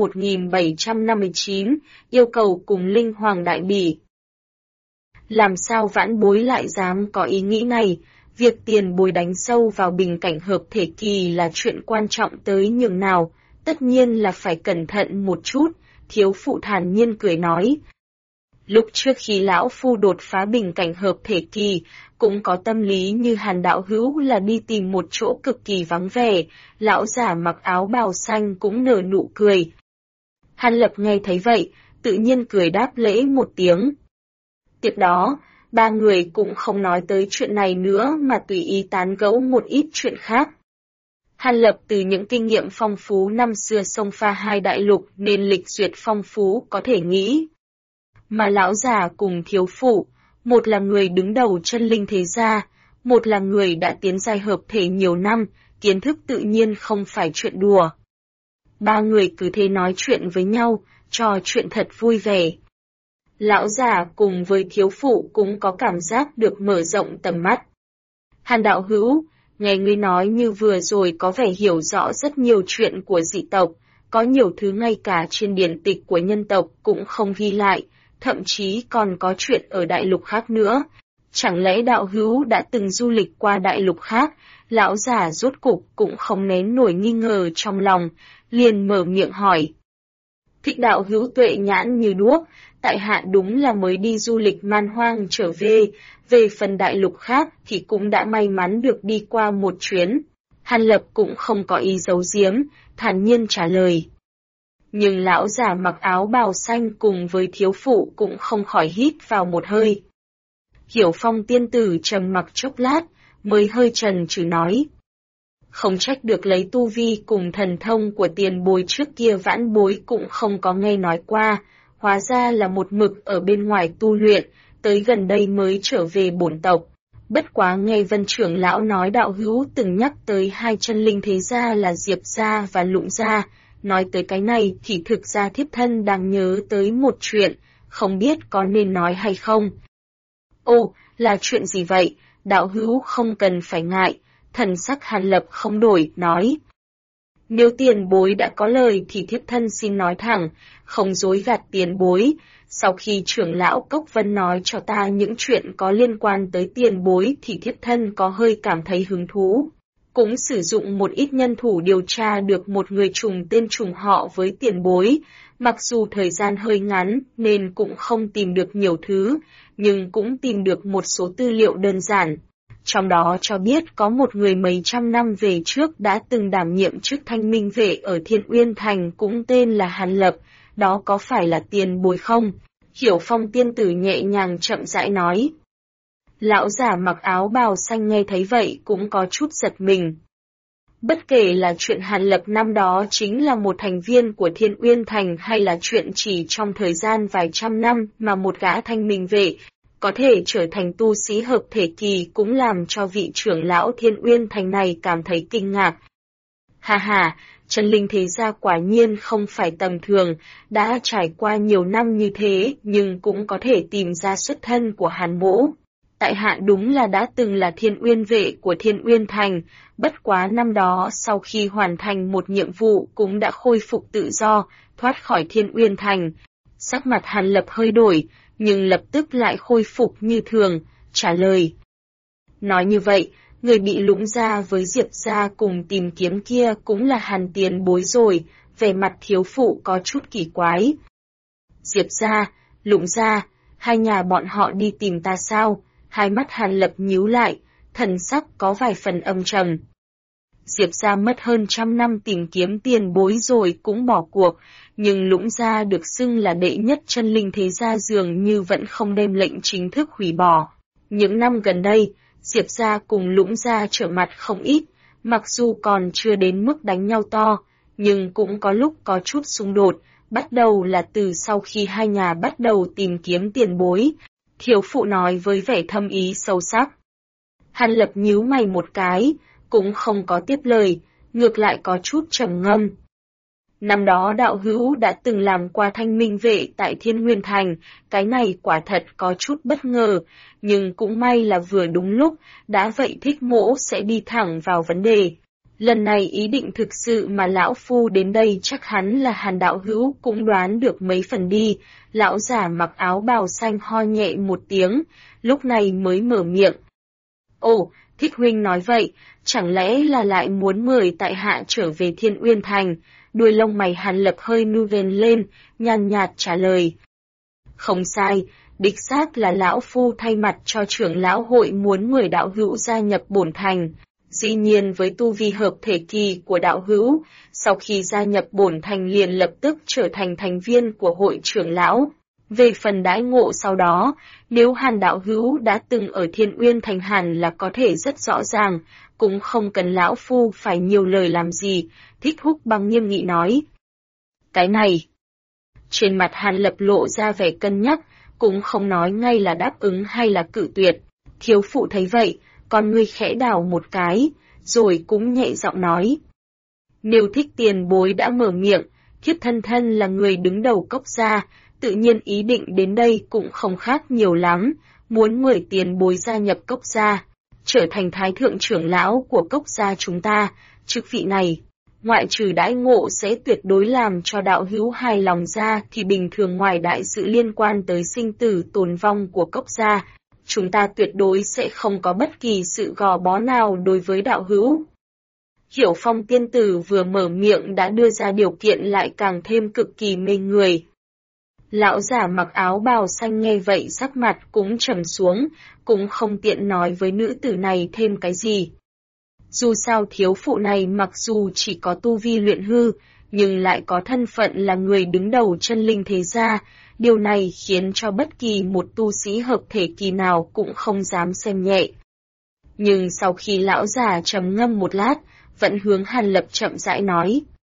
1759, yêu cầu cùng Linh Hoàng Đại Bỉ. Làm sao vãn bối lại dám có ý nghĩ này, việc tiền bối đánh sâu vào bình cảnh hợp thể kỳ là chuyện quan trọng tới nhường nào, tất nhiên là phải cẩn thận một chút, thiếu phụ thản nhiên cười nói. Lúc trước khi lão phu đột phá bình cảnh hợp thể kỳ, cũng có tâm lý như Hàn đạo hữu là đi tìm một chỗ cực kỳ vắng vẻ, lão giả mặc áo bào xanh cũng nở nụ cười. Hàn Lập nghe thấy vậy, tự nhiên cười đáp lễ một tiếng. Tiếp đó, ba người cũng không nói tới chuyện này nữa mà tùy ý tán gẫu một ít chuyện khác. Hàn Lập từ những kinh nghiệm phong phú năm xưa xông pha hai đại lục nên lịch duyệt phong phú có thể nghĩ. Mà lão già cùng thiếu phụ, một là người đứng đầu chân linh thế gia, một là người đã tiến giai hợp thể nhiều năm, kiến thức tự nhiên không phải chuyện đùa. Ba người cứ thế nói chuyện với nhau, trò chuyện thật vui vẻ. Lão già cùng với thiếu phụ cũng có cảm giác được mở rộng tầm mắt. Hàn đạo hữu, nghe ngươi nói như vừa rồi có vẻ hiểu rõ rất nhiều chuyện của dị tộc, có nhiều thứ ngay cả trên điển tịch của nhân tộc cũng không ghi lại, thậm chí còn có chuyện ở đại lục khác nữa. Chẳng lẽ đạo hữu đã từng du lịch qua đại lục khác? Lão già rốt cục cũng không nén nổi nghi ngờ trong lòng, liền mở miệng hỏi. Thích đạo hữu tuệ nhãn như đuốc, tại hạ đúng là mới đi du lịch man hoang trở về phần đại lục khác thì cũng đã may mắn được đi qua một chuyến. Hàn Lập cũng không có ý giấu giếm, thản nhiên trả lời. Nhưng lão già mặc áo bào xanh cùng với thiếu phụ cũng không khỏi hít vào một hơi. Hiểu Phong tiên tử trầm mặc chốc lát, mới hơi chần chừ nói. Không trách được lấy tu vi cùng thần thông của tiền bối trước kia vãn bối cũng không có nghe nói qua, hóa ra là một mực ở bên ngoài tu luyện, tới gần đây mới trở về bổn tộc. Bất quá nghe Vân trưởng lão nói đạo hữu từng nhắc tới hai chân linh thế gia là Diệp gia và Lụng gia, nói tới cái này thì thực ra thiếp thân đang nhớ tới một chuyện, không biết có nên nói hay không. Ồ, là chuyện gì vậy? Đạo hữu không cần phải ngại, thần sắc Hàn Lập không đổi, nói. Nếu tiền bối đã có lời thì thiếp thân xin nói thẳng, không dối gạt tiền bối. Sau khi trưởng lão Cốc Vân nói cho ta những chuyện có liên quan tới tiền bối thì thiếp thân có hơi cảm thấy hứng thú. Cũng sử dụng một ít nhân thủ điều tra được một người trùng tên trùng họ với tiền bối, mặc dù thời gian hơi ngắn nên cũng không tìm được nhiều thứ, nhưng cũng tìm được một số tư liệu đơn giản. trong đó cho biết có một người mấy trăm năm về trước đã từng đảm nhiệm chức Thanh Minh Vệ ở Thiên Uyên Thành cũng tên là Hàn Lập, đó có phải là tiền bối không? Hiểu Phong tiên tử nhẹ nhàng chậm rãi nói. Lão giả mặc áo bào xanh nghe thấy vậy cũng có chút giật mình. Bất kể là chuyện Hàn Lập năm đó chính là một thành viên của Thiên Uyên Thành hay là chuyện chỉ trong thời gian vài trăm năm mà một gã Thanh Minh Vệ có thể trở thành tu sĩ hợp thể kỳ cũng làm cho vị trưởng lão Thiên Uyên Thành này cảm thấy kinh ngạc. Ha ha, chân linh thế gia quả nhiên không phải tầm thường, đã trải qua nhiều năm như thế nhưng cũng có thể tìm ra xuất thân của Hàn Mỗ. Tại hạ đúng là đã từng là Thiên Uyên Vệ của Thiên Uyên Thành, bất quá năm đó sau khi hoàn thành một nhiệm vụ cũng đã khôi phục tự do, thoát khỏi Thiên Uyên Thành. Sắc mặt Hàn Lập hơi đổi, nhưng lập tức lại khôi phục như thường, trả lời. Nói như vậy, người bị Lũng gia với Diệp gia cùng tìm kiếm kia cũng là Hàn tiền bối rồi, về mặt thiếu phụ có chút kỳ quái. Diệp gia, Lũng gia, hai nhà bọn họ đi tìm ta sao? Hai mắt Hàn Lập nhíu lại, thần sắc có vài phần âm trầm. Diệp gia mất hơn 100 năm tìm kiếm tiền bối rồi cũng bỏ cuộc, nhưng Lũng gia được xưng là đệ nhất chân linh thế gia dường như vẫn không đem lệnh chính thức hủy bỏ. Những năm gần đây, Diệp gia cùng Lũng gia trở mặt không ít, mặc dù còn chưa đến mức đánh nhau to, nhưng cũng có lúc có chút xung đột, bắt đầu là từ sau khi hai nhà bắt đầu tìm kiếm tiền bối. Thiếu phụ nói với vẻ thâm ý sâu sắc. Hàn Lập nhíu mày một cái, cũng không có tiếp lời, ngược lại có chút trầm ngâm. Năm đó đạo hữu đã từng làm qua Thanh Minh Vệ tại Thiên Nguyên Thành, cái này quả thật có chút bất ngờ, nhưng cũng may là vừa đúng lúc, đã vậy Thích Mỗ sẽ đi thẳng vào vấn đề. Lần này ý định thực sự mà lão phu đến đây chắc hắn là Hàn đạo hữu cũng đoán được mấy phần đi. Lão giả mặc áo bào xanh ho nhẹ một tiếng, lúc này mới mở miệng. Ồ, Thích huynh nói vậy, chẳng lẽ là lại muốn mời tại hạ trở về Thiên Uyên Thành? Đuôi lông mày Hàn Lập hơi nu vền lên, nhàn nhạt trả lời. Không sai, đích xác là lão phu thay mặt cho trưởng lão hội muốn mời đạo hữu gia nhập bổn thành. Dĩ nhiên với tu vi hợp thể kỳ của đạo hữu, sau khi gia nhập bổn thành liền lập tức trở thành thành viên của hội trưởng lão. Về phần đãi ngộ sau đó, nếu Hàn đạo hữu đã từng ở Thiên Uyên Thành hẳn là có thể rất rõ ràng, cũng không cần lão phu phải nhiều lời làm gì, Thích Húc Băng nghiêm nghị nói. Cái này, trên mặt Hàn Lập lộ ra vẻ cân nhắc, cũng không nói ngay là đáp ứng hay là cự tuyệt. Thiếu phụ thấy vậy, con ngươi khẽ đảo một cái, rồi cũng nhẹ giọng nói. Nếu Thích tiền bối đã mở miệng, thiếp thân thân là người đứng đầu cốc gia, tự nhiên ý định đến đây cũng không khác nhiều lắm, muốn mời tiền bối gia nhập cốc gia, trở thành thái thượng trưởng lão của cốc gia chúng ta, chức vị này. Ngoại trừ đãi ngộ sẽ tuyệt đối làm cho đạo hữu hài lòng ra thì bình thường ngoài đại sự liên quan tới sinh tử tồn vong của cốc gia, chúng ta tuyệt đối sẽ không có bất kỳ sự gò bó nào đối với đạo hữu. Hiểu Phong tiên tử vừa mở miệng đã đưa ra điều kiện lại càng thêm cực kỳ mê người. Lão giả mặc áo bào xanh nghe vậy sắc mặt cũng trầm xuống, cũng không tiện nói với nữ tử này thêm cái gì. Dù sao thiếu phụ này mặc dù chỉ có tu vi luyện hư, nhưng lại có thân phận là người đứng đầu chân linh thế gia, điều này khiến cho bất kỳ một tu sĩ hợp thể kỳ nào cũng không dám xem nhẹ. Nhưng sau khi lão già trầm ngâm một lát, vẫn hướng Hàn Lập chậm rãi nói.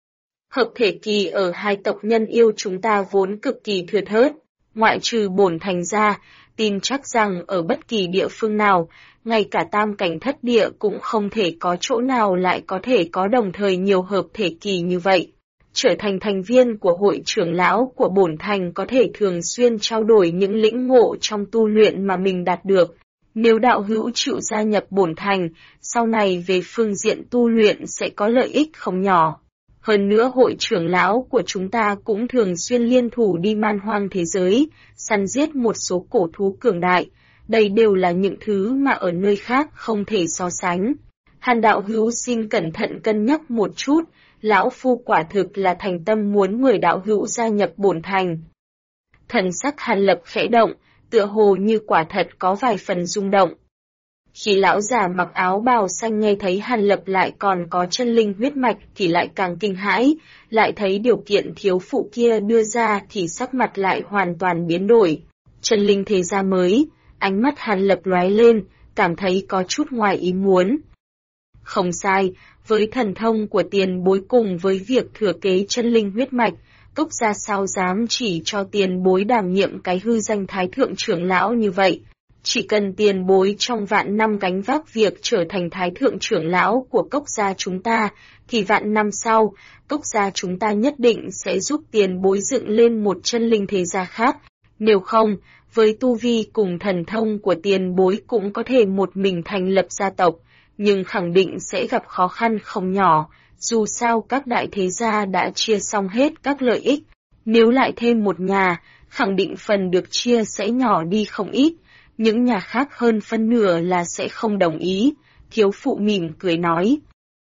Hợp thể kỳ ở hai tộc nhân yêu chúng ta vốn cực kỳ thưa thớt, ngoại trừ bổn thành ra, tin chắc rằng ở bất kỳ địa phương nào, ngay cả tam cảnh thất địa cũng không thể có chỗ nào lại có thể có đồng thời nhiều hợp thể kỳ như vậy. Trở thành thành viên của hội trưởng lão của bổn thành có thể thường xuyên trao đổi những lĩnh ngộ trong tu luyện mà mình đạt được. Nếu đạo hữu chịu gia nhập bổn thành, sau này về phương diện tu luyện sẽ có lợi ích không nhỏ. Hơn nữa hội trưởng lão của chúng ta cũng thường xuyên liên thủ đi man hoang thế giới, săn giết một số cổ thú cường đại. Đây đều là những thứ mà ở nơi khác không thể so sánh. Hàn đạo hữu xin cẩn thận cân nhắc một chút, lão phu quả thực là thành tâm muốn mời đạo hữu gia nhập bổn thành. Thần sắc Hàn Lập khẽ động, tựa hồ như quả thật có vài phần rung động. Khi lão già mặc áo bào xanh nghe thấy Hàn Lập lại còn có chân linh huyết mạch thì lại càng kinh hãi, lại thấy điều kiện thiếu phụ kia đưa ra thì sắc mặt lại hoàn toàn biến đổi. Chân linh thế gia mới, ánh mắt Hàn Lập lóe lên, cảm thấy có chút ngoài ý muốn. Không sai, với thần thông của tiền bối cùng với việc thừa kế chân linh huyết mạch, Cốc gia sao dám chỉ cho tiền bối đảm nhiệm cái hư danh thái thượng trưởng lão như vậy. Chỉ cần tiền bối trong vạn năm gánh vác việc trở thành thái thượng trưởng lão của Cốc gia chúng ta, thì vạn năm sau, Cốc gia chúng ta nhất định sẽ giúp tiền bối dựng lên một chân linh thế gia khác. Nếu không, với tu vi cùng thần thông của tiền bối cũng có thể một mình thành lập gia tộc, nhưng khẳng định sẽ gặp khó khăn không nhỏ, dù sao các đại thế gia đã chia xong hết các lợi ích. Nếu lại thêm một nhà, khẳng định phần được chia sẽ nhỏ đi không ít. Những nhà khác hơn phân nửa là sẽ không đồng ý, thiếu phụ mỉm cười nói.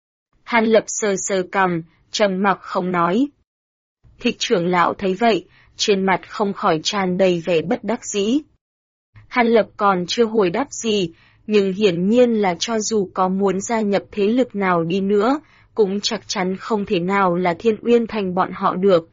Hàn Lập sờ sờ cằm, trầm mặc không nói. Thích trưởng lão thấy vậy, trên mặt không khỏi tràn đầy vẻ bất đắc dĩ. Hàn Lập còn chưa hồi đáp gì, nhưng hiển nhiên là cho dù có muốn gia nhập thế lực nào đi nữa, cũng chắc chắn không thể nào là Thiên Uyên Thành bọn họ được.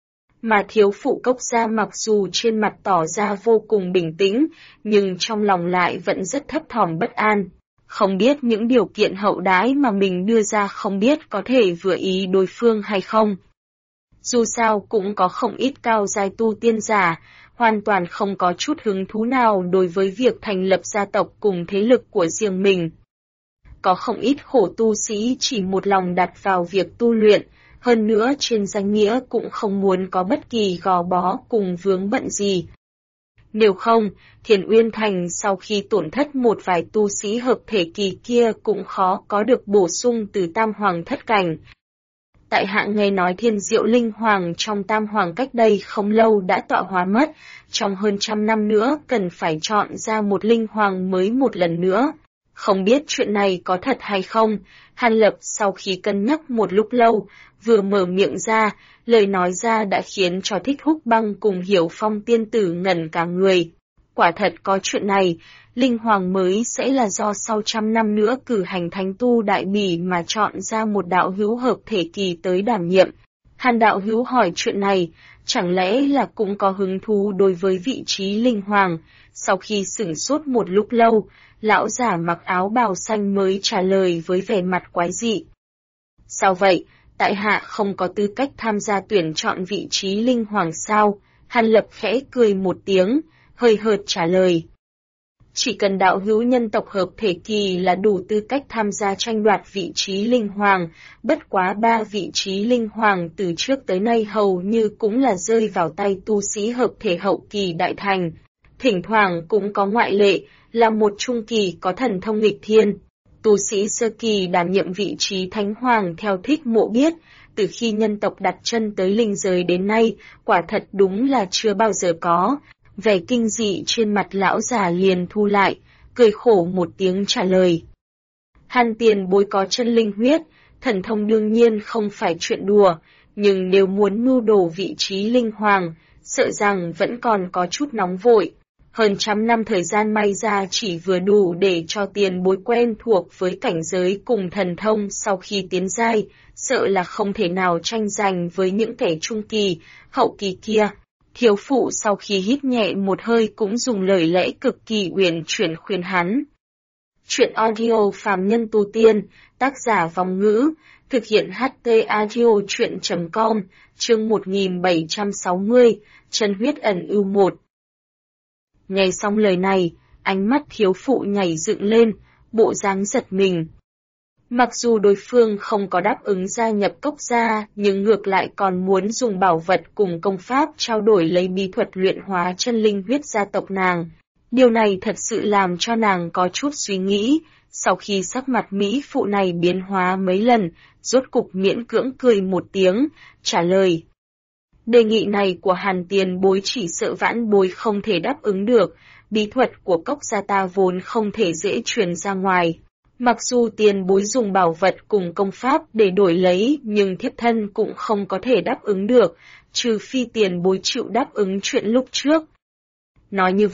Mà thiếu phụ Cốc gia mặc dù trên mặt tỏ ra vô cùng bình tĩnh, nhưng trong lòng lại vẫn rất thấp thỏm bất an. Không biết những điều kiện hậu đãi mà mình đưa ra không biết có thể vừa ý đối phương hay không. Dù sao cũng có không ít cao giai tu tiên giả, hoàn toàn không có chút hứng thú nào đối với việc thành lập gia tộc cùng thế lực của riêng mình. Có không ít khổ tu sĩ chỉ một lòng đặt vào việc tu luyện, hơn nữa trên danh nghĩa cũng không muốn có bất kỳ gò bó cùng vướng bận gì. Nếu không, Thiên Uyên Thành sau khi tổn thất một vài tu sĩ hợp thể kỳ kia cũng khó có được bổ sung từ Tam Hoàng thất cảnh. Tại hạ nghe nói Thiên Diệu Linh Hoàng trong Tam Hoàng cách đây không lâu đã tọa hóa mất, trong hơn 100 năm nữa cần phải chọn ra một Linh Hoàng mới một lần nữa. Không biết chuyện này có thật hay không, Hàn Lập sau khi cân nhắc một lúc lâu, vừa mở miệng ra, lời nói ra đã khiến cho Thích Húc Băng cùng Hiểu Phong tiên tử ngẩn cả người. Quả thật có chuyện này, Linh Hoàng mới sẽ là do sau 100 năm nữa cử hành thánh tu đại bỉ mà chọn ra một đạo hữu hợp thể kỳ tới đảm nhiệm. Hàn đạo hữu hỏi chuyện này, chẳng lẽ là cũng có hứng thú đối với vị trí Linh Hoàng? Sau khi sửng sốt một lúc lâu, lão giả mặc áo bào xanh mới trả lời với vẻ mặt quái dị. Sao vậy, tại hạ không có tư cách tham gia tuyển chọn vị trí Linh Hoàng sao? Hàn Lập khẽ cười một tiếng, hơi hợt trả lời. Chỉ cần đạo hữu nhân tộc hợp thể kỳ là đủ tư cách tham gia tranh đoạt vị trí Linh Hoàng, bất quá 3 vị trí Linh Hoàng từ trước tới nay hầu như cũng là rơi vào tay tu sĩ hợp thể hậu kỳ đại thành. Thỉnh thoảng cũng có ngoại lệ, là một trung kỳ có thần thông nghịch thiên. Tu sĩ sơ kỳ đảm nhiệm vị trí Thánh Hoàng theo Thích Mộ biết, từ khi nhân tộc đặt chân tới linh giới đến nay, quả thật đúng là chưa bao giờ có. Vẻ kinh dị trên mặt lão già liền thu lại, cười khổ một tiếng trả lời. Hàn tiền bối có chân linh huyết, thần thông đương nhiên không phải chuyện đùa, nhưng nếu muốn mưu đồ vị trí Linh Hoàng, sợ rằng vẫn còn có chút nóng vội. Hơn 100 năm thời gian may ra chỉ vừa đủ để cho tiền bối quen thuộc với cảnh giới cùng thần thông sau khi tiến giai, sợ là không thể nào tranh giành với những kẻ trung kỳ, hậu kỳ kia. Thiếu phụ sau khi hít nhẹ một hơi cũng dùng lời lẽ cực kỳ uyển chuyển khuyên hắn. Chuyện audio phàm nhân tu tiên, tác giả Vong Ngữ, thực hiện HT audio chuyện.com, chương 1760, chân huyết ẩn ưu 1. Nghe xong lời này, ánh mắt thiếu phụ nhảy dựng lên, bộ dáng giật mình. Mặc dù đối phương không có đáp ứng gia nhập Cốc gia, nhưng ngược lại còn muốn dùng bảo vật cùng công pháp trao đổi lấy bí thuật luyện hóa chân linh huyết gia tộc nàng. Điều này thật sự làm cho nàng có chút suy nghĩ, sau khi sắc mặt Mỹ phụ này biến hóa mấy lần, rốt cục miễn cưỡng cười một tiếng, trả lời. Đề nghị này của Hàn tiền bối chỉ sợ vãn bối không thể đáp ứng được, bí thuật của Cốc gia ta vốn không thể dễ truyền ra ngoài. Mặc dù tiền bối dùng bảo vật cùng công pháp để đổi lấy nhưng thiếp thân cũng không có thể đáp ứng được, trừ phi tiền bối chịu đáp ứng chuyện lúc trước. Nói như vậy,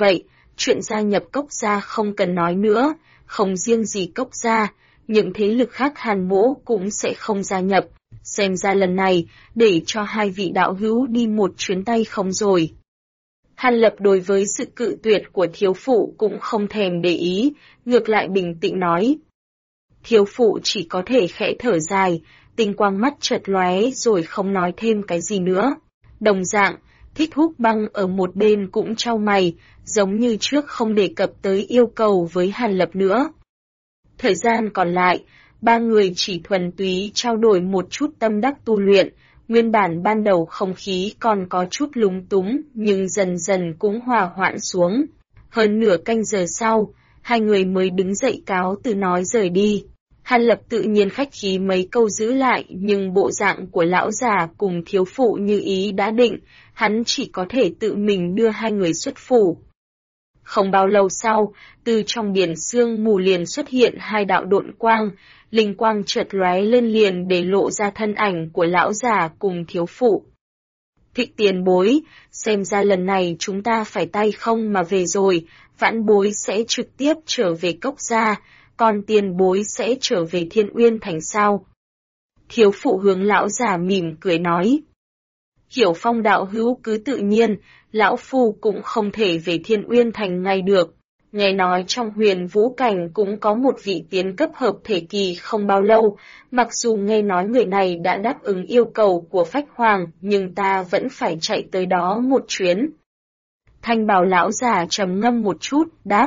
Chuyện gia nhập Cốc gia không cần nói nữa, không riêng gì Cốc gia, những thế lực khác Hàn Mỗ cũng sẽ không gia nhập. Xem ra lần này, để cho hai vị đạo hữu đi một chuyến tay không rồi. Hàn Lập đối với sự cự tuyệt của thiếu phụ cũng không thèm để ý, ngược lại bình tĩnh nói. Thiếu phụ chỉ có thể khẽ thở dài, tinh quang mắt chợt lóe rồi không nói thêm cái gì nữa. Đồng dạng, Thích Húc Băng ở một bên cũng chau mày, giống như trước không đề cập tới yêu cầu với Hàn Lập nữa. Thời gian còn lại, ba người chỉ thuần túy trao đổi một chút tâm đắc tu luyện, nguyên bản ban đầu không khí còn có chút lúng túng, nhưng dần dần cũng hòa hoãn xuống. Hơn nửa canh giờ sau, hai người mới đứng dậy cáo từ nói rời đi. Hàn Lập tự nhiên khách khí mấy câu giữ lại, nhưng bộ dạng của lão già cùng thiếu phụ như ý đã định, hắn chỉ có thể tự mình đưa hai người xuất phủ. Không bao lâu sau, từ trong biển sương mù liền xuất hiện hai đạo độn quang, linh quang chợt lóe lên liền để lộ ra thân ảnh của lão già cùng thiếu phụ. Thịnh tiền bối, xem ra lần này chúng ta phải tay không mà về rồi, vãn bối sẽ trực tiếp trở về Cốc gia, còn tiền bối sẽ trở về Thiên Uyên Thành sao? Thiếu phụ hướng lão già mỉm cười nói. Hiểu Phong đạo hữu cứ tự nhiên, lão phu cũng không thể về Thiên Uyên Thành ngay được. Nghe nói trong Huyền Vũ Cảnh cũng có một vị tiến cấp hợp thể kỳ không bao lâu, mặc dù nghe nói người này đã đáp ứng yêu cầu của Phách Hoàng, nhưng ta vẫn phải chạy tới đó một chuyến. Thanh bào lão già trầm ngâm một chút, đáp.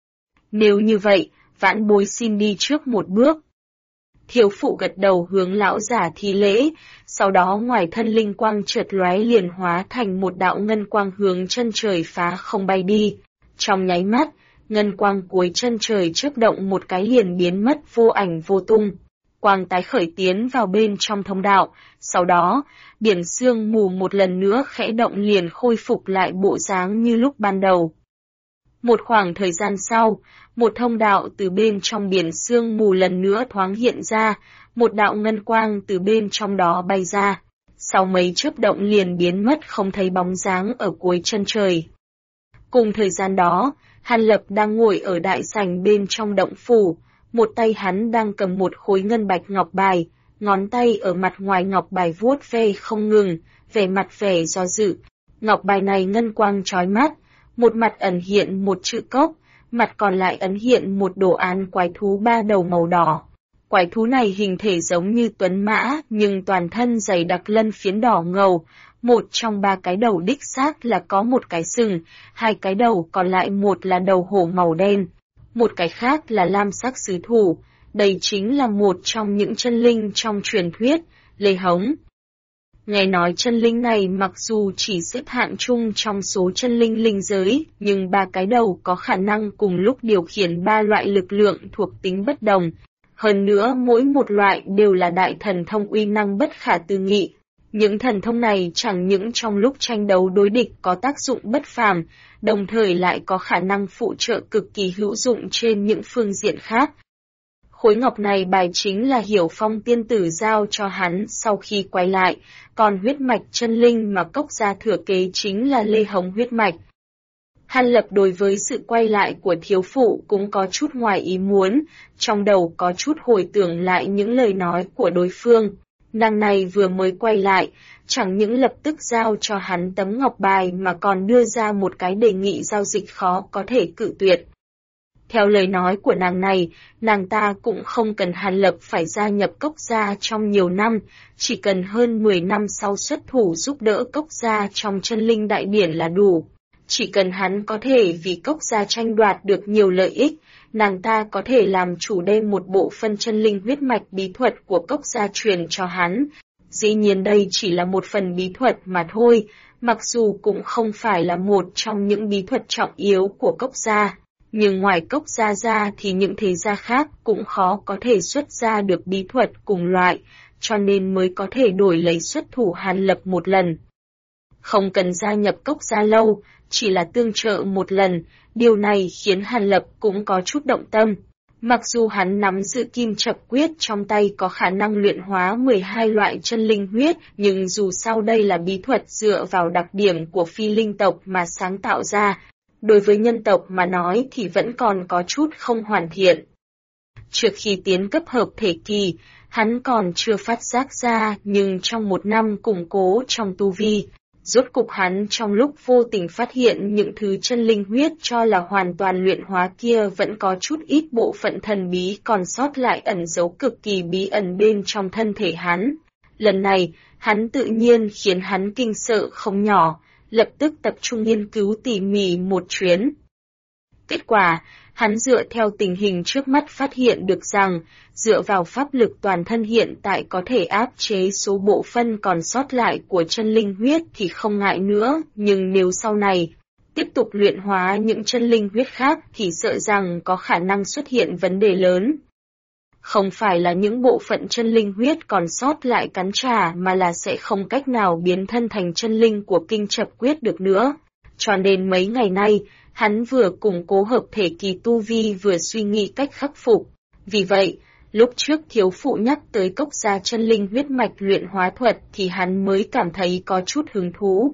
Nếu như vậy, vãn bối xin đi trước một bước. Thiếu phụ gật đầu hướng lão già thi lễ, sau đó ngoài thân linh quang chợt lóe liền hóa thành một đạo ngân quang hướng chân trời phá không bay đi. Trong nháy mắt, ngân quang cuối chân trời chớp động một cái liền biến mất vô ảnh vô tung. Quang tái khởi tiến vào bên trong thông đạo, sau đó, biển sương mù một lần nữa khẽ động liền khôi phục lại bộ dáng như lúc ban đầu. Một khoảng thời gian sau, một thông đạo từ bên trong biển sương mù lần nữa thoáng hiện ra, một đạo ngân quang từ bên trong đó bay ra. Sau mấy chớp động liền biến mất không thấy bóng dáng ở cuối chân trời. Cùng thời gian đó, Hàn Lập đang ngồi ở đại sảnh bên trong động phủ, một tay hắn đang cầm một khối ngân bạch ngọc bài, ngón tay ở mặt ngoài ngọc bài vuốt ve không ngừng, vẻ mặt vẻ do dự. Ngọc bài này ngân quang chói mắt, một mặt ẩn hiện một chữ cốc, mặt còn lại ẩn hiện một đồ án quái thú ba đầu màu đỏ. Quái thú này hình thể giống như tuấn mã, nhưng toàn thân dày đặc lân phiến đỏ ngầu. Một trong ba cái đầu đích xác là có một cái sừng, hai cái đầu còn lại một là đầu hổ màu đen, một cái khác là lam sắc sứ thủ. Đây chính là một trong những chân linh trong truyền thuyết, Lê Hống. Nghe nói chân linh này mặc dù chỉ xếp hạng chung trong số chân linh linh giới, nhưng ba cái đầu có khả năng cùng lúc điều khiển ba loại lực lượng thuộc tính bất đồng. Hơn nữa mỗi một loại đều là đại thần thông uy năng bất khả tư nghị. Những thần thông này chẳng những trong lúc tranh đấu đối địch có tác dụng bất phàm, đồng thời lại có khả năng phụ trợ cực kỳ hữu dụng trên những phương diện khác. Khối ngọc này bài chính là Hiểu Phong tiên tử giao cho hắn sau khi quay lại, còn huyết mạch chân linh mà Cốc gia thừa kế chính là Lê Hống huyết mạch. Hàn Lập đối với sự quay lại của thiếu phụ cũng có chút ngoài ý muốn, trong đầu có chút hồi tưởng lại những lời nói của đối phương. Nàng này vừa mới quay lại, chẳng những lập tức giao cho hắn tấm ngọc bài mà còn đưa ra một cái đề nghị giao dịch khó có thể cự tuyệt. Theo lời nói của nàng này, nàng ta cũng không cần Hàn Lập phải gia nhập Cốc gia trong nhiều năm, chỉ cần hơn 10 năm sau xuất thủ giúp đỡ Cốc gia trong chân linh đại điển là đủ. Chỉ cần hắn có thể vì Cốc gia tranh đoạt được nhiều lợi ích, nàng ta có thể làm chủ đem một bộ phân chân linh huyết mạch bí thuật của Cốc gia truyền cho hắn. Dĩ nhiên đây chỉ là một phần bí thuật mà thôi, mặc dù cũng không phải là một trong những bí thuật trọng yếu của Cốc gia. Nhưng ngoài Cốc gia ra thì những thế gia khác cũng khó có thể xuất ra được bí thuật cùng loại, cho nên mới có thể đổi lấy xuất thủ Hàn Lập một lần. Không cần gia nhập Cốc gia lâu, chỉ là tương trợ một lần, điều này khiến Hàn Lập cũng có chút động tâm. Mặc dù hắn nắm giữ kim chập quyết trong tay có khả năng luyện hóa 12 loại chân linh huyết, nhưng dù sao đây là bí thuật dựa vào đặc điểm của phi linh tộc mà sáng tạo ra, Đối với nhân tộc mà nói thì vẫn còn có chút không hoàn thiện. Trước khi tiến cấp hợp thể kỳ, hắn còn chưa phát giác ra, nhưng trong một năm củng cố trong tu vi, rốt cục hắn trong lúc vô tình phát hiện những thứ chân linh huyết cho là hoàn toàn luyện hóa kia vẫn có chút ít bộ phận thần bí còn sót lại ẩn giấu cực kỳ bí ẩn bên trong thân thể hắn. Lần này, hắn tự nhiên khiến hắn kinh sợ không nhỏ, lập tức tập trung nghiên cứu tỉ mỉ một chuyến. Kết quả, hắn dựa theo tình hình trước mắt phát hiện được rằng, dựa vào pháp lực toàn thân hiện tại có thể áp chế số bộ phân còn sót lại của chân linh huyết thì không ngại nữa, nhưng nếu sau này tiếp tục luyện hóa những chân linh huyết khác thì sợ rằng có khả năng xuất hiện vấn đề lớn. Không phải là những bộ phận chân linh huyết còn sót lại cắn trả mà là sẽ không cách nào biến thân thành chân linh của kinh chập quyết được nữa. Cho nên mấy ngày nay, hắn vừa củng cố hợp thể kỳ tu vi vừa suy nghĩ cách khắc phục. Vì vậy, lúc trước thiếu phụ nhắc tới cốc gia chân linh huyết mạch luyện hóa thuật thì hắn mới cảm thấy có chút hứng thú.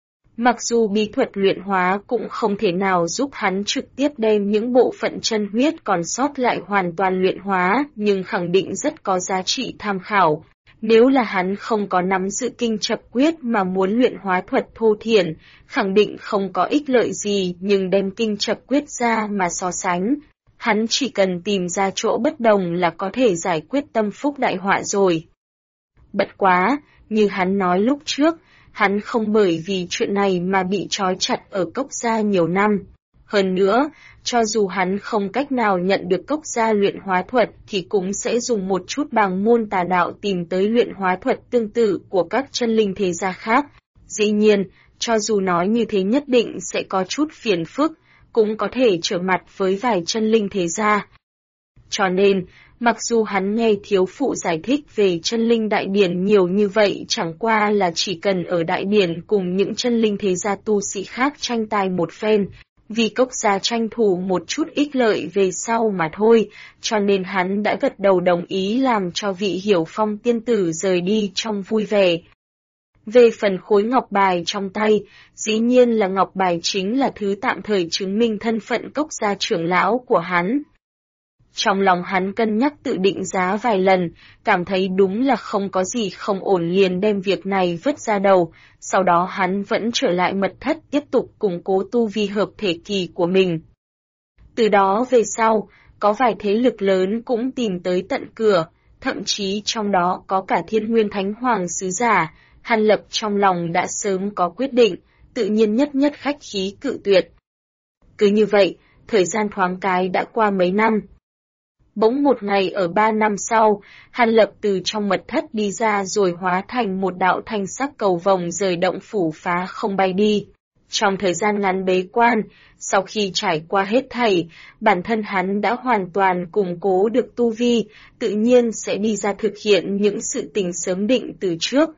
Mặc dù bí thuật luyện hóa cũng không thể nào giúp hắn trực tiếp đem những bộ phận chân huyết còn sót lại hoàn toàn luyện hóa, nhưng khẳng định rất có giá trị tham khảo. Nếu là hắn không có nắm giữ kinh chập quyết mà muốn luyện hóa thuật thô thiển, khẳng định không có ích lợi gì, nhưng đem kinh chập quyết ra mà so sánh. Hắn chỉ cần tìm ra chỗ bất đồng là có thể giải quyết tâm phúc đại họa rồi. Bất quá, như hắn nói lúc trước, hắn không bởi vì chuyện này mà bị trói chặt ở cốc gia nhiều năm. Hơn nữa, cho dù hắn không cách nào nhận được cốc gia luyện hóa thuật thì cũng sẽ dùng một chút bàng môn tà đạo tìm tới luyện hóa thuật tương tự của các chân linh thế gia khác. Dĩ nhiên, cho dù nói như thế nhất định sẽ có chút phiền phức, cũng có thể trở mặt với vài chân linh thế gia. Cho nên, mặc dù hắn nghe thiếu phụ giải thích về chân linh đại điển nhiều như vậy chẳng qua là chỉ cần ở đại điển cùng những chân linh thế gia tu sĩ khác tranh tài một phen, vì cốc gia tranh thủ một chút ích lợi về sau mà thôi, cho nên hắn đã gật đầu đồng ý làm cho vị Hiểu Phong tiên tử rời đi trong vui vẻ. Về phần khối ngọc bài trong tay, dĩ nhiên là ngọc bài chính là thứ tạm thời chứng minh thân phận cốc gia trưởng lão của hắn. Trong lòng hắn cân nhắc tự định giá vài lần, cảm thấy đúng là không có gì không ổn liền đem việc này vứt ra đầu, sau đó hắn vẫn trở lại mật thất tiếp tục củng cố tu vi hợp thể kỳ của mình. Từ đó về sau, có vài thế lực lớn cũng tìm tới tận cửa, thậm chí trong đó có cả Thiên Nguyên Thánh Hoàng sứ giả, Hàn Lập trong lòng đã sớm có quyết định, tự nhiên nhất nhất khách khí cự tuyệt. Cứ như vậy, thời gian thoáng cái đã qua mấy năm. Bỗng một ngày ở 3 năm sau, Hàn Lập từ trong mật thất đi ra rồi hóa thành một đạo thanh sắc cầu vồng rời động phủ phá không bay đi. Trong thời gian ngắn bế quan, sau khi trải qua hết thảy, bản thân hắn đã hoàn toàn củng cố được tu vi, tự nhiên sẽ đi ra thực hiện những sự tình sớm định từ trước.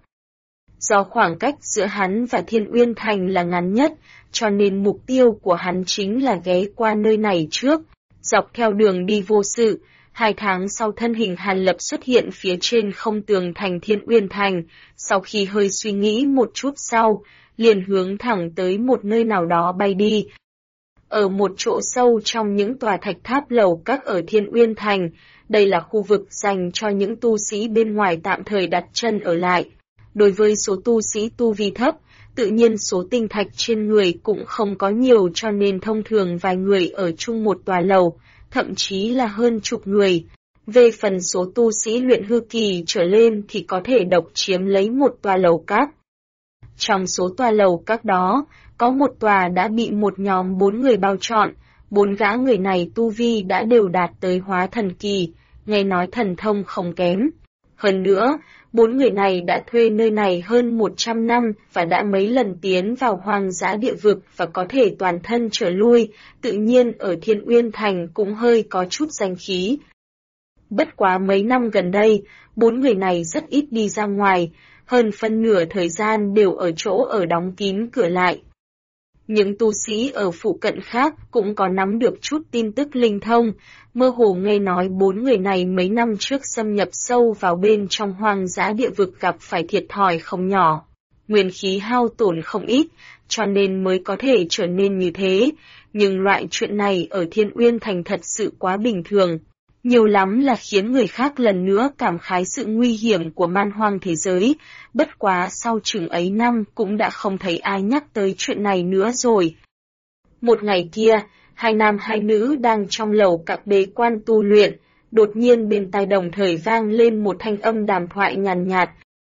Do khoảng cách giữa hắn và Thiên Uyên Thành là ngắn nhất, cho nên mục tiêu của hắn chính là ghé qua nơi này trước. Dọc theo đường đi vô sự, 2 tháng sau thân hình Hàn Lập xuất hiện phía trên không tường thành Thiên Uyên Thành, sau khi hơi suy nghĩ một chút sau, liền hướng thẳng tới một nơi nào đó bay đi. Ở một chỗ sâu trong những tòa thạch tháp lầu các ở Thiên Uyên Thành, đây là khu vực dành cho những tu sĩ bên ngoài tạm thời đặt chân ở lại. Đối với số tu sĩ tu vi thấp, tự nhiên số tinh thạch trên người cũng không có nhiều cho nên thông thường vài người ở chung một tòa lầu, thậm chí là hơn chục người. Về phần số tu sĩ luyện hư kỳ trở lên thì có thể độc chiếm lấy một tòa lầu các. Trong số tòa lầu các đó, có một tòa đã bị một nhóm 4 người bao trọn, 4 gã người này tu vi đã đều đạt tới hóa thần kỳ, nghe nói thần thông không kém. Hơn nữa, 4 người này đã thuê nơi này hơn 100 năm và đã mấy lần tiến vào hoang dã địa vực và có thể toàn thân trở lui, tự nhiên ở Thiên Uyên Thành cũng hơi có chút danh khí. Bất quá mấy năm gần đây, 4 người này rất ít đi ra ngoài, hơn phân nửa thời gian đều ở chỗ ở đóng kín cửa lại. Những tu sĩ ở phụ cận khác cũng có nắm được chút tin tức linh thông, mơ hồ nghe nói 4 người này mấy năm trước xâm nhập sâu vào bên trong hoang dã địa vực gặp phải thiệt thòi không nhỏ. nguyên khí hao tổn không ít, cho nên mới có thể trở nên như thế. Nhưng loại chuyện này ở Thiên Uyên Thành thật sự quá bình thường. Nhiều lắm là khiến người khác lần nữa cảm khái sự nguy hiểm của man hoang thế giới, bất quá sau chừng ấy năm cũng đã không thấy ai nhắc tới chuyện này nữa rồi. Một ngày kia, hai nam hai nữ đang trong lầu cặp bế quan tu luyện, đột nhiên bên tai đồng thời vang lên một thanh âm đàm thoại nhàn nhạt.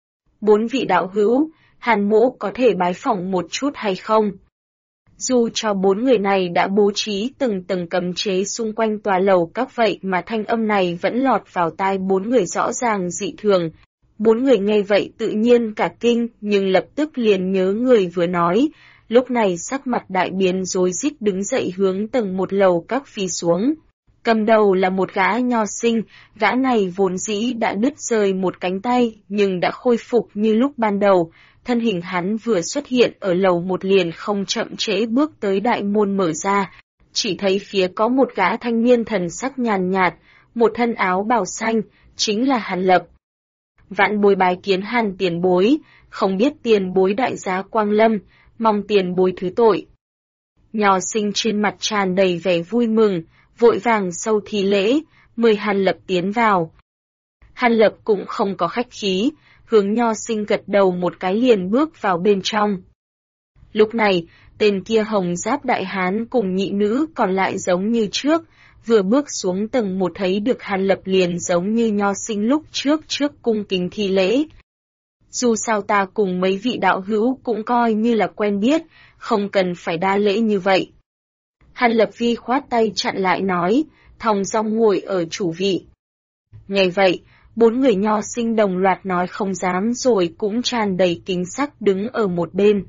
4 vị đạo hữu, Hàn Mỗ có thể bái phỏng một chút hay không? Dù cho 4 người này đã bố trí từng tầng cấm chế xung quanh tòa lầu các vậy mà thanh âm này vẫn lọt vào tai 4 người rõ ràng dị thường. 4 người nghe vậy tự nhiên cả kinh nhưng lập tức liền nhớ người vừa nói, lúc này sắc mặt đại biến rối rít đứng dậy hướng tầng 1 lầu các phi xuống. Cầm đầu là một gã nho sinh, gã này vốn dĩ đã đứt rời một cánh tay nhưng đã khôi phục như lúc ban đầu. Thân hình hắn vừa xuất hiện ở lầu 1 liền không chậm trễ bước tới đại môn mở ra, chỉ thấy phía có một gã thanh niên thần sắc nhàn nhạt, một thân áo bào xanh, chính là Hàn Lập. Vạn bối bái kiến Hàn tiền bối, không biết tiền bối đại giá quang lâm, mong tiền bối thứ tội. Nho sinh trên mặt tràn đầy vẻ vui mừng, vội vàng sâu thi lễ, mời Hàn Lập tiến vào. Hàn Lập cũng không có khách khí, hướng nho sinh gật đầu một cái liền bước vào bên trong. Lúc này, tên kia hồng giáp đại hán cùng nhị nữ còn lại giống như trước, vừa bước xuống tầng 1 thấy được Hàn Lập liền giống như nho sinh lúc trước cung kính thi lễ. Dù sao ta cùng mấy vị đạo hữu cũng coi như là quen biết, không cần phải đa lễ như vậy. Hàn Lập vi khoát tay chặn lại nói, thong dong ngồi ở chủ vị. Nghe vậy, 4 người nho sinh đồng loạt nói không dám rồi cũng tràn đầy kính sắc đứng ở một bên.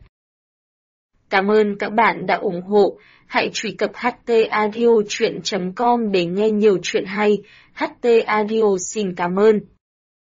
Cảm ơn các bạn đã ủng hộ, hãy truy cập htaudio.com để nghe nhiều chuyện hay, HT Audio xin cảm ơn.